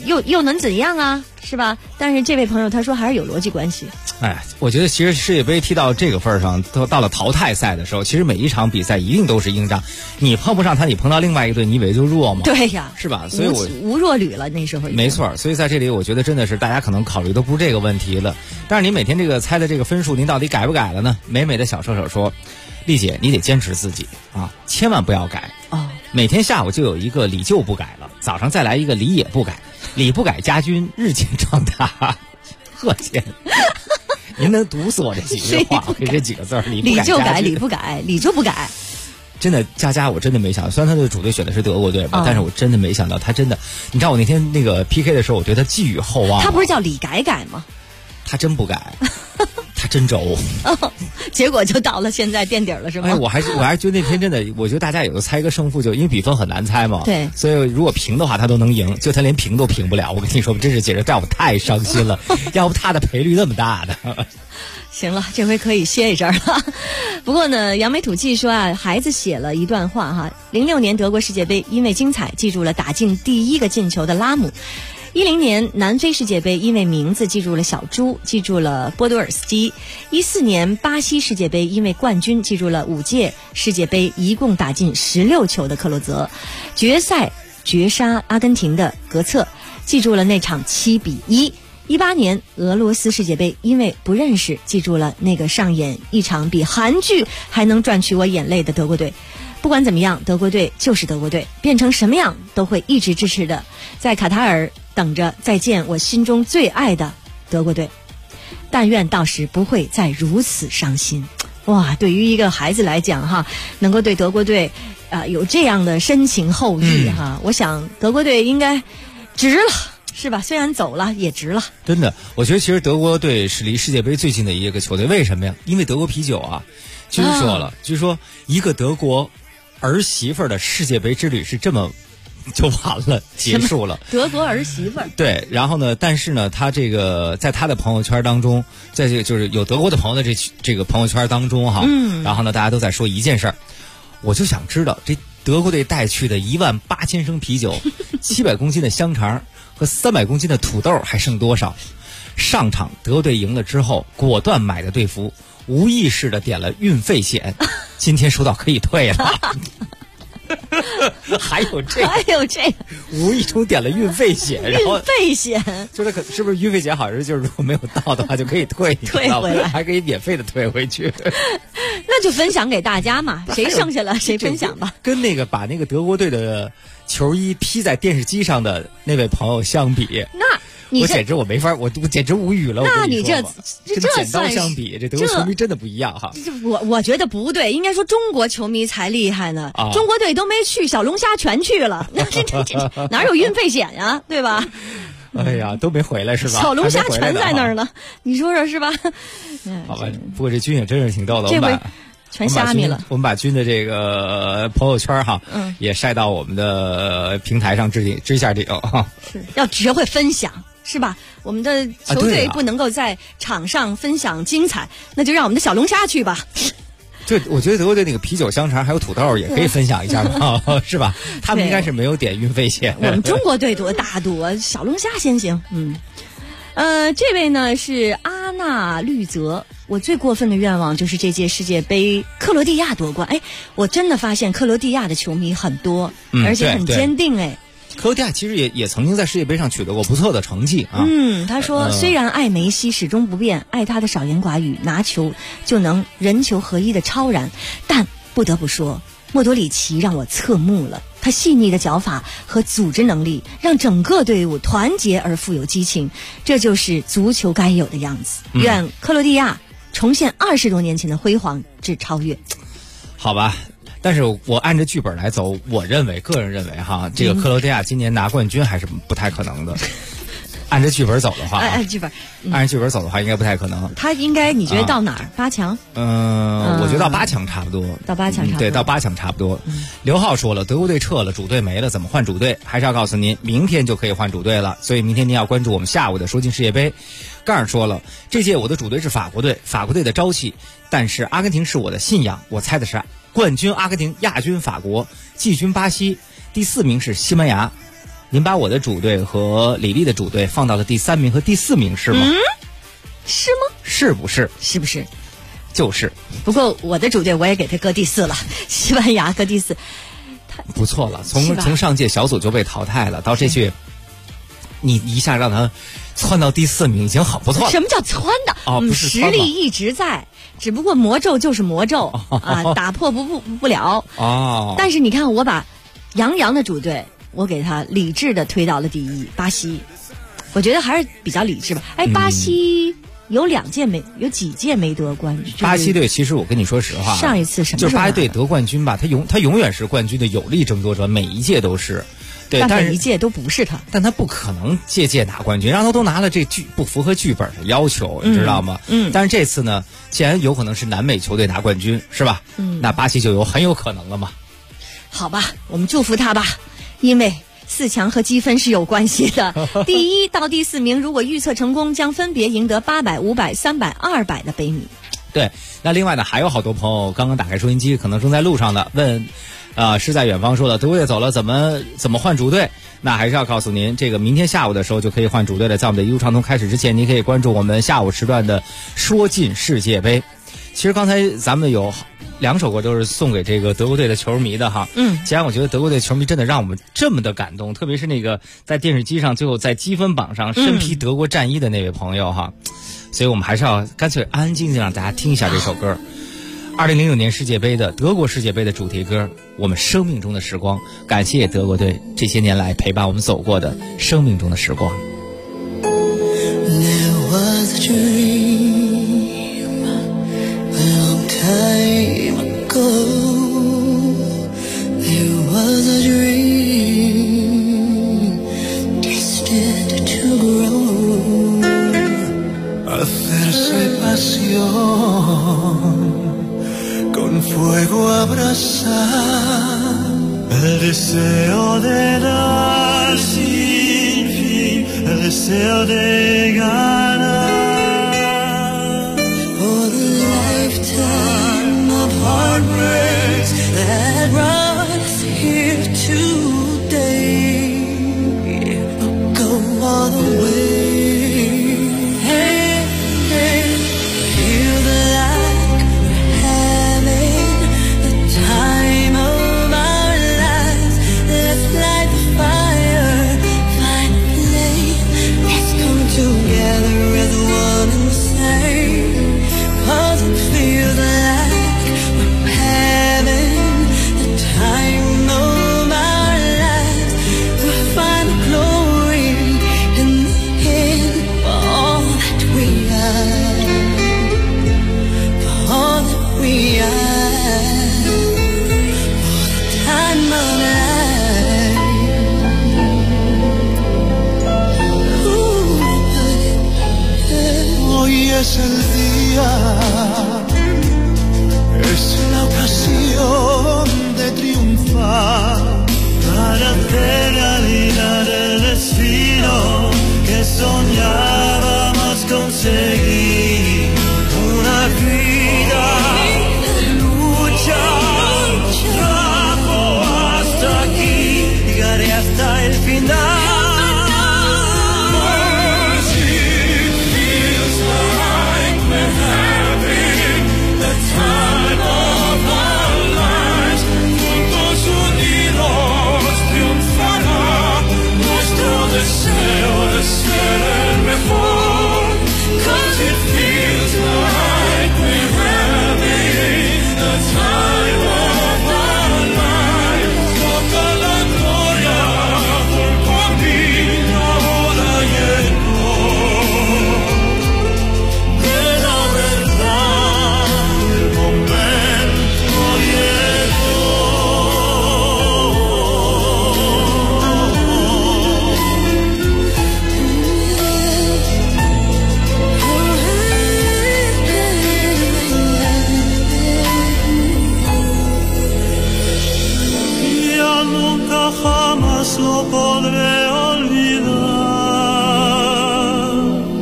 又能怎样啊？是吧？但是这位朋友他说还是有逻辑关系。 哎，我觉得其实世界杯踢到这个份上，都到了淘汰赛的时候，其实每一场比赛一定都是硬仗。你碰不上他，你碰到另外一队，你以为就弱吗？ 对呀， 是吧？所以我无弱旅了那时候。 没错，所以在这里我觉得真的是大家可能考虑都不是这个问题了。但是您每天这个猜的这个分数，您到底改不改了呢？美美的小射手说：“丽姐，你得坚持自己啊，千万不要改哦。 每天下午就有一个李就不改了，早上再来一个李也不改。”李不改家军日渐壮大，贺见。您能毒死我这几句话？我这几个字儿，李就改，李不改，李就不改。 真的，佳我真的没想到，虽然他的主队选的是德国队吧，但是我真的没想到他真的。你知道我那天那个 PK 的时候，我对他寄予厚望。 他不是叫李改吗？ 他真不改，他真轴。 结果就到了现在垫底了，是吗？ 哎，我还是觉得那天真的，我觉得大家也都猜个胜负，就因为比分很难猜嘛。 对。 所以如果平的话，他都能赢，就他连平都平不了。我跟你说，真是简直让我太伤心了。要不他的赔率那么大的。 行了，这回可以歇一阵了。不过呢，扬眉吐气说啊，孩子写了一段话哈。06年德国世界杯，因为精彩，记住了打进第一个进球的拉姆。10年南非世界杯，因为名字记住了小猪，记住了波多尔斯基。14年巴西世界杯，因为冠军记住了5届世界杯一共打进16球的克洛泽。决赛绝杀阿根廷的格策，记住了那场7-1。18年俄罗斯世界杯，因为不认识，记住了那个上演一场比韩剧还能赚取我眼泪的德国队。不管怎么样，德国队就是德国队，变成什么样都会一直支持的。在卡塔尔等着再见我心中最爱的德国队，但愿到时不会再如此伤心。哇，对于一个孩子来讲哈，能够对德国队有这样的深情厚谊哈，我想德国队应该值了，是吧？虽然走了也值了。 真的，我觉得其实德国队是离世界杯最近的一个球队，为什么呀？因为德国啤酒啊，据说一个德国儿媳妇的世界杯之旅是这么就完了，结束了。 德国儿媳妇。 对，然后呢，但是呢，他这个在他的朋友圈当中，在这个就是有德国的朋友的这个朋友圈当中哈，然后呢，大家都在说一件事儿，我就想知道这德国队带去的18000升啤酒、700公斤的香肠和300公斤的土豆还剩多少？上场德国队赢了之后，果断买的队服，无意识的点了运费险，今天收到可以退了。还有这无意中点了运费险，然后运费险就是是不是运费险好像就是如果没有到的话就可以退回来， 还可以免费的退回去。 那就分享给大家嘛，谁剩下了谁分享吧。 跟那个把那个德国队的球衣披在电视机上的那位朋友相比，我简直我没法，我简直无语了。 那你这剪刀相比，这德国球迷真的不一样哈。 我觉得不对，应该说中国球迷才厉害呢。中国队都没去，小龙虾全去了，那这哪有运费险呀？对吧？ 哎呀，都没回来是吧？ 小龙虾全在那儿呢，你说说是吧？ 好吧，不过这军也真是挺逗的， 这回全虾米了。 我们把军的这个朋友圈哈，也晒到我们的平台上知下这个哈。 是要学会分享。是吧？我们的球队不能够在场上分享精彩，那就让我们的小龙虾去吧。 对，我觉得德国队那个啤酒、香肠还有土豆也可以分享一下嘛，是吧？他们应该是没有点运费险。 我们中国队多大多，小龙虾先行。这位呢是阿纳绿泽。我最过分的愿望就是这届世界杯克罗地亚夺冠。哎，我真的发现克罗地亚的球迷很多，而且很坚定。哎。 克罗地亚其实也曾经在世界杯上取得过不错的成绩啊。 他说虽然爱梅西始终不变，爱他的少言寡语，拿球就能人球合一的超然，但不得不说，莫多里奇让我侧目了。他细腻的脚法和组织能力让整个队伍团结而富有激情，这就是足球该有的样子。愿克罗地亚重现20多年前的辉煌至超越。 好吧。但是我按着剧本来走，个人认为哈，这个克罗地亚今年拿冠军还是不太可能的。按着剧本走的话， 按剧本走的话，应该不太可能。 他应该你觉得到哪儿？8强？ 我觉得到8强差不多。 到8强差不多。 对，到8强差不多。刘浩说了，德国队撤了，主队没了，怎么换主队？还是要告诉您，明天就可以换主队了。所以明天您要关注我们下午的说进世界杯。盖尔说了，这届我的主队是法国队，法国队的朝气，但是阿根廷是我的信仰。我猜的是冠军阿根廷，亚军法国，季军巴西，第4名是西班牙。 您把我的主队和李丽的主队放到了第3名和第4名是吗？ 是吗？ 是不是？ 是不是？ 就是。 不过我的主队我也给他搁第4了，西班牙搁第4， 不错了。从上届小组就被淘汰了，到这届你一下让他窜到第4名已经很不错了。 什么叫窜的？ 不是实力一直在，只不过魔咒就是魔咒啊，打破不了。但是你看，我把杨洋的主队，我给他理智的推到了第1，巴西。我觉得还是比较理智吧。巴西有几届没得冠军。 巴西队其实我跟你说实话， 上一次什么时候就是巴西队得冠军吧，他永远是冠军的有力争夺者，每一届都是。对， 但每一届都不是他， 但他不可能届拿冠军，让他都拿了这不符合剧本的要求，你知道吗？但是这次呢，既然有可能是南美球队拿冠军，是吧？那巴西就很有可能了嘛。 好吧，我们祝福他吧，因为4强和积分是有关系的。第1到第4名如果预测成功，将分别赢得800、500、300、200的杯米。 对，那另外呢，还有好多朋友刚刚打开收音机，可能正在路上的问。是在远方说的德国队走了，怎么换主队？那还是要告诉您，这个明天下午的时候就可以换主队了。在我们的一路畅通开始之前，您可以关注我们下午时段的说进世界杯。其实刚才咱们有2首歌都是送给这个德国队的球迷的哈。既然我觉得德国队球迷真的让我们这么的感动，特别是那个在电视机上最后在积分榜上身披德国战衣的那位朋友哈，所以我们还是要干脆安安静静让大家听一下这首歌。2006年世界杯的德国世界杯的主题歌，我们生命中的时光，感谢德国队这些年来陪伴我们走过的生命中的时光。 There was a dream a long time ago. There was a dream destined to grow. Hacerse pasión con fuego abrazar, el deseo de dar sin fin, el deseo de ganar. For the lifetime of heartbreaks that brought us here today, will go all the way. Es el día, es la ocasión de triunfar para hacer realidad el destino que soñábamos conseguir. Una vida de lucha trajo hasta aquí, llegaré hasta el final. Lo podré olvidar.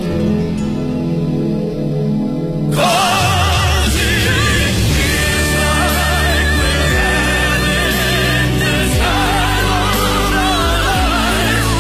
Cause it feels like we're having the time of our lives.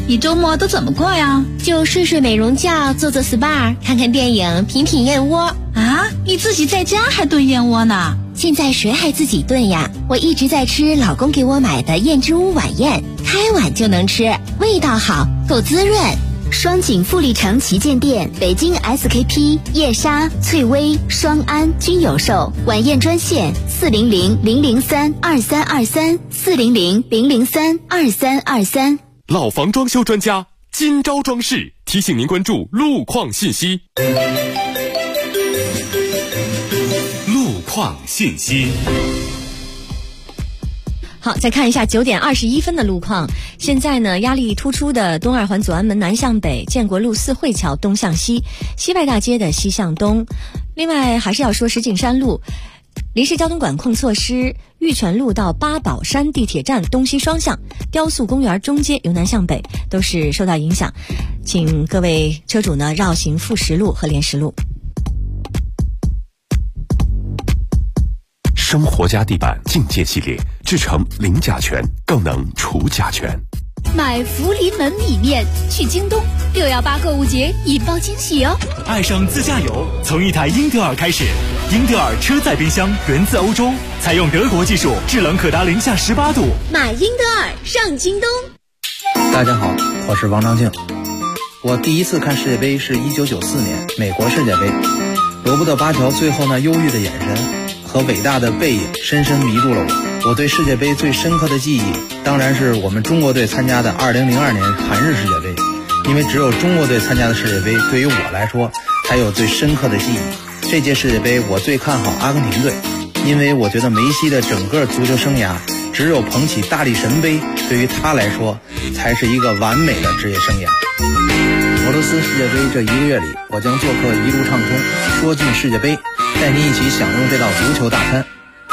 你周末都怎么过呀？ 就睡睡美容觉，做做 SPA， 看看电影，品品燕窝。 啊，你自己在家还炖燕窝呢？ 现在谁还自己炖呀？我一直在吃老公给我买的燕之屋晚宴，开碗就能吃，味道好，够滋润。双井富力城旗舰店、北京 SKP、叶莎、翠微、双安均有售。晚宴专线400-003-2323，400-003-2323。 老房装修专家金招装饰提醒您关注路况信息。路况信息。 好，再看一下9点21分的路况。现在呢，压力突出的东二环左安门南向北、建国路四惠桥东向西、西外大街的西向东。另外还是要说石景山路临时交通管控措施，玉泉路到八宝山地铁站东西双向、雕塑公园中街由南向北都是受到影响，请各位车主呢绕行富石路和莲石路。 生活家地板境界系列制成零甲醛，更能除甲醛。 买福临门米面去京东，618购物节引爆惊喜哦！ 爱上自驾游，从一台英特尔开始。英特尔车载冰箱源自欧洲，采用德国技术，制冷可达零下18度。 买英特尔上京东。 大家好，我是王长庆。我第一次看世界杯是1994年美国世界杯，罗伯特巴乔最后那忧郁的眼神和伟大的背影深深迷住了我。我对世界杯最深刻的记忆，当然是我们中国队参加的2002年韩日世界杯，因为只有中国队参加的世界杯，对于我来说才有最深刻的记忆。这届世界杯我最看好阿根廷队，因为我觉得梅西的整个足球生涯，只有捧起大力神杯，对于他来说才是一个完美的职业生涯。俄罗斯世界杯这1个月里，我将做客一路畅通，说进世界杯，带您一起享用这道足球大餐。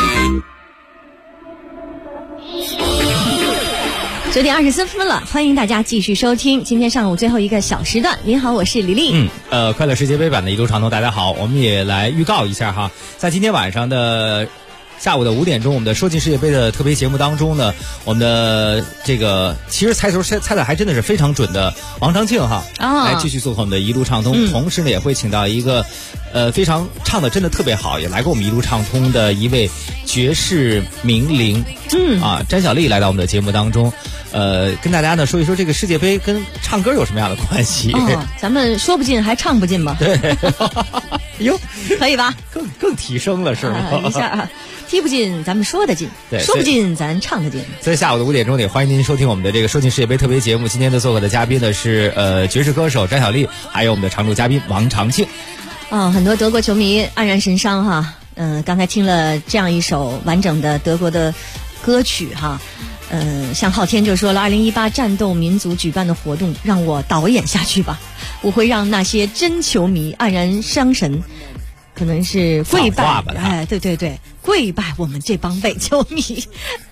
9点24分了，欢迎大家继续收听今天上午最后一个小时段。您好，我是李丽。 快乐世界杯版的一路长通，大家好，我们也来预告一下哈，在今天晚上的下午的5点钟，我们的说进世界杯的特别节目当中呢，我们的这个其实猜球猜的还真的是非常准的王长庆哈，来继续做客我们的一路畅通，同时呢也会请到一个非常唱的真的特别好，也来过我们一路畅通的一位爵士名伶，詹小丽来到我们的节目当中，跟大家呢说一说这个世界杯跟唱歌有什么样的关系。 咱们说不进还唱不进吧？ 对，哟， 可以吧？ 更提升了是吗？ 一下踢不进咱们说得进，说不进咱唱得进。 在下午的5点钟也欢迎您收听我们的这个说进世界杯特别节目。今天的做客的嘉宾呢是爵士歌手詹小丽，还有我们的常驻嘉宾王长庆。 很多德国球迷黯然神伤哈。刚才听了这样一首完整的德国的歌曲哈。像昊天就说了，2018战斗民族举办的活动让我导演下去吧，我会让那些真球迷黯然伤神，可能是跪拜，对，跪拜我们这帮伪球迷。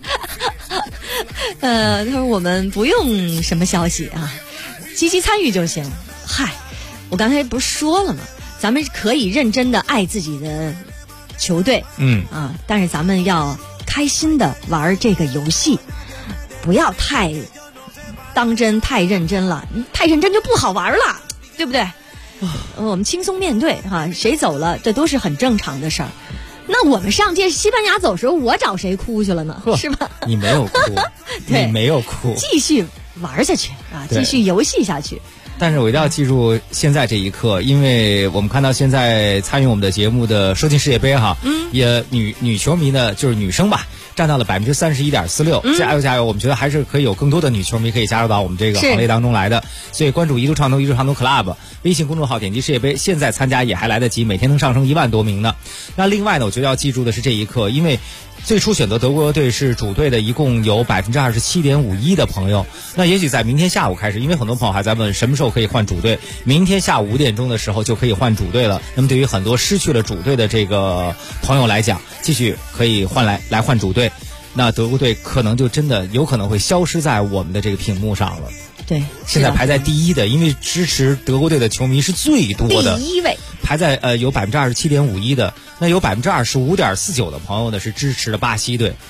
他说我们不用什么消息啊，积极参与就行。嗨，我刚才不是说了吗？咱们可以认真的爱自己的球队，但是咱们要开心的玩这个游戏，不要太当真太认真了，太认真就不好玩了，对不对？我们轻松面对哈，谁走了这都是很正常的事儿。那我们上届西班牙走时候，我找谁哭去了呢？是吧？ 你没有哭，你没有哭， 继续玩下去啊，继续游戏下去。 但是我一定要记住现在这一刻，因为我们看到现在参与我们的节目的说进世界杯哈，也女球迷呢，就是女生吧，占到了31.46%。加油加油！我们觉得还是可以有更多的女球迷可以加入到我们这个行列当中来的。所以关注一路畅通 Club 微信公众号，点击世界杯，现在参加也还来得及，每天能上升1万多名呢。那另外呢，我觉得要记住的是这一刻，因为最初选择德国队是主队的一共有27.51%的朋友。那也许在明天下午开始，因为很多朋友还在问什么时候可以换主队，明天下午5点钟的时候就可以换主队了。那么对于很多失去了主队的这个朋友来讲，继续可以来换主队，那德国队可能就真的有可能会消失在我们的这个屏幕上了。 对， 现在排在第一的，因为支持德国队的球迷是最多的， 第一位排在有27.51%的，那有25.49%的朋友呢是支持了巴西队。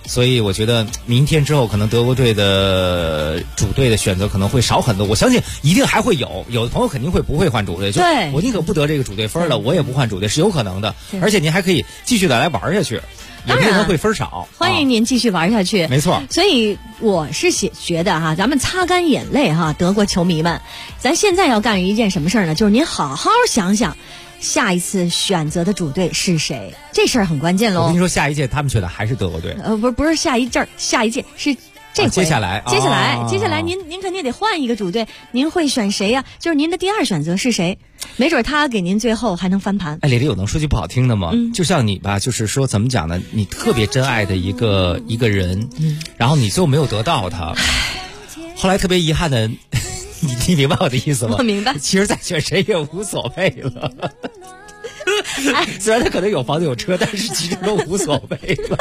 所以我觉得明天之后可能德国队的主队的选择可能会少很多。我相信一定还会有的朋友肯定会不会换主队，就我宁可不得这个主队分了，我也不换主队是有可能的。而且您还可以继续的来玩下去，也可能会分少。 欢迎您继续玩下去， 没错。 所以我是觉得哈，咱们擦干眼泪哈，德国球迷们，咱现在要干一件什么事儿呢？就是您好好想想。下一次选择的主队是谁？这事儿很关键喽。 我跟你说，下一届他们选的还是德国队。 不是下一阵儿，下一届是这回。 接下来， 您肯定得换一个主队，您会选谁呀？就是您的第二选择是谁？没准他给您最后还能翻盘。 哎，李丽，我能说句不好听的吗？就像你吧，就是说怎么讲呢？你特别珍爱的一个人，然后你最后没有得到他，后来特别遗憾的。你明白我的意思吗？ 我明白。 其实再选谁也无所谓了。虽然他可能有房子有车，但是其实都无所谓了。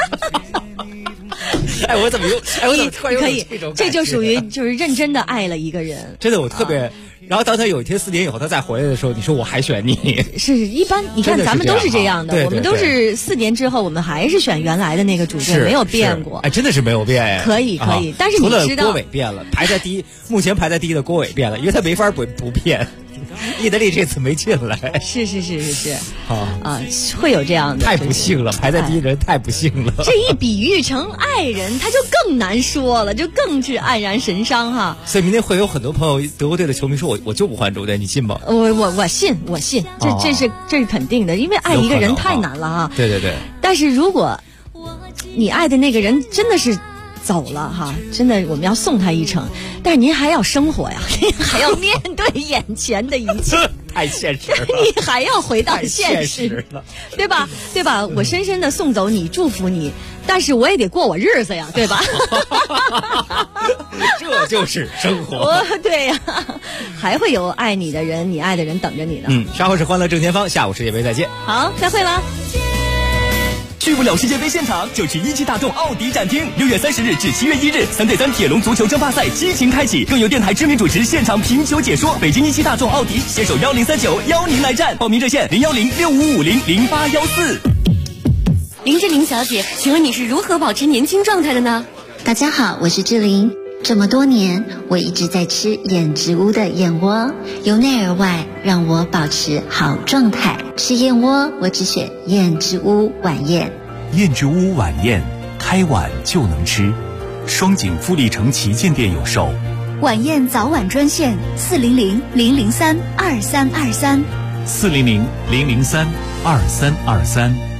我怎么突然有这种感觉？ 这就属于就是认真的爱了一个人。 真的，我特别。然后当他有一天4年以后他再回来的时候，你说我还选你？ 是一般，你看咱们都是这样的，我们都是4年之后，我们还是选原来的那个主队，没有变过。 哎，真的是没有变呀。 可以，但是你知道， 除了郭伟变了，目前排在第一的郭伟变了，因为他没法不变。意大利这次没进来， 是，会有这样的， 太不幸了，排在第一人太不幸了。 这一比喻成爱人，他就更难说了，就更是黯然神伤哈。 所以明天会有很多朋友，德国队的球迷说我就不换主队，你信吗？ 我信，这是肯定的，因为爱一个人太难了哈。 对。 但是如果你爱的那个人真的是走了哈，真的我们要送他一程，但是您还要生活呀，您还要面对眼前的一切， 太现实了， 你还要回到现实了， 对吧？我深深的送走你，祝福你，但是我也得过我日子呀，对吧？ 这就是生活。 对呀，还会有爱你的人，你爱的人等着你呢。 稍后是欢乐正前方，下午世界杯再见。 好，再会了。 去不了世界杯现场，就去一汽大众奥迪展厅。6月30日至7月1日，3对3铁龙足球争霸赛激情开启，更有电台知名主持现场评球解说。北京一汽大众奥迪携手1039邀您来战，报名热线01065500814。 林志玲小姐，请问你是如何保持年轻状态的呢？ 大家好，我是志玲。这么多年，我一直在吃燕之屋的燕窝，由内而外让我保持好状态。吃燕窝，我只选燕之屋晚宴。 燕之屋晚宴，开碗就能吃。双井富力城旗舰店有售。 晚宴早晚专线400-003-2323。 400-003-2323。